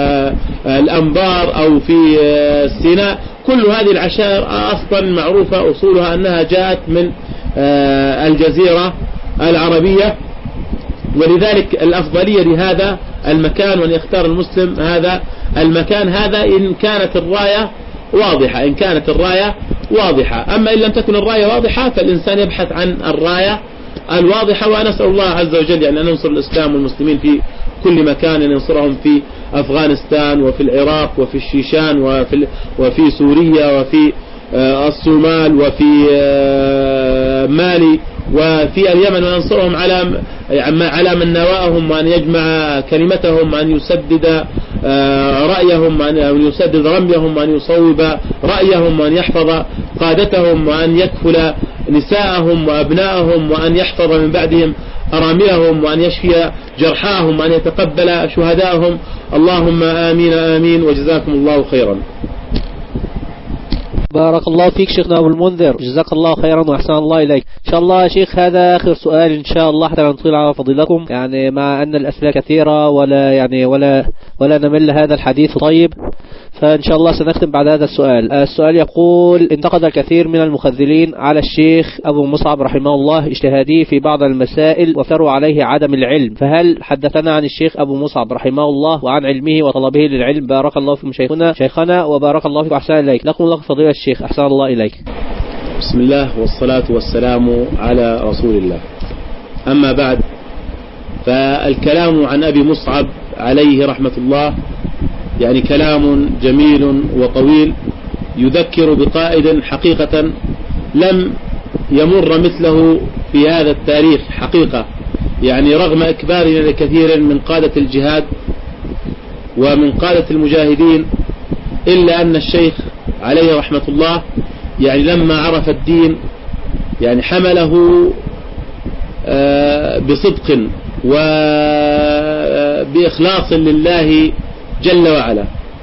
الأنبار أو في سيناء. كل هذه العشائر أصلا معروفة أصولها أنها جاءت من الجزيرة العربية، ولذلك الأفضلية لهذا المكان وأن يختار المسلم هذا المكان هذا إن كانت الراية واضحة، إن كانت الراية واضحة. أما إن لم تكن الراية واضحة فالإنسان يبحث عن الراية الواضحة. ونسأل الله عز وجل يعني أن ينصر الإسلام والمسلمين في كل مكان، أن ينصرهم في أفغانستان وفي العراق وفي الشيشان وفي, وفي سوريا وفي الصومال وفي مالي وفي اليمن، وينصرهم على على من نواهم، وأن يجمع كلمتهم، وأن يسدد رأيهم، وأن يسدد رميهم، وأن يصوب رأيهم، وأن يحفظ قادتهم، وأن يكفل نساءهم وأبنائهم، وأن يحفظ من بعدهم أراملهم، وأن يشفي جرحاهم، وأن يتقبل شهداءهم. اللهم آمين آمين، وجزاكم الله خيرا. بارك الله فيك شيخنا أبو المنذر، جزاك الله خيرا وأحسن الله إليك. إن شاء الله يا شيخ هذا آخر سؤال إن شاء الله حتى نطيل على فضيلتكم، يعني مع أن الأسئلة كثيرة ولا يعني ولا ولا نمل هذا الحديث طيب، فإن شاء الله سنختم بعد هذا السؤال. السؤال يقول: انتقد الكثير من المخذلين على الشيخ أبو مصعب رحمه الله اجتهادي في بعض المسائل وثروا عليه عدم العلم، فهل حدثنا عن الشيخ أبو مصعب رحمه الله وعن علمه وطلبه للعلم؟ بارك الله فيكم شيخنا شيخنا وبارك الله فيكم أحسن إليك. لكم الله فضيلة الشيخ، أحسن الله إليك. بسم الله والصلاة والسلام على رسول الله. أما بعد، فالكلام عن أبي مصعب عليه رحمة الله يعني كلام جميل وطويل يذكر بقائد حقيقة لم يمر مثله في هذا التاريخ حقيقة، يعني رغم إكبارنا لكثير من قادة الجهاد ومن قادة المجاهدين، إلا أن الشيخ عليه رحمة الله يعني لما عرف الدين يعني حمله بصدق وبإخلاص لله جل وعلا،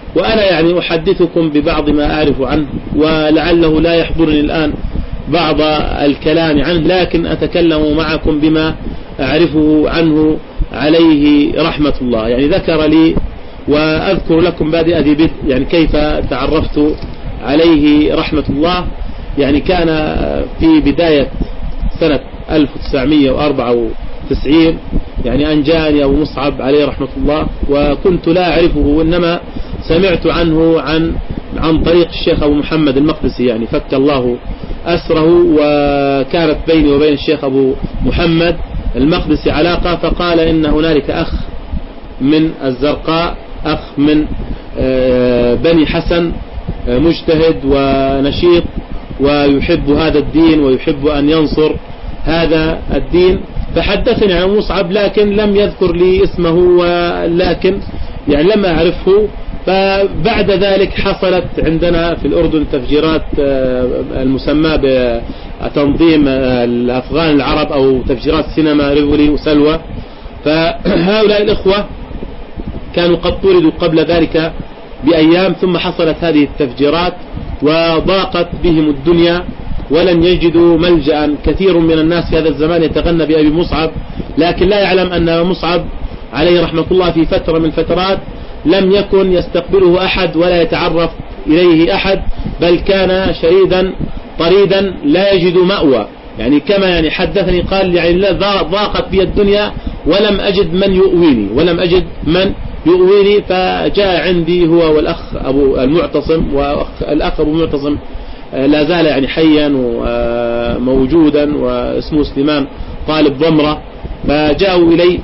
وأنا يعني أحدثكم ببعض ما أعرف عنه، ولعله لا يحضرني الآن بعض الكلام عنه، لكن أتكلم معكم بما أعرفه عنه عليه رحمة الله. يعني ذكر لي وأذكر لكم بادئ بدء يعني كيف تعرفت عليه رحمة الله. يعني كان في بداية سنة ألف وتسعمئة وأربعة وتسعين يعني أن جاءني أبو مصعب عليه رحمة الله، وكنت لا أعرفه وإنما سمعت عنه عن عن طريق الشيخ أبو محمد المقدسي، يعني فك الله أسره، وكانت بيني وبين الشيخ أبو محمد المقدسي علاقة، فقال إن هنالك أخ من الزرقاء، أخ من بني حسن مجتهد ونشيط ويحب هذا الدين ويحب أن ينصر هذا الدين، فحدثني عن مصعب لكن لم يذكر لي اسمه، ولكن يعني لم أعرفه. فبعد ذلك حصلت عندنا في الأردن تفجيرات المسمى بتنظيم الأفغان العرب أو تفجيرات سينما ريفولي وسلوى، فهؤلاء الإخوة كانوا قد طردوا قبل ذلك بأيام، ثم حصلت هذه التفجيرات وضاقت بهم الدنيا ولن يجدوا ملجأ. كثير من الناس في هذا الزمان يتغنى بأبي مصعب، لكن لا يعلم أن مصعب عليه رحمة الله في فترة من الفترات لم يكن يستقبله أحد ولا يتعرف إليه أحد، بل كان شريدا طريدا لا يجد مأوى. يعني كما يعني حدثني قال يعني ضاقت بي الدنيا ولم أجد من يؤويني ولم أجد من يؤويني فجاء عندي هو والأخ أبو المعتصم، والأخ أبو المعتصم لا زال يعني حيا وموجودا واسمه سليمان طالب ضمرة، فجاءوا إلي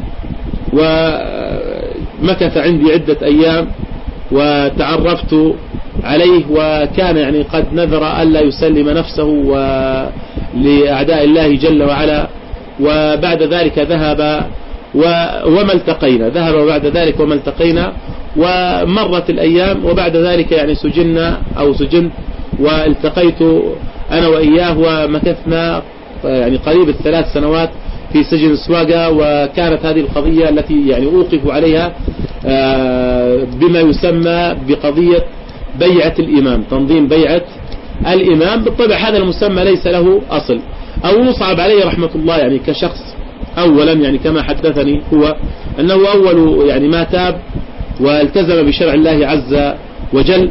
ومكث عندي عدة أيام وتعرفت عليه، وكان يعني قد نذر ألا يسلم نفسه لأعداء الله جل وعلا. وبعد ذلك ذهب وما التقينا ذهب وبعد ذلك وما التقينا ومرت الأيام، وبعد ذلك يعني سجننا أو سجنت والتقيت أنا وإياه، ومكثنا يعني قريب الثلاث سنوات في سجن السواقة. وكانت هذه القضية التي يعني أوقف عليها بما يسمى بقضية بيعة الإمام، تنظيم بيعة الإمام. بالطبع هذا المسمى ليس له أصل. أو مصعب عليه رحمة الله يعني كشخص أولا يعني كما حدثني هو أنه أول يعني ما تاب والتزم بشرع الله عز وجل،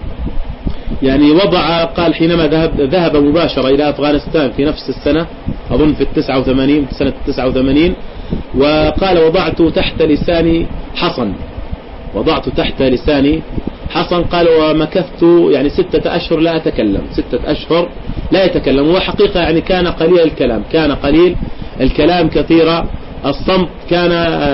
يعني وضع قال حينما ذهب ذهب مباشرة إلى أفغانستان في نفس السنة أظن في التسعة وثمانين سنة التسعة وثمانين، وقال وضعت تحت لساني حصن وضعت تحت لساني حصن قال ومكثت يعني ستة أشهر لا أتكلم ستة أشهر لا يتكلم. وحقيقة يعني كان قليل الكلام كان قليل الكلام كثير الصمت، كان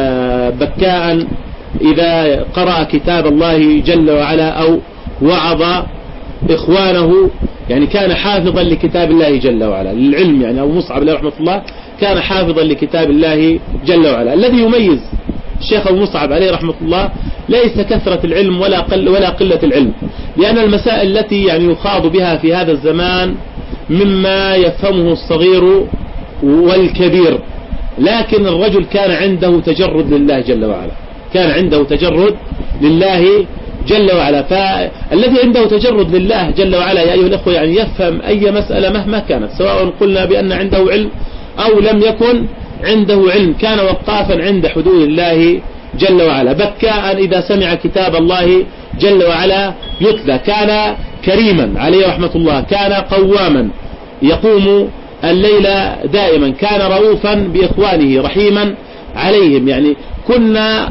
بكاء إذا قرأ كتاب الله جل وعلا أو وعظ إخوانه، يعني كان حافظا لكتاب الله جل وعلا للعلم. يعني أبو مصعب عليه رحمة الله كان حافظا لكتاب الله جل وعلا. الذي يميز الشيخ أبو مصعب عليه رحمة الله ليس كثرة العلم ولا قل ولا قلة العلم، لأن المسائل التي يعني يخاض بها في هذا الزمان مما يفهمه الصغير والكبير، لكن الرجل كان عنده تجرد لله جل وعلا كان عنده تجرد لله جل وعلا. فالذي عنده تجرد لله جل وعلا يا أيها الأخوة يعني يفهم أي مسألة مهما كانت، سواء قلنا بأن عنده علم أو لم يكن عنده علم، كان وقافا عند حدود الله جل وعلا، بكاء إذا سمع كتاب الله جل وعلا يتلى، كان كريما عليه رحمة الله، كان قواما يقوم الليل دائما، كان رؤوفا بإخوانه رحيما عليهم. يعني كنا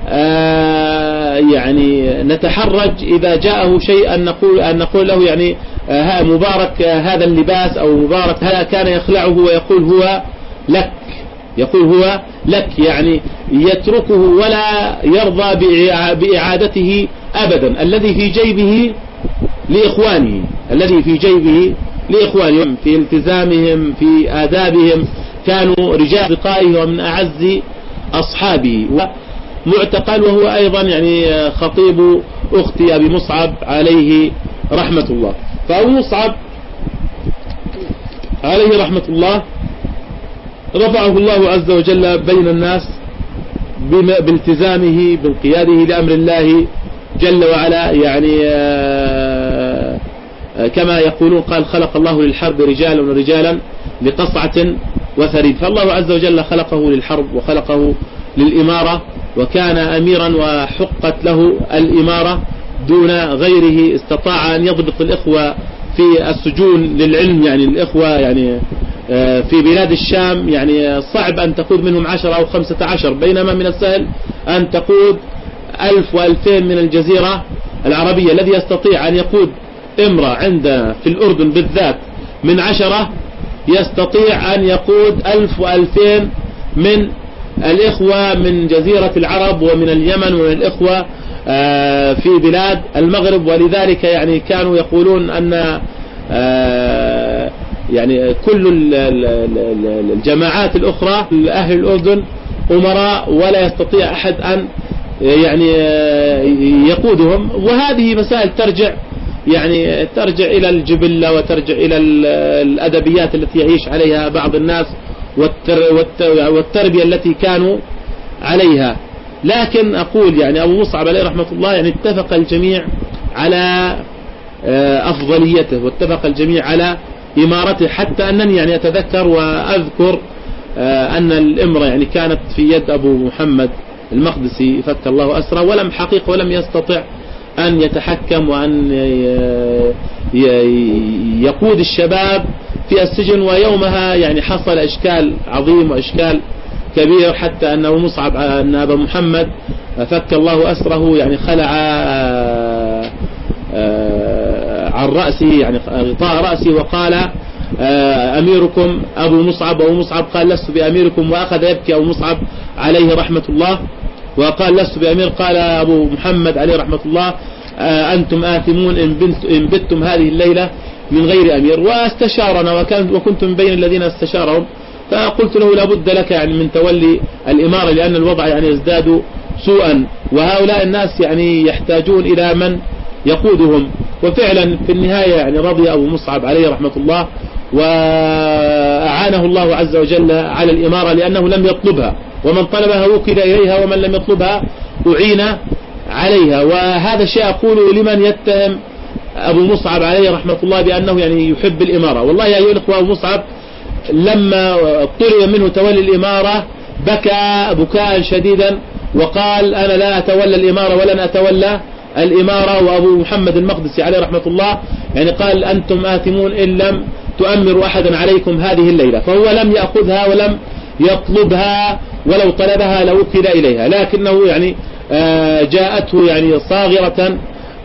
آه يعني نتحرج إذا جاءه شيء أن نقول, أن نقول له يعني آه مبارك آه هذا اللباس أو مبارك هذا، كان يخلعه ويقول هو لك يقول هو لك يعني يتركه ولا يرضى بإعادته أبدا. الذي في جيبه لإخوانه الذي في جيبه لإخوانهم في التزامهم في آدابهم، كانوا رجال أصدقائه ومن أعز أصحابه. معتقل وهو أيضا يعني خطيب أختي أبي مصعب عليه رحمة الله. فأبو مصعب عليه رحمة الله رفعه الله عز وجل بين الناس بالتزامه بانقياده لأمر الله جل وعلا يعني كما يقولون قال خلق الله للحرب رجالا ورجالا لقصعة وثريد. فالله عز وجل خلقه للحرب وخلقه للإمارة، وكان أميرا وحقت له الإمارة دون غيره. استطاع أن يضبط الإخوة في السجون للعلم، يعني الإخوة يعني في بلاد الشام يعني صعب أن تقود منهم عشر أو خمسة عشر، بينما من السهل أن تقود ألف وألفين من الجزيرة العربية. الذي يستطيع أن يقود امرأة عند في الأردن بالذات من عشرة يستطيع أن يقود ألف وألفين من الإخوة من جزيرة العرب ومن اليمن ومن الإخوة في بلاد المغرب. ولذلك يعني كانوا يقولون أن يعني كل الجماعات الأخرى أهل الأردن أمراء ولا يستطيع أحد أن يعني يقودهم. وهذه مسائل ترجع يعني ترجع إلى الجبلة وترجع إلى الأدبيات التي يعيش عليها بعض الناس والتربية التي كانوا عليها. لكن أقول يعني أبو مصعب عليه رحمة الله يعني اتفق الجميع على أفضليته واتفق الجميع على إمارته، حتى أنني يعني أتذكر وأذكر أن الإمرة يعني كانت في يد أبو محمد المقدسي فك الله أسره، ولم حقيقة ولم يستطع أن يتحكم وأن يقود الشباب في السجن. ويومها يعني حصل إشكال عظيم وإشكال كبير، حتى أنه مصعب أن أبا محمد فك الله أسره يعني خلع عن رأسه يعني غطاء رأسه وقال أميركم أبو مصعب. أبو مصعب قال لست بأميركم، وأخذ يبكي أبو مصعب عليه رحمة الله وقال لست بأمير. قال أبو محمد عليه رحمة الله أنتم آثمون إن بتم هذه الليلة من غير أمير. واستشارنا وكنت من بين الذين استشارهم، فقلت له لابد لك يعني من تولي الإمارة، لأن الوضع يعني يزداد سوءا وهؤلاء الناس يعني يحتاجون إلى من يقودهم. وفعلا في النهاية يعني رضي أبو مصعب عليه رحمة الله، وأعانه الله عز وجل على الإمارة لأنه لم يطلبها، ومن طلبها وكل إليها ومن لم يطلبها أعين عليها. وهذا الشيء أقوله لمن يتهم أبو مصعب عليه رحمة الله بأنه يعني يحب الإمارة. والله يا أيها الأخوة أبو مصعب لما طلب منه تولي الإمارة بكى بكاء شديدا وقال أنا لا أتولى الإمارة ولن أتولى الإمارة. وأبو محمد المقدسي عليه رحمة الله يعني قال أنتم آثمون إن لم تؤمروا أحدا عليكم هذه الليلة. فهو لم يأخذها ولم يطلبها، ولو طلبها لوكل إليها، لكنه يعني جاءته يعني صاغرة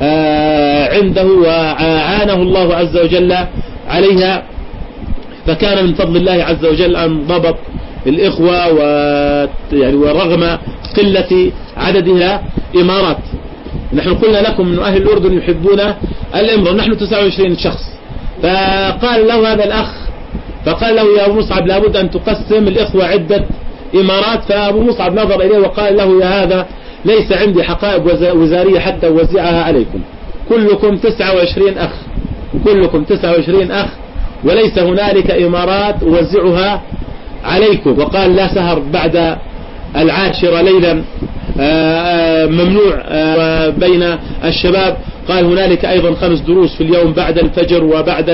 عنده وعانه الله عز وجل عليها. فكان من فضل الله عز وجل أن ضبط الإخوة ويعني ورغم قلة عددها إمارات. نحن قلنا لكم من أهل الأردن يحبون الإمرة، نحن تسعة وعشرين شخص. فقال له هذا الأخ فقال له يا أبو مصعب لابد أن تقسم الإخوة عدة إمارات. فأبو مصعب نظر إليه وقال له يا هذا ليس عندي حقائب وزارية حتى أوزعها عليكم، كلكم تسعة وعشرين أخ كلكم تسعة وعشرين أخ وليس هنالك إمارات أوزعها عليكم. وقال لا سهر بعد العاشرة ليلا ممنوع بين الشباب. قال هنالك أيضا خمس دروس في اليوم بعد الفجر وبعد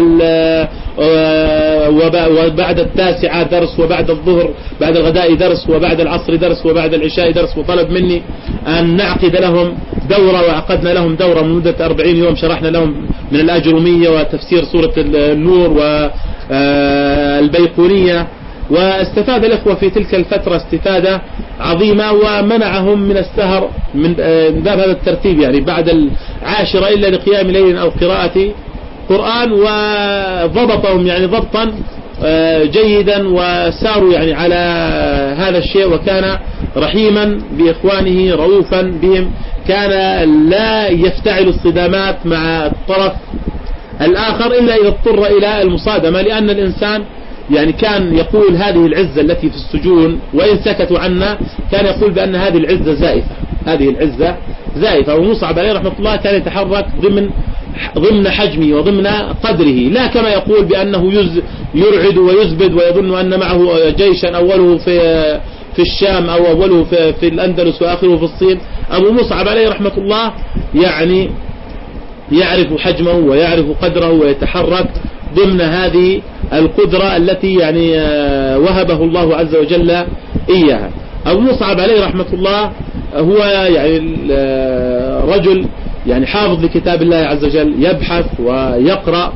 وبعد التاسعة درس، وبعد الظهر بعد الغداء درس، وبعد العصر درس، وبعد العشاء درس. وطلب مني أن نعقد لهم دورة، وعقدنا لهم دورة من مدة أربعين يوم شرحنا لهم من الأجرمية وتفسير سورة النور والبيقونية. واستفاد الإخوة في تلك الفترة استفادة عظيمة، ومنعهم من السهر من باب هذا الترتيب يعني بعد العاشرة إلا لقيام ليل أو قراءة قرآن. وضبطهم يعني ضبطا جيدا وساروا يعني على هذا الشيء. وكان رحيما بإخوانه رؤوفا بهم، كان لا يفتعل الصدامات مع الطرف الآخر إلا إذا اضطر إلى المصادمة، لأن الإنسان يعني كان يقول هذه العزة التي في السجون وإن سكتوا عنا كان يقول بأن هذه العزة زائفة هذه العزة زائفة. ومصعب عليه رحمة الله كان يتحرك ضمن ضمن حجمه وضمن قدره، لا كما يقول بأنه يز يرعد ويزبد ويظن أن معه جيشا أوله في في الشام أو أوله في, في الأندلس وآخره في الصين. أبو مصعب عليه رحمة الله يعني يعرف حجمه ويعرف قدره ويتحرك ضمن هذه القدرة التي يعني وهبه الله عز وجل إياها. أبو مصعب عليه رحمة الله هو يعني رجل يعني حافظ لكتاب الله عز وجل، يبحث ويقرأ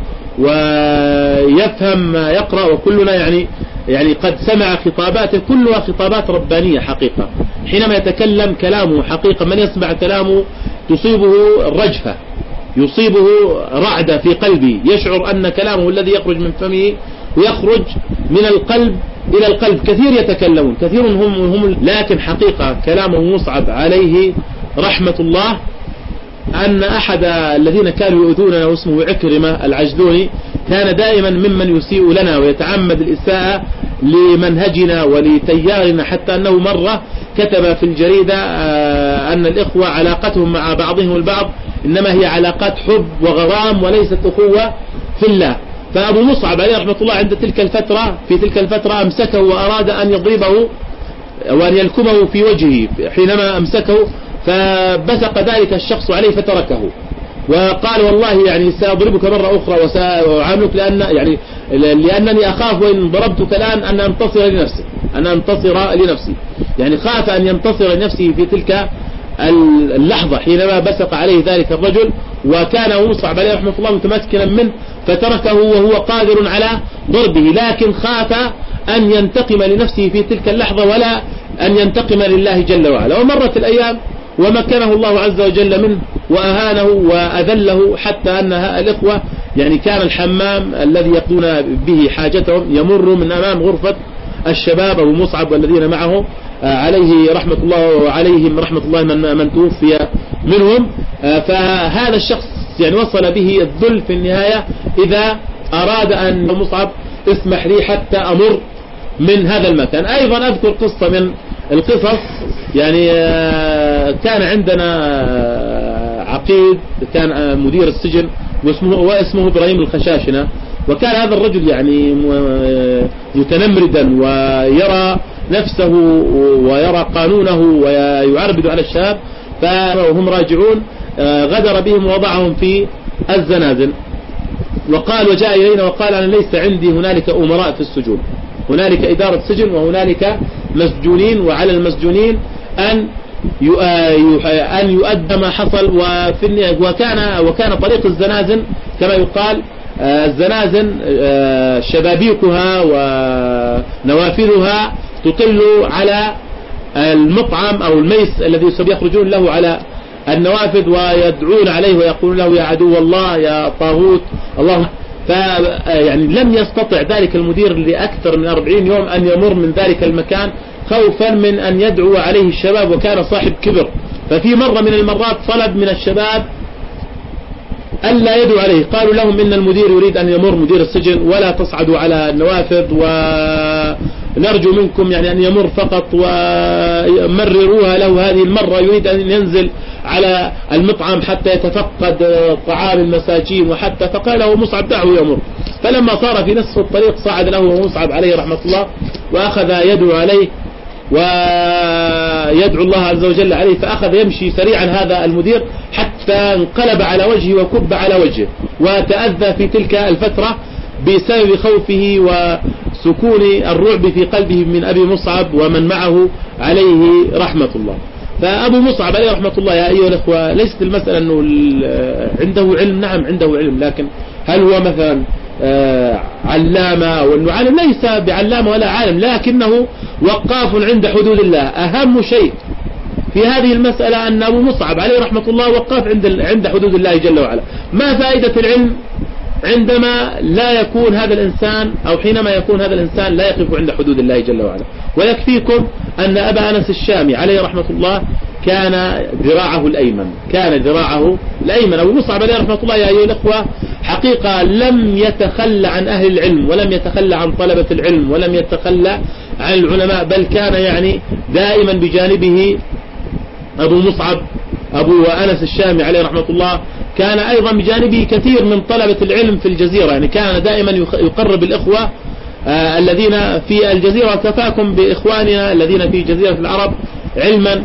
ويفهم ما يقرأ، وكلنا يعني يعني قد سمع خطاباته كلها خطابات ربانية حقيقة. حينما يتكلم كلامه حقيقة من يسمع كلامه تصيبه رجفة، يصيبه رعدة في قلبه، يشعر أن كلامه الذي يخرج من فمه ويخرج من القلب إلى القلب. كثير يتكلمون، كثير هم, هم لكن حقيقة كلامه مصعب عليه رحمة الله أن أحد الذين كانوا يؤذوننا واسمه عكرمة العجلوني كان دائما ممن يسيء لنا ويتعمد الإساءة لمنهجنا ولتيارنا، حتى أنه مرة كتب في الجريدة أن الإخوة علاقتهم مع بعضهم البعض إنما هي علاقات حب وغرام وليست أخوة في الله. فأبو مصعب عليه رحمة الله عند تلك الفترة في تلك الفترة أمسكه وأراد أن يضربه وأن يلكمه في وجهه. حينما أمسكه فبثق ذلك الشخص عليه فتركه وقال والله يعني سأضربك مرة أخرى وسأعاملك لأن يعني لأنني أخاف وإن ضربتك الآن أن أنتصر لنفسي أن أنتصر لنفسي يعني خاف أن ينتصر لنفسه في تلك اللحظة حينما بثق عليه ذلك الرجل. وكان مصعب عليه رحمة الله متمكنا منه فتركه وهو قادر على ضربه، لكن خاف أن ينتقم لنفسه في تلك اللحظة ولا أن ينتقم لله جل وعلا. ومرت الأيام ومكنه الله عز وجل منه وأهانه وأذله، حتى أن الإخوة يعني كان الحمام الذي يقضون به حاجتهم يمر من أمام غرفة الشباب أبو مصعب والذين معه عليه رحمة الله وعليهم رحمة الله من, من توفي منهم. فهذا الشخص يعني وصل به الذل في النهاية إذا أراد أن مصعب اسمح لي حتى أمر من هذا المكان. أيضا أذكر قصة من القصص، يعني كان عندنا عقيد كان مدير السجن واسمه, واسمه إبراهيم الخشاشنة، وكان هذا الرجل يعني متنمردا ويرى نفسه ويرى قانونه ويعربد على الشاب. فهم راجعون غدر بهم ووضعهم في الزنازل وقال وجاء إلينا وقال أنا ليس عندي هنالك أمراء في السجون، هنالك إدارة سجن وهنالك مسجونين، وعلى المسجونين أن أن يؤدى ما حصل. وكان وكان طريق الزنازل كما يقال الزنازل شبابيكها ونوافذها تطل على المطعم أو الميس الذي يخرجون له على النوافذ ويدعون عليه ويقولون له يا عدو الله يا طاغوت الله. فيعني لم يستطع ذلك المدير لأكثر من أربعين يوم أن يمر من ذلك المكان خوفا من أن يدعو عليه الشباب، وكان صاحب كبر. ففي مرة من المرات طلب من الشباب ألا يدعو عليه، قالوا لهم إن المدير يريد أن يمر مدير السجن ولا تصعدوا على النوافذ ونرجو منكم يعني أن يمر فقط ومرروها له هذه المرة، يريد أن ينزل على المطعم حتى يتفقد طعام المساجين وحتى فقال له مصعب دعه يمر. فلما صار في نصف الطريق صعد له مصعب عليه رحمة الله وأخذ يدعو عليه ويدعو الله عز وجل عليه، فأخذ يمشي سريعا هذا المدير حتى انقلب على وجهه وكب على وجهه وتأذى في تلك الفترة بسبب خوفه وسكون الرعب في قلبه من أبي مصعب ومن معه عليه رحمة الله. فأبو مصعب عليه رحمة الله يا أيها الأخوة ليست المسألة أنه عنده علم، نعم عنده علم، لكن هل هو مثلا علامة أو أنه عالم؟ ليس بعلامة ولا عالم، لكنه وقاف عند حدود الله. أهم شيء في هذه المسألة أن أبو مصعب عليه رحمة الله وقاف عند عند حدود الله جل وعلا. ما فائدة العلم عندما لا يكون هذا الإنسان أو حينما يكون هذا الإنسان لا يقف عند حدود الله جل وعلا؟ ويكفيكم أن أبا أنس الشامي عليه رحمة الله كان ذراعه الأيمن، كان ذراعه الأيمن. أبو مصعب عليه رحمة الله يا أيها الأخوة حقيقة لم يتخلى عن أهل العلم ولم يتخلى عن طلبة العلم ولم يتخلى عن العلماء، بل كان يعني دائما بجانبه أبو مصعب أبو أنس الشامي عليه رحمة الله. كان أيضا بجانبه كثير من طلبة العلم في الجزيرة، يعني كان دائما يقرب الإخوة آه الذين في الجزيرة، وكفاكم بإخواننا الذين في جزيرة العرب علما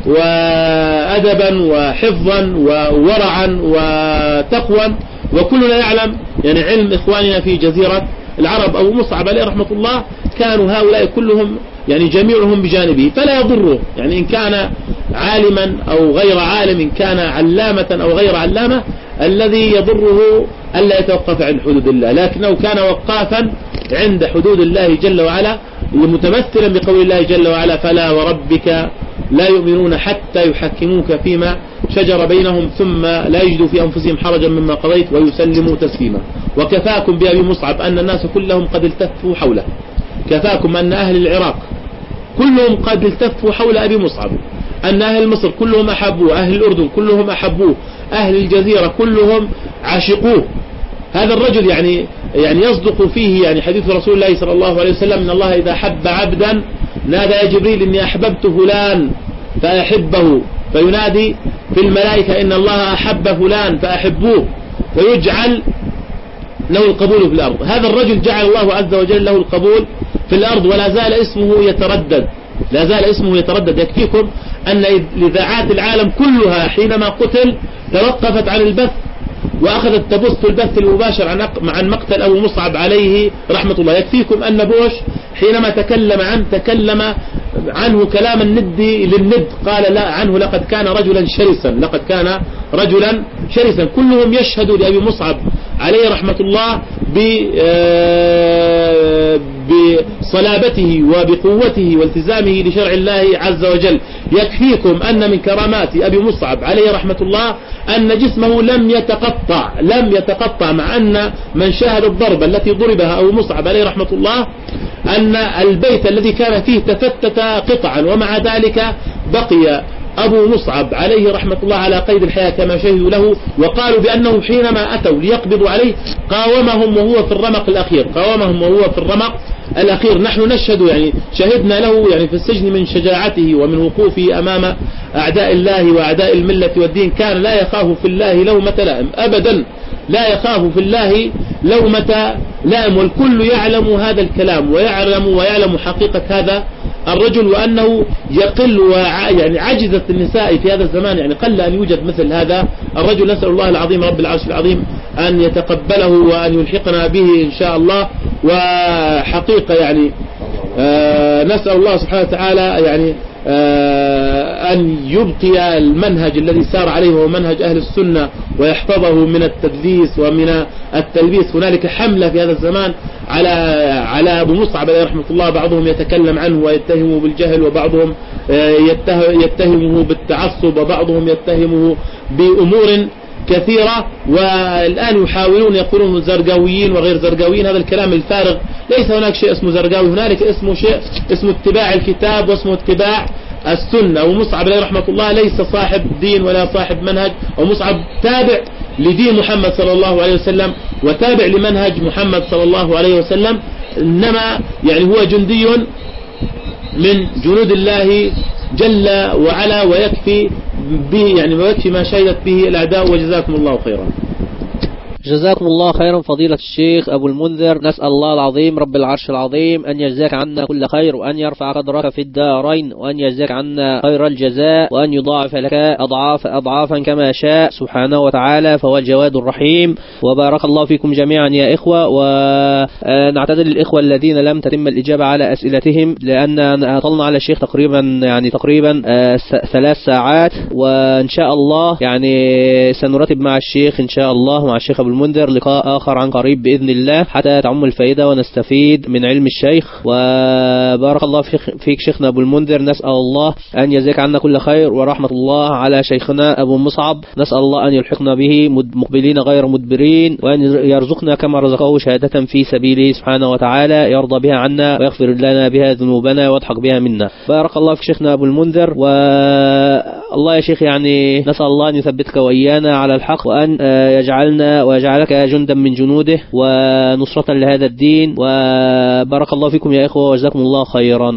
وأدبا وحفظا وورعا وتقوى. وكلنا يعلم يعني علم إخواننا في جزيرة العرب أبو مصعب عليه رحمة الله كانوا هؤلاء كلهم يعني جميعهم بجانبه، فلا يضره يعني إن كان عالما أو غير عالم، إن كان علامة أو غير علامة، الذي يضره ألا يتوقف عن حدود الله، لكنه كان وقافا عند حدود الله جل وعلا، متمثلا بقول الله جل وعلا: فلا وربك لا يؤمنون حتى يحكموك فيما شجر بينهم ثم لا يجدوا في أنفسهم حرجا مما قضيت ويسلموا تسليما. وكفاكم بأبي مصعب أن الناس كلهم قد التفوا حوله، كفاكم أن أهل العراق كلهم قد التفوا حول أبي مصعب، أن أهل مصر كلهم أحبوه، أهل الأردن كلهم أحبوه، أهل الجزيرة كلهم عاشقوه. هذا الرجل يعني يعني يصدق فيه يعني حديث رسول الله صلى الله عليه وسلم: إن الله إذا حب عبدا نادى يا جبريل إني أحببت فلان فأحبه، فينادي في الملائكة إن الله أحب فلان فأحبوه، فيجعل له القبول في الأرض. هذا الرجل جعل الله عز وجل له القبول في الأرض، ولا زال اسمه يتردد، لا زال اسمه يتردد. يكفيكم أن إذاعات العالم كلها حينما قتل توقفت عن البث وأخذت تبث البث المباشر عن عن مقتل أبو مصعب عليه رحمة الله. يكفيكم أن بوش حينما تكلم عنه تكلم عنه كلاما ندي للند، قال لا عنه لقد كان رجلا شرسا، لقد كان رجلا شرسا. كلهم يشهدوا لأبي مصعب عليه رحمة الله بصلابته وبقوته والتزامه لشرع الله عز وجل. يكفيكم أن من كرامات أبي مصعب عليه رحمة الله أن جسمه لم يتقطع لم يتقطع مع أن من شاهد الضربة التي ضربها أبو مصعب عليه رحمة الله أن البيت الذي كان فيه تفتت قطعا، ومع ذلك بقي أبو مصعب عليه رحمة الله على قيد الحياة كما شهدوا له. وقالوا بأنه حينما أتوا ليقبضوا عليه قاومهم وهو في الرمق الأخير قاومهم وهو في الرمق الأخير. نحن نشهد يعني شهدنا له يعني في السجن من شجاعته ومن وقوفه أمام أعداء الله وأعداء الملة والدين. كان لا يخاف في الله لومة لائم أبدا، لا يخاف في الله لومة لائم. والكل يعلم هذا الكلام ويعلم ويعلم حقيقة هذا الرجل، وأنه يقل يعني عجزت النساء في هذا الزمان، يعني قل أن يوجد مثل هذا الرجل. نسأل الله العظيم رب العرش العظيم أن يتقبله وأن يلحقنا به إن شاء الله. وحقيقة يعني آه نسأل الله سبحانه وتعالى يعني آه أن يبقي المنهج الذي سار عليه وهو منهج أهل السنة، ويحفظه من التدليس ومن التلبيس. هنالك حملة في هذا الزمان على على أبو مصعب عليه رحمة الله، بعضهم يتكلم عنه ويتهمه بالجهل، وبعضهم يتهمه بالتعصب، وبعضهم يتهمه بأمور كثيرة. والآن يحاولون يقولون زرقاويين وغير زرقاويين. هذا الكلام الفارغ، ليس هناك شيء اسمه زرقاوي، هنالك اسمه شيء اسمه اتباع الكتاب واسمه اتباع السنة. ومصعب عليه رحمة الله ليس صاحب دين ولا صاحب منهج، ومصعب تابع لدين محمد صلى الله عليه وسلم وتابع لمنهج محمد صلى الله عليه وسلم، إنما يعني هو جندي من جنود الله جل وعلا، ويكفي به يعني ويكفي ما شهدت به الأعداء. وجزاكم الله خيرا. جزاكم الله خيرا فضيلة الشيخ أبو المنذر. نسأل الله العظيم رب العرش العظيم أن يجزاك عنا كل خير، وأن يرفع قدرك في الدارين، وأن يجزاك عنا خير الجزاء، وأن يضاعف لك أضعاف أضعافا كما شاء سبحانه وتعالى، فهو الجواد الرحيم. وبارك الله فيكم جميعا يا إخوة. ونعتذر للإخوة الذين لم تتم الإجابة على أسئلتهم، لأن أطلنا على الشيخ تقريبا يعني تقريبا ثلاث ساعات، وإن شاء الله يعني سنرتب مع الشيخ إن شاء الله مع الشيخ أبو المنذر لقاء آخر عن قريب بإذن الله، حتى تعم الفائدة ونستفيد من علم الشيخ. وبارك الله فيك شيخنا أبو المنذر. نسأل الله أن يجزاك عنا كل خير ورحمة الله على شيخنا أبو مصعب. نسأل الله أن يلحقنا به مقبلين غير مدبرين، وأن يرزقنا كما رزقه شهادة في سبيله سبحانه وتعالى، يرضى بها عنا ويغفر لنا بها ذنوبنا ويضحك بها منا. بارك الله فيك شيخنا أبو المنذر. والله يا شيخ يعني نسأل الله أن يثبتك وإيانا على الحق، وأن يجعلنا ويجعلك جندا من جنوده ونصرة لهذا الدين. وبارك الله فيكم يا إخوة وجزاكم الله خيرا.